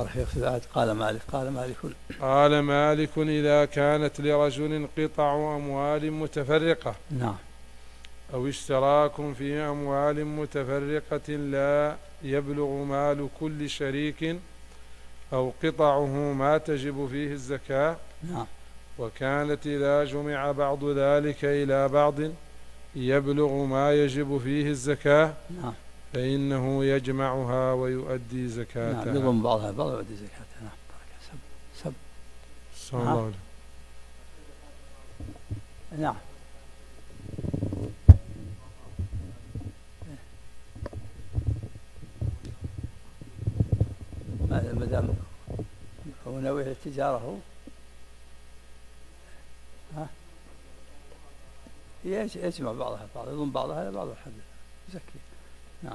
قال مالك إذا كانت لرجل قطع أموال متفرقة أو اشتراك في أموال متفرقة لا يبلغ مال كل شريك أو قطعه ما تجب فيه الزكاة. نعم. وكانت إذا جمع بعض ذلك إلى بعض يبلغ ما يجب فيه الزكاة. نعم. فإنه يجمعها ويؤدي زكاتها. نعم، يضم بعضها بعض ويؤدي زكاتها. نعم. سب. صلى الله عليه. نعم. ما دام هو ناوي التجارة هو يجمع بعضها بعض، يضم بعضها إلى بعض الحد يزكي. نعم.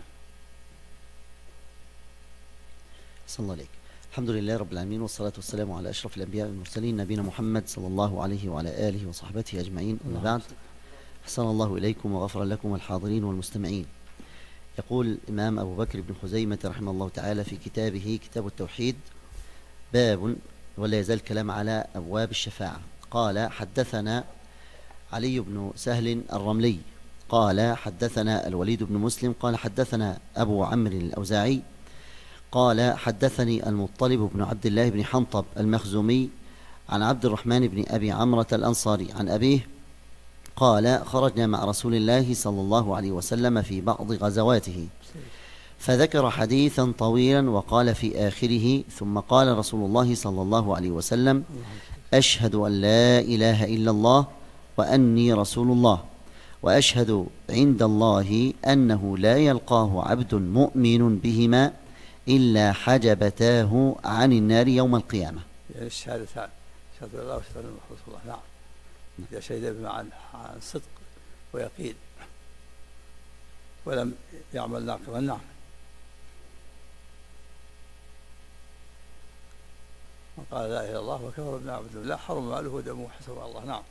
صلى الله عليك. الحمد لله رب العالمين، والصلاة والسلام على أشرف الأنبياء والمرسلين نبينا محمد صلى الله عليه وعلى آله وصحبه أجمعين. أما بعد، أحسن الله إليكم وغفر لكم الحاضرين والمستمعين. يقول الإمام أبو بكر بن خزيمة رحمه الله تعالى في كتابه كتاب التوحيد: باب، ولا يزال الكلام على أبواب الشفاعة. قال: حدثنا علي بن سهل الرملي قال حدثنا الوليد بن مسلم قال حدثنا أبو عمرو الأوزاعي قال حدثني المطلب بن عبد الله بن حنطب المخزومي عن عبد الرحمن بن أبي عمرة الأنصاري عن أبيه قال: خرجنا مع رسول الله صلى الله عليه وسلم في بعض غزواته، فذكر حديثا طويلا وقال في آخره: ثم قال رسول الله صلى الله عليه وسلم: أشهد أن لا إله إلا الله وأني رسول الله، وأشهد عند الله أنه لا يلقاه عبد مؤمن بهما إلا حجبتاه عن النار يوم القيامة. يعني الشهادتان، أشهد أن لا إله إلا الله وأشهد أن محمدا رسول الله. نعم. إذا شهد بما عن صدق ويقين ولم يعمل ناقضا. نعم. من قال لا إله إلا الله وكفر بما عبد الله حرم ماله ودمه حسب الله. نعم.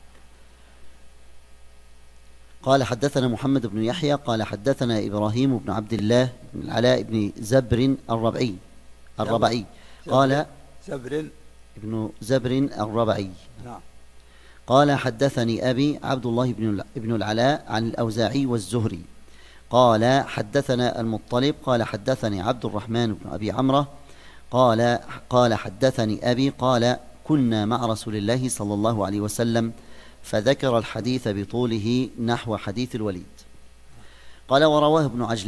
قال: حدثنا محمد بن يحيى قال حدثنا إبراهيم بن عبد الله بن العلاء بن زبر الربعي قال زبر ابن زبر الربعي. نعم. قال: حدثني أبي عبد الله بن العلاء عن الأوزاعي والزهري قال: حدثنا المطلب قال حدثني عبد الرحمن بن أبي عمرة قال حدثني أبي قال: كنا مع رسول الله صلى الله عليه وسلم، فذكر الحديث بطوله نحو حديث الوليد. قال: ورواه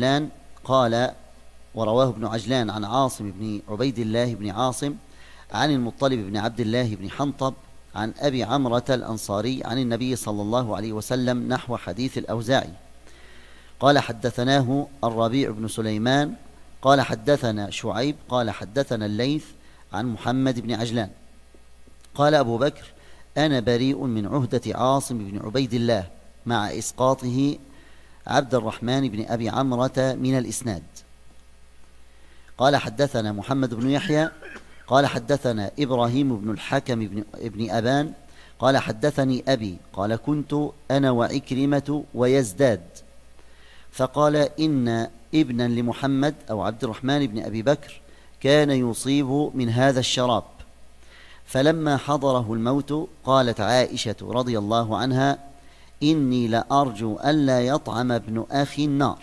ابن عجلان عن عاصم بن عبيد الله بن عاصم عن المطلب بن عبد الله بن حنطب عن أبي عمرة الأنصاري عن النبي صلى الله عليه وسلم نحو حديث الأوزاعي. قال: حدثناه الربيع بن سليمان قال حدثنا شعيب قال حدثنا الليث عن محمد بن عجلان. قال أبو بكر: أنا بريء من عهدة عاصم بن عبيد الله مع إسقاطه عبد الرحمن بن أبي عمرة من الإسناد. قال: حدثنا محمد بن يحيى قال حدثنا إبراهيم بن الحكم بن أبان قال حدثني أبي قال: كنت أنا وعكرمة ويزداد، فقال: إن ابنا لمحمد أو عبد الرحمن بن أبي بكر كان يصيب من هذا الشراب، فلما حضره الموت قالت عائشة رضي الله عنها: إني لأرجو ألا يطعم ابن أخي النار.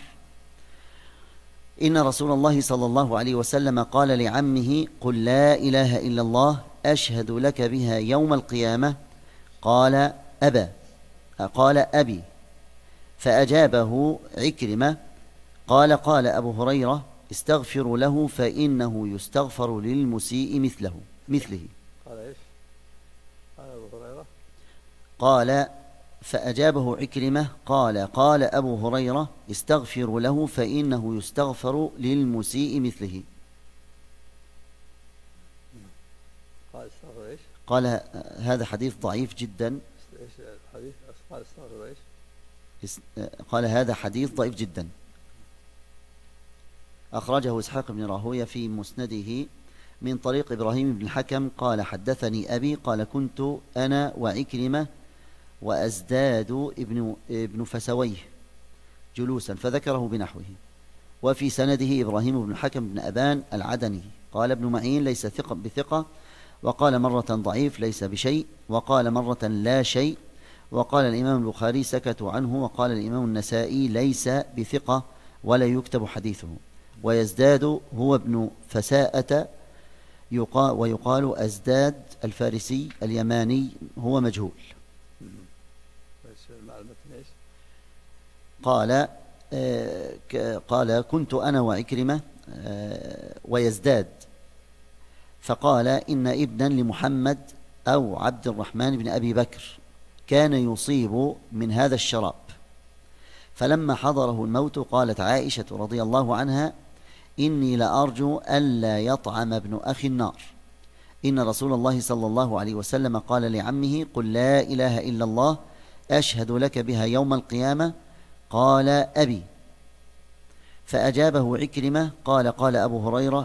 إن رسول الله صلى الله عليه وسلم قال لعمه: قل لا إله إلا الله أشهد لك بها يوم القيامة. قال: أبي. فأجابه عكرمة قال أبو هريرة: استغفروا له فإنه يستغفر للمسيء مثله. قال إيش؟ قال أبو هريرة. قال: فأجابه عكرمة قال أبو هريرة: استغفروا له فإنه يستغفر للمسيء مثله. قال استغفر إيش؟ قال: هذا حديث ضعيف جدا. إيش الحديث؟ قال استغفر إيش؟ قال: هذا حديث ضعيف جدا. أخرجه إسحاق بن راهويه في مسنده من طريق إبراهيم بن الحكم قال: حدثني أبي قال: كنت أنا وعكرمة وأزداد ابن فسويه جلوسا، فذكره بنحوه. وفي سنده إبراهيم بن الحكم بن أبان العدني. قال ابن معين: ليس بثقة، وقال مرة ضعيف ليس بشيء، وقال مرة لا شيء، وقال الإمام البخاري سكتوا عنه، وقال الإمام النسائي ليس بثقة ولا يكتب حديثه. ويزداد هو ابن فساءة ويقال أزداد الفارسي اليماني، هو مجهول. قال كنت أنا وعكرمة ويزداد، فقال إن ابنا لمحمد أو عبد الرحمن بن أبي بكر كان يصيب من هذا الشراب، فلما حضره الموت قالت عائشة رضي الله عنها إني لأرجو ألا يطعم ابن أخي النار، إن رسول الله صلى الله عليه وسلم قال لعمه قل لا إله إلا الله أشهد لك بها يوم القيامة، قال أبي، فأجابه عكرمة قال أبو هريرة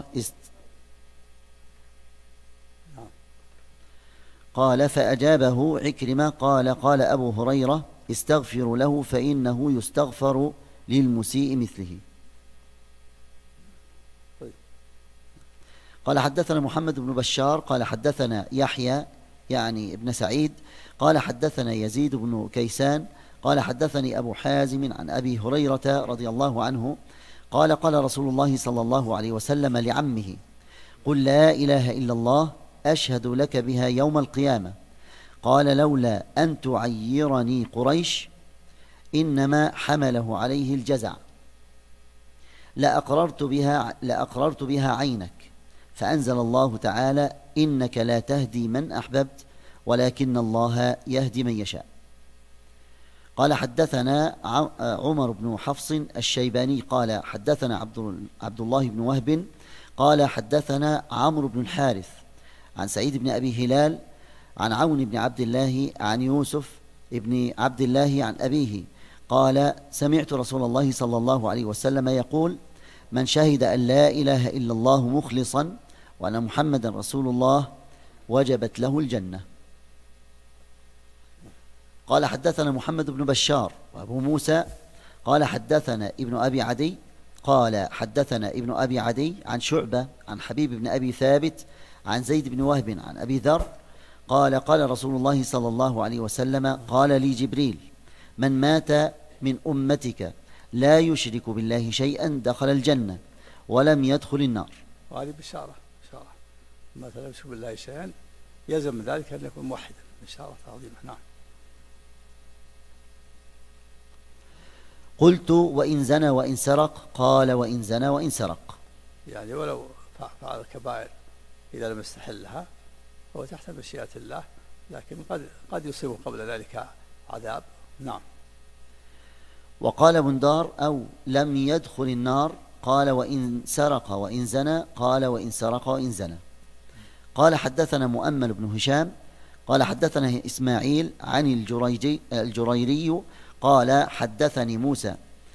فأجابه عكرمة قال أبو هريرة استغفر له فإنه يستغفر للمسيء مثله. قال حدثنا محمد بن بشار قال حدثنا يحيى يعني ابن سعيد قال حدثنا يزيد بن كيسان قال حدثني أبو حازم عن أبي هريرة رضي الله عنه قال رسول الله صلى الله عليه وسلم لعمه قل لا إله إلا الله أشهد لك بها يوم القيامة، قال لولا أن تعيرني قريش إنما حمله عليه الجزع لأقررت بها عينك، فأنزل الله تعالى إنك لا تهدي من أحببت ولكن الله يهدي من يشاء. قال حدثنا عمر بن حفص الشيباني قال حدثنا عبد الله بن وهب قال حدثنا عمرو بن الحارث عن سعيد بن أبي هلال عن عون بن عبد الله عن يوسف بن عبد الله عن أبيه قال سمعت رسول الله صلى الله عليه وسلم يقول من شهد أن لا إله إلا الله مخلصا وأن محمدا رسول الله وجبت له الجنة. قال حدثنا محمد بن بشار وأبو موسى قال حدثنا ابن أبي عدي قال حدثنا ابن أبي عدي عن شعبة عن حبيب بن أبي ثابت عن زيد بن وهب عن أبي ذر قال رسول الله صلى الله عليه وسلم قال لي جبريل من مات من أمتك لا يشرك بالله شيئا دخل الجنة ولم يدخل النار. وهذه بشارة مثلا لا يشرك بالله شيئا يلزم من ذلك أن يكون موحدا، بشارة عظيمة. نعم. قلت وإن زنى وإن سرق؟ قال وإن زنى وإن سرق، يعني ولو فعل الكبائر إذا لم يستحلها هو تحت مشيئة الله، لكن قد يصيبه قبل ذلك عذاب. نعم. وقال بندار أو لم يدخل النار؟ قال وإن سرق وإن زنى؟ قال وإن سرق وإن زنى. قال حدثنا مؤمل بن هشام قال حدثنا إسماعيل عن الجريري قال حدثني موسى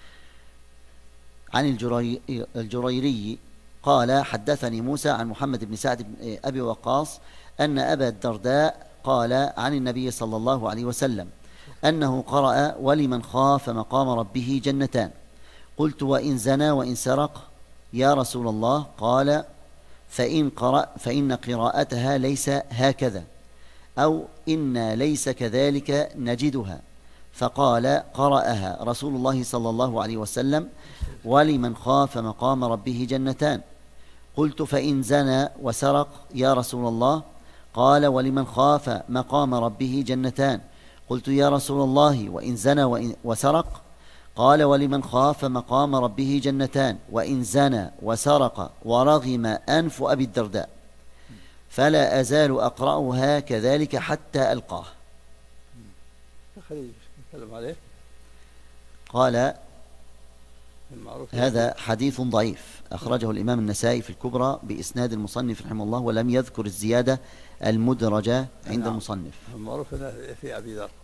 عن الجريري قال حدثني موسى عن محمد بن سعد بن أبي وقاص أن أبا الدرداء قال عن النبي صلى الله عليه وسلم أنه قرأ ولمن خاف مقام ربه جنتان. قلت وإن زنى وإن سرق يا رسول الله؟ قال فإن قراءتها ليس هكذا أو إنا ليس كذلك نجدها، فقال قرأها رسول الله صلى الله عليه وسلم ولمن خاف مقام ربه جنتان. قلت فإن زنى وسرق يا رسول الله؟ قال ولمن خاف مقام ربه جنتان. قلت يا رسول الله وإن زنى وسرق؟ قال ولمن خاف مقام ربه جنتان. وإن زنى وسرق ورغم أنف أبي الدرداء فلا أزال أقرأها كذلك حتى ألقاه. قال هذا حديث ضعيف أخرجه الإمام النسائي في الكبرى بإسناد المصنف رحمه الله، ولم يذكر الزيادة المدرجة عند المصنف. المعروف في أبي ذر.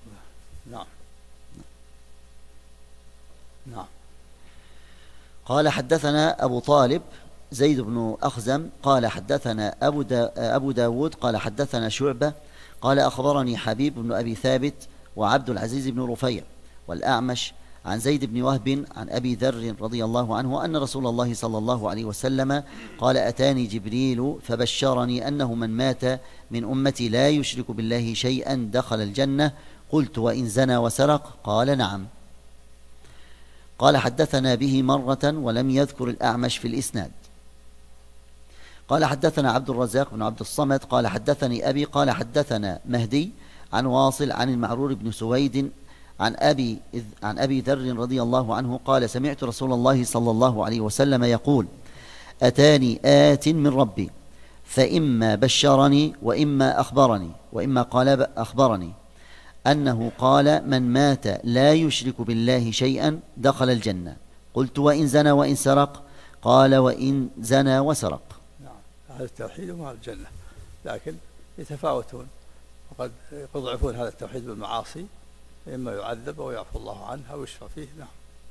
نعم. قال حدثنا أبو طالب زيد بن أخزم قال حدثنا أبو داود قال حدثنا شعبة قال أخبرني حبيب بن أبي ثابت وعبد العزيز بن رفيع والأعمش عن زيد بن وهب عن أبي ذر رضي الله عنه أن رسول الله صلى الله عليه وسلم قال أتاني جبريل فبشرني أنه من مات من أمتي لا يشرك بالله شيئا دخل الجنة قلت وإن زنى وسرق؟ قال نعم. قال حدثنا به مرة ولم يذكر الأعمش في الإسناد. قال حدثنا عبد الرزاق بن عبد الصمد قال حدثني أبي قال حدثنا مهدي عن واصل عن المعرور بن سويد عن أبي ذر رضي الله عنه قال سمعت رسول الله صلى الله عليه وسلم يقول أتاني آت من ربي فإما بشرني وإما قال أخبرني أنه قال من مات لا يشرك بالله شيئا دخل الجنة. قلت وإن زنى وإن سرق؟ قال وإن زنى وسرق. نعم، هذا التوحيد وما الجنة، لكن يتفاوتون، وقد يضعفون هذا التوحيد بالمعاصي، إما يعذب أو يعفو الله عنه أو يشفى فيه. نعم.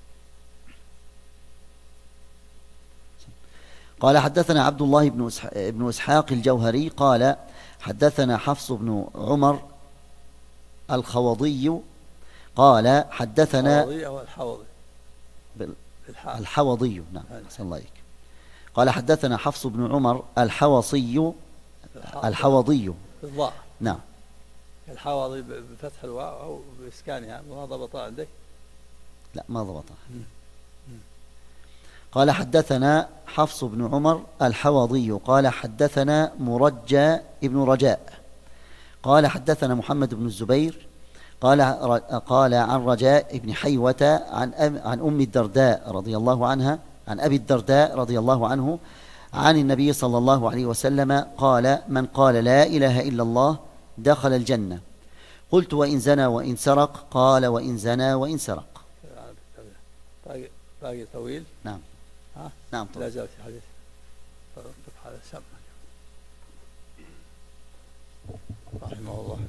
قال حدثنا عبد الله بن إسحاق الجوهري قال حدثنا حفص بن عمر الخوضي قال حدثنا الحوضي. نعم، أحسن الله عليك. قال حدثنا حفص بن عمر الحوضي بالضاء. نعم، الحوضي بفتح الواو أو بإسكانها. ما ضبط عندك؟ لا، ما ضبطها. قال حدثنا حفص بن عمر الحوضي قال حدثنا مرجى ابن رجاء قال حدثنا محمد بن الزبير قال عن رجاء بن حيوة عن أم الدرداء رضي الله عنها عن أبي الدرداء رضي الله عنه عن النبي صلى الله عليه وسلم قال من قال لا إله إلا الله دخل الجنة. قلت وإن زنى وإن سرق؟ قال وإن زنى وإن سرق. باقي طويل. نعم. نعم طويل. لا زال في حديث هذا سمع رحمه الله.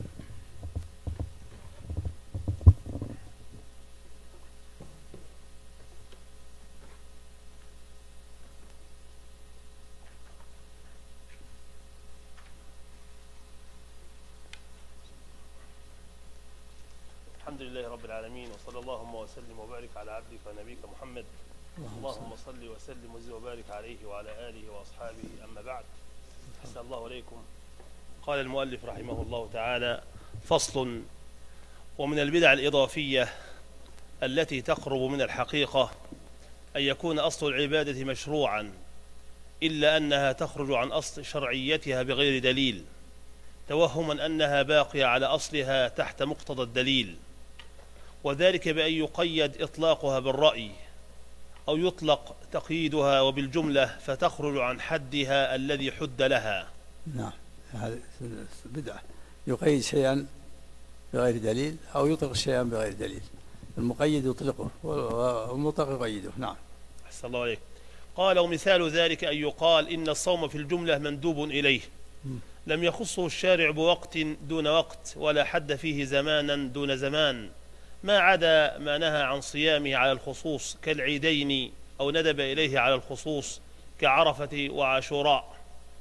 الحمد لله رب العالمين، وصلى اللهم وسلم وبارك على عبدك ونبيك محمد. اللهم صل وسلم وزد وبارك عليه وعلى آله وأصحابه. أما بعد، أحسن الله عليكم. قال المؤلف رحمه الله تعالى: فصل: ومن البدع الإضافية التي تقرب من الحقيقة أن يكون أصل العبادة مشروعا، إلا أنها تخرج عن أصل شرعيتها بغير دليل، توهما أنها باقية على أصلها تحت مقتضى الدليل، وذلك بأن يقيد إطلاقها بالرأي، أو يطلق تقييدها وبالجملة فتخرج عن حدها الذي حد لها. نعم، هذه بدعة، يقيد شيئا بغير دليل أو يطلق شيئا بغير دليل. المقيد يطلقه والمطلق يقيده. نعم. أحسن الله عليك. قال: ومثال ذلك أن يقال إن الصوم في الجملة مندوب إليه، لم يخصه الشارع بوقت دون وقت، ولا حد فيه زمانا دون زمان، ما عدا ما نهى عن صيامه على الخصوص كالعيدين، أو ندب إليه على الخصوص كعرفة وعاشوراء.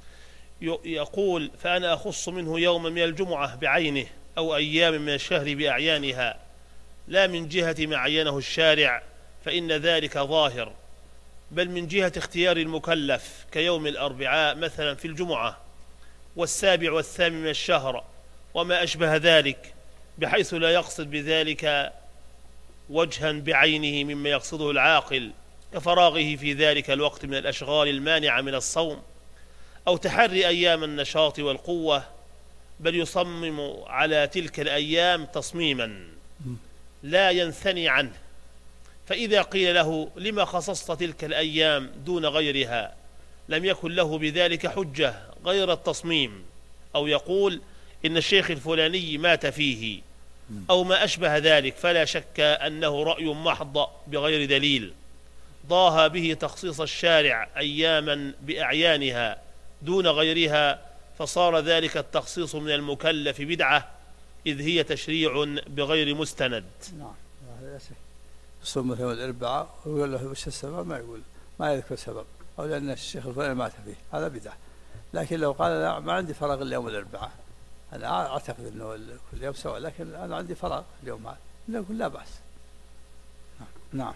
يقول: فأنا أخص منه يوما من الجمعة بعينه، أو أيام من الشهر بأعيانها، لا من جهة ما عينه الشارع فإن ذلك ظاهر، بل من جهة اختيار المكلف كيوم الأربعاء مثلا في الجمعة، والسابع والثامن من الشهر وما أشبه ذلك، بحيث لا يقصد بذلك وجها بعينه مما يقصده العاقل، كفراغه في ذلك الوقت من الأشغال المانعة من الصوم، أو تحري أيام النشاط والقوة، بل يصمم على تلك الأيام تصميما لا ينثني عنه. فإذا قيل له: لما خصصت تلك الأيام دون غيرها؟ لم يكن له بذلك حجة غير التصميم، أو يقول: إن الشيخ الفلاني مات فيه، أو ما أشبه ذلك، فلا شك أنه رأي محض بغير دليل، ضاهى به تخصيص الشارع أياما بأعيانها دون غيرها، فصار ذلك التخصيص من المكلف بدعة، إذ هي تشريع بغير مستند. نعم، يصوم مثلا الأربعاء ويقول له وش السبب؟ ما يقول، ما يذكر سبب، أو لأن الشيخ الفلاني مات فيه، هذا بدعة. لكن لو قال: لا، ما عندي فراغ إلا يوم الأربعاء، أنا أعتقد أنه كل يوم سواء، لكن أنا عندي فراغ اليوم هذا، نقول لا بأس. نعم.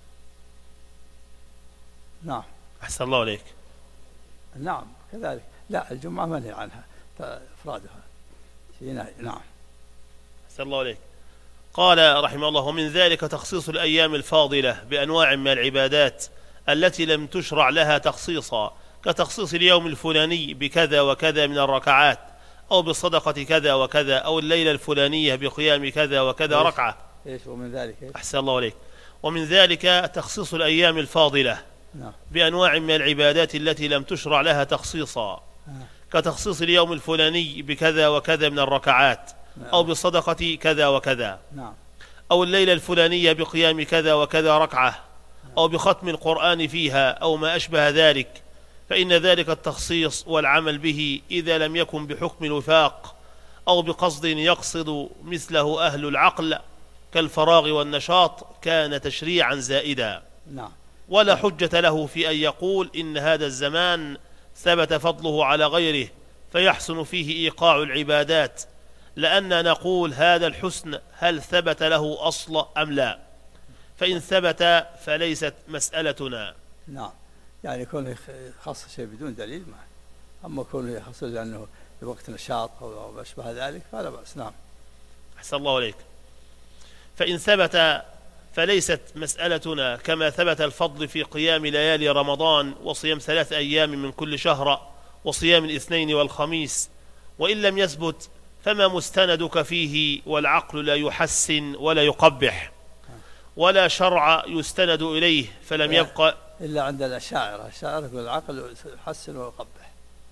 نعم. أحسن الله عليك. نعم كذلك. لا، الجمعة منهي عنها إفرادها. نعم. أحسن الله عليك. قال رحمه الله: ومن ذلك تخصيص الأيام الفاضلة بأنواع من العبادات التي لم تشرع لها تخصيصا، كتخصيص اليوم الفلاني بكذا وكذا من الركعات، أو بالصدقة كذا وكذا، أو الليلة الفلانية بقيام كذا وكذا ركعة. إيش ومن ذلك إيش؟ أحسن الله عليك. ومن ذلك تخصيص الأيام الفاضلة بأنواع من العبادات التي لم تشرع لها تخصيصا، كتخصيص اليوم الفلاني بكذا وكذا من الركعات، أو بالصدقة كذا وكذا، أو الليلة الفلانية بقيام كذا وكذا ركعة، أو بختم القرآن فيها، أو ما أشبه ذلك. فإن ذلك التخصيص والعمل به إذا لم يكن بحكم الوفاق أو بقصد يقصد مثله أهل العقل كالفراغ والنشاط كان تشريعا زائدا، ولا حجة له في أن يقول إن هذا الزمان ثبت فضله على غيره فيحسن فيه إيقاع العبادات، لأننا نقول هذا الحسن هل ثبت له أصل أم لا؟ فإن ثبت فليست مسألتنا. يعني كونه يخصص شيء بدون دليل ما، أما كونه يخصص لأنه لوقت نشاط أو ما أشبه ذلك فلا بأس. أحسن الله عليك. فإن ثبت فليست مسألتنا، كما ثبت الفضل في قيام ليالي رمضان وصيام 3 أيام من كل شهر وصيام الاثنين والخميس. وإن لم يثبت فما مستندك فيه، والعقل لا يحسن ولا يقبح، ولا شرع يستند إليه، فلم يبقى إلا عند الأشاعرة. الأشاعرة يقول العقل يحسن ويقبح،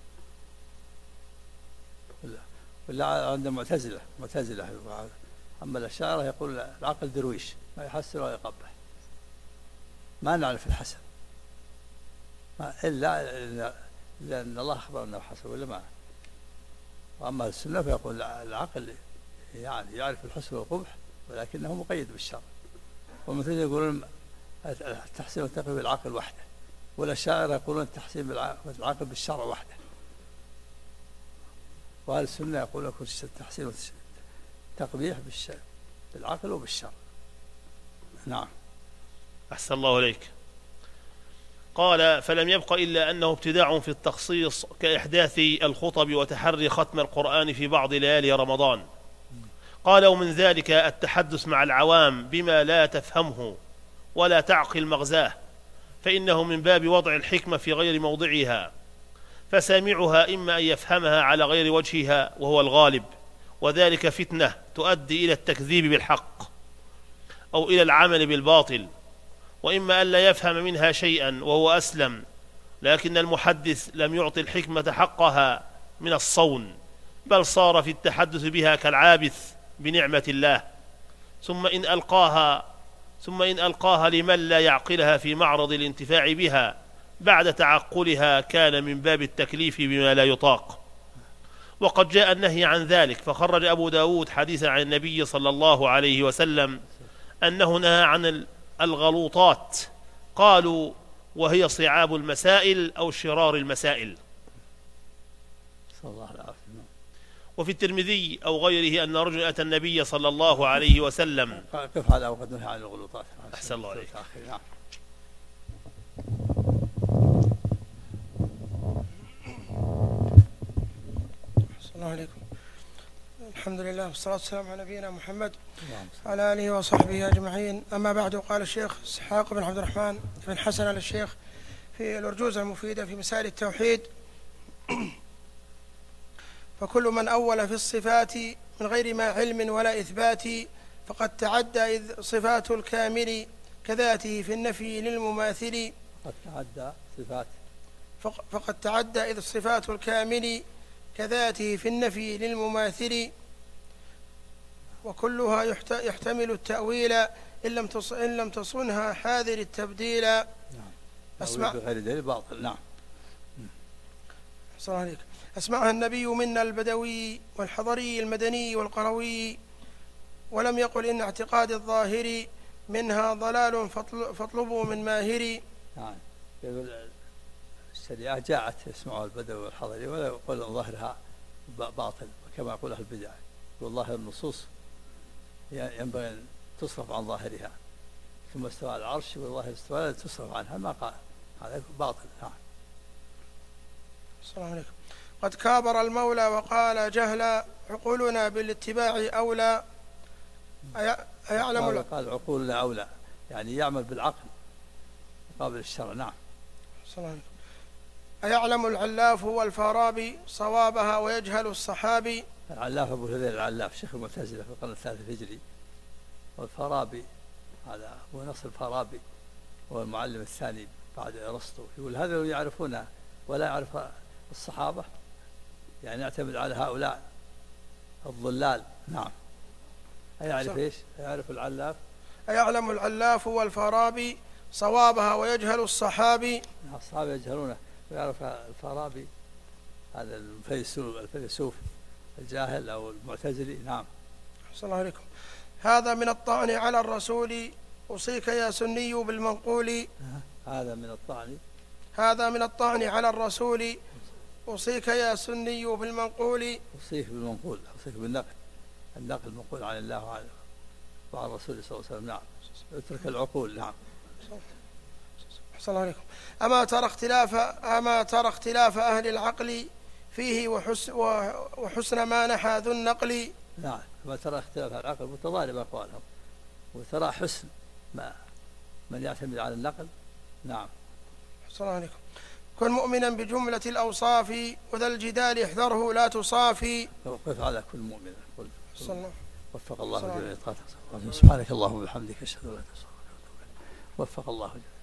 ولا عند المعتزلة. أما الأشاعرة يقول العقل درويش ما يحسن ولا يقبح، ما نعرف الحسن إلا لأن الله أخبر أنه حسن ولا ما. وأما السنة فيقول العقل يعني يعرف الحسن والقبح ولكنه مقيد بالشرع. والمثل يقولون التحسين والتقويم بالعقل وحده، والأشاعرة يقولون التحسين بالعقل بالشرع وحده، وأهل السنة يقولون التحسين والتقبيح بالعقل وبالشرع. أحسن الله عليك. قال: فلم يبق إلا أنه ابتداع في التخصيص كإحداث الخطب وتحري ختم القرآن في بعض ليالي رمضان. قال: ومن ذلك التحدث مع العوام بما لا تفهمه ولا تعقل مغزاه، فإنه من باب وضع الحكمة في غير موضعها، فسامعها إما أن يفهمها على غير وجهها وهو الغالب، وذلك فتنة تؤدي إلى التكذيب بالحق أو إلى العمل بالباطل، وإما أن لا يفهم منها شيئا وهو أسلم، لكن المحدث لم يعطي الحكمة حقها من الصون، بل صار في التحدث بها كالعابث بنعمة الله، ثم إن ألقاها لمن لا يعقلها في معرض الانتفاع بها بعد تعقلها كان من باب التكليف بما لا يطاق. وقد جاء النهي عن ذلك، فخرج أبو داود حديثا عن النبي صلى الله عليه وسلم أنه نهى عن الغلوطات، قالوا: وهي صعاب المسائل أو شرار المسائل. صلى الله عليه وسلم. وفي الترمذي أو غيره أن رجل أتى النبي صلى الله عليه وسلم. قف هذا وقد نهى عن الغلوطات. أحسن الله عليك. السلام عليكم. الحمد لله والصلاة والسلام على نبينا محمد وعلى آله وصحبه أجمعين. أما بعد، قال الشيخ إسحاق بن عبد الرحمن بن حسن آل الشيخ في الأرجوزة المفيدة في مسائل التوحيد: فكل من أول في الصفات من غير ما علم ولا إثبات فقد تعدى، إذ صفات الكامل كذاته في النفي للمماثل. فقد تعدى إذ صفات الكامل كذاته في النفي للمماثل، وكلها يحتمل التأويل إن لم تصنها حاذر التبديل. غير دليل باطل. أسمعها النبي منا البدوي والحضري المدني والقروي، ولم يقل إن اعتقاد الظاهر منها ضلال فاطلبوا من ماهر. يقول الشريعة جاءت يسمعها البدوي والحضري ولا يقول ظاهرها باطل كما يقول أهل البدع. يقول ظاهر النصوص ينبغي أن تصرف عن ظاهرها، ثم استوى على العرش والظاهر استوى لا تصرف عنها، ما قال هذا باطل. السلام عليكم. قد كابر المولى وقال جهلا عقولنا بالاتباع أولى، أيعلم قال العقول لا أولى، يعني يعمل بالعقل مقابل الشرع. نعم. أيعلم العلاف والفارابي صوابها ويجهل الصحابي؟ العلاف أبو هذيل العلاف شيخ المعتزلة في القرن الثالث الهجري، والفارابي هذا أبو نصر الفارابي هو المعلم الثاني بعد أرسطو. يقول هذا يعرفونه ولا يعرف الصحابة، يعني يعتمد على هؤلاء الضلال. نعم. يعرف ايش؟ يعرف العلاف. أيعلم العلاف والفارابي صوابها ويجهل الصحابي؟ الصحابة يجهلونه ويعرف الفارابي هذا الفيلسوف الجاهل أو المعتزلي. نعم. صلى الله عليكم. هذا من الطعن على الرسول أوصيك يا سني بالمنقول. هذا من الطعن. هذا من الطعن على الرسول أوصيك يا سني بالمنقول. أوصيك بالمنقول، أوصيك بالنقل، النقل المنقول عن الله وعن الرسول صلى الله عليه وسلم. نعم. اترك العقول. نعم. صلى الله عليكم. أما ترى اختلاف أهل العقل فيه وحسن ما نحى ذو النقل؟ نعم. ما ترى اختلاف أهل العقل متضارب أقوالهم، وترى حسن من يعتمد على النقل. نعم. صلى الله عليكم. كن مؤمنا بجملة الأوصاف وذا الجدال احذره لا تصافي. وقف على كل مؤمن. وفق الله جميعا. سبحانك اللهم وبحمدك أشهد أن لا إله إلا أنت أستغفرك وأتوب إليك. وفق الله جميعا.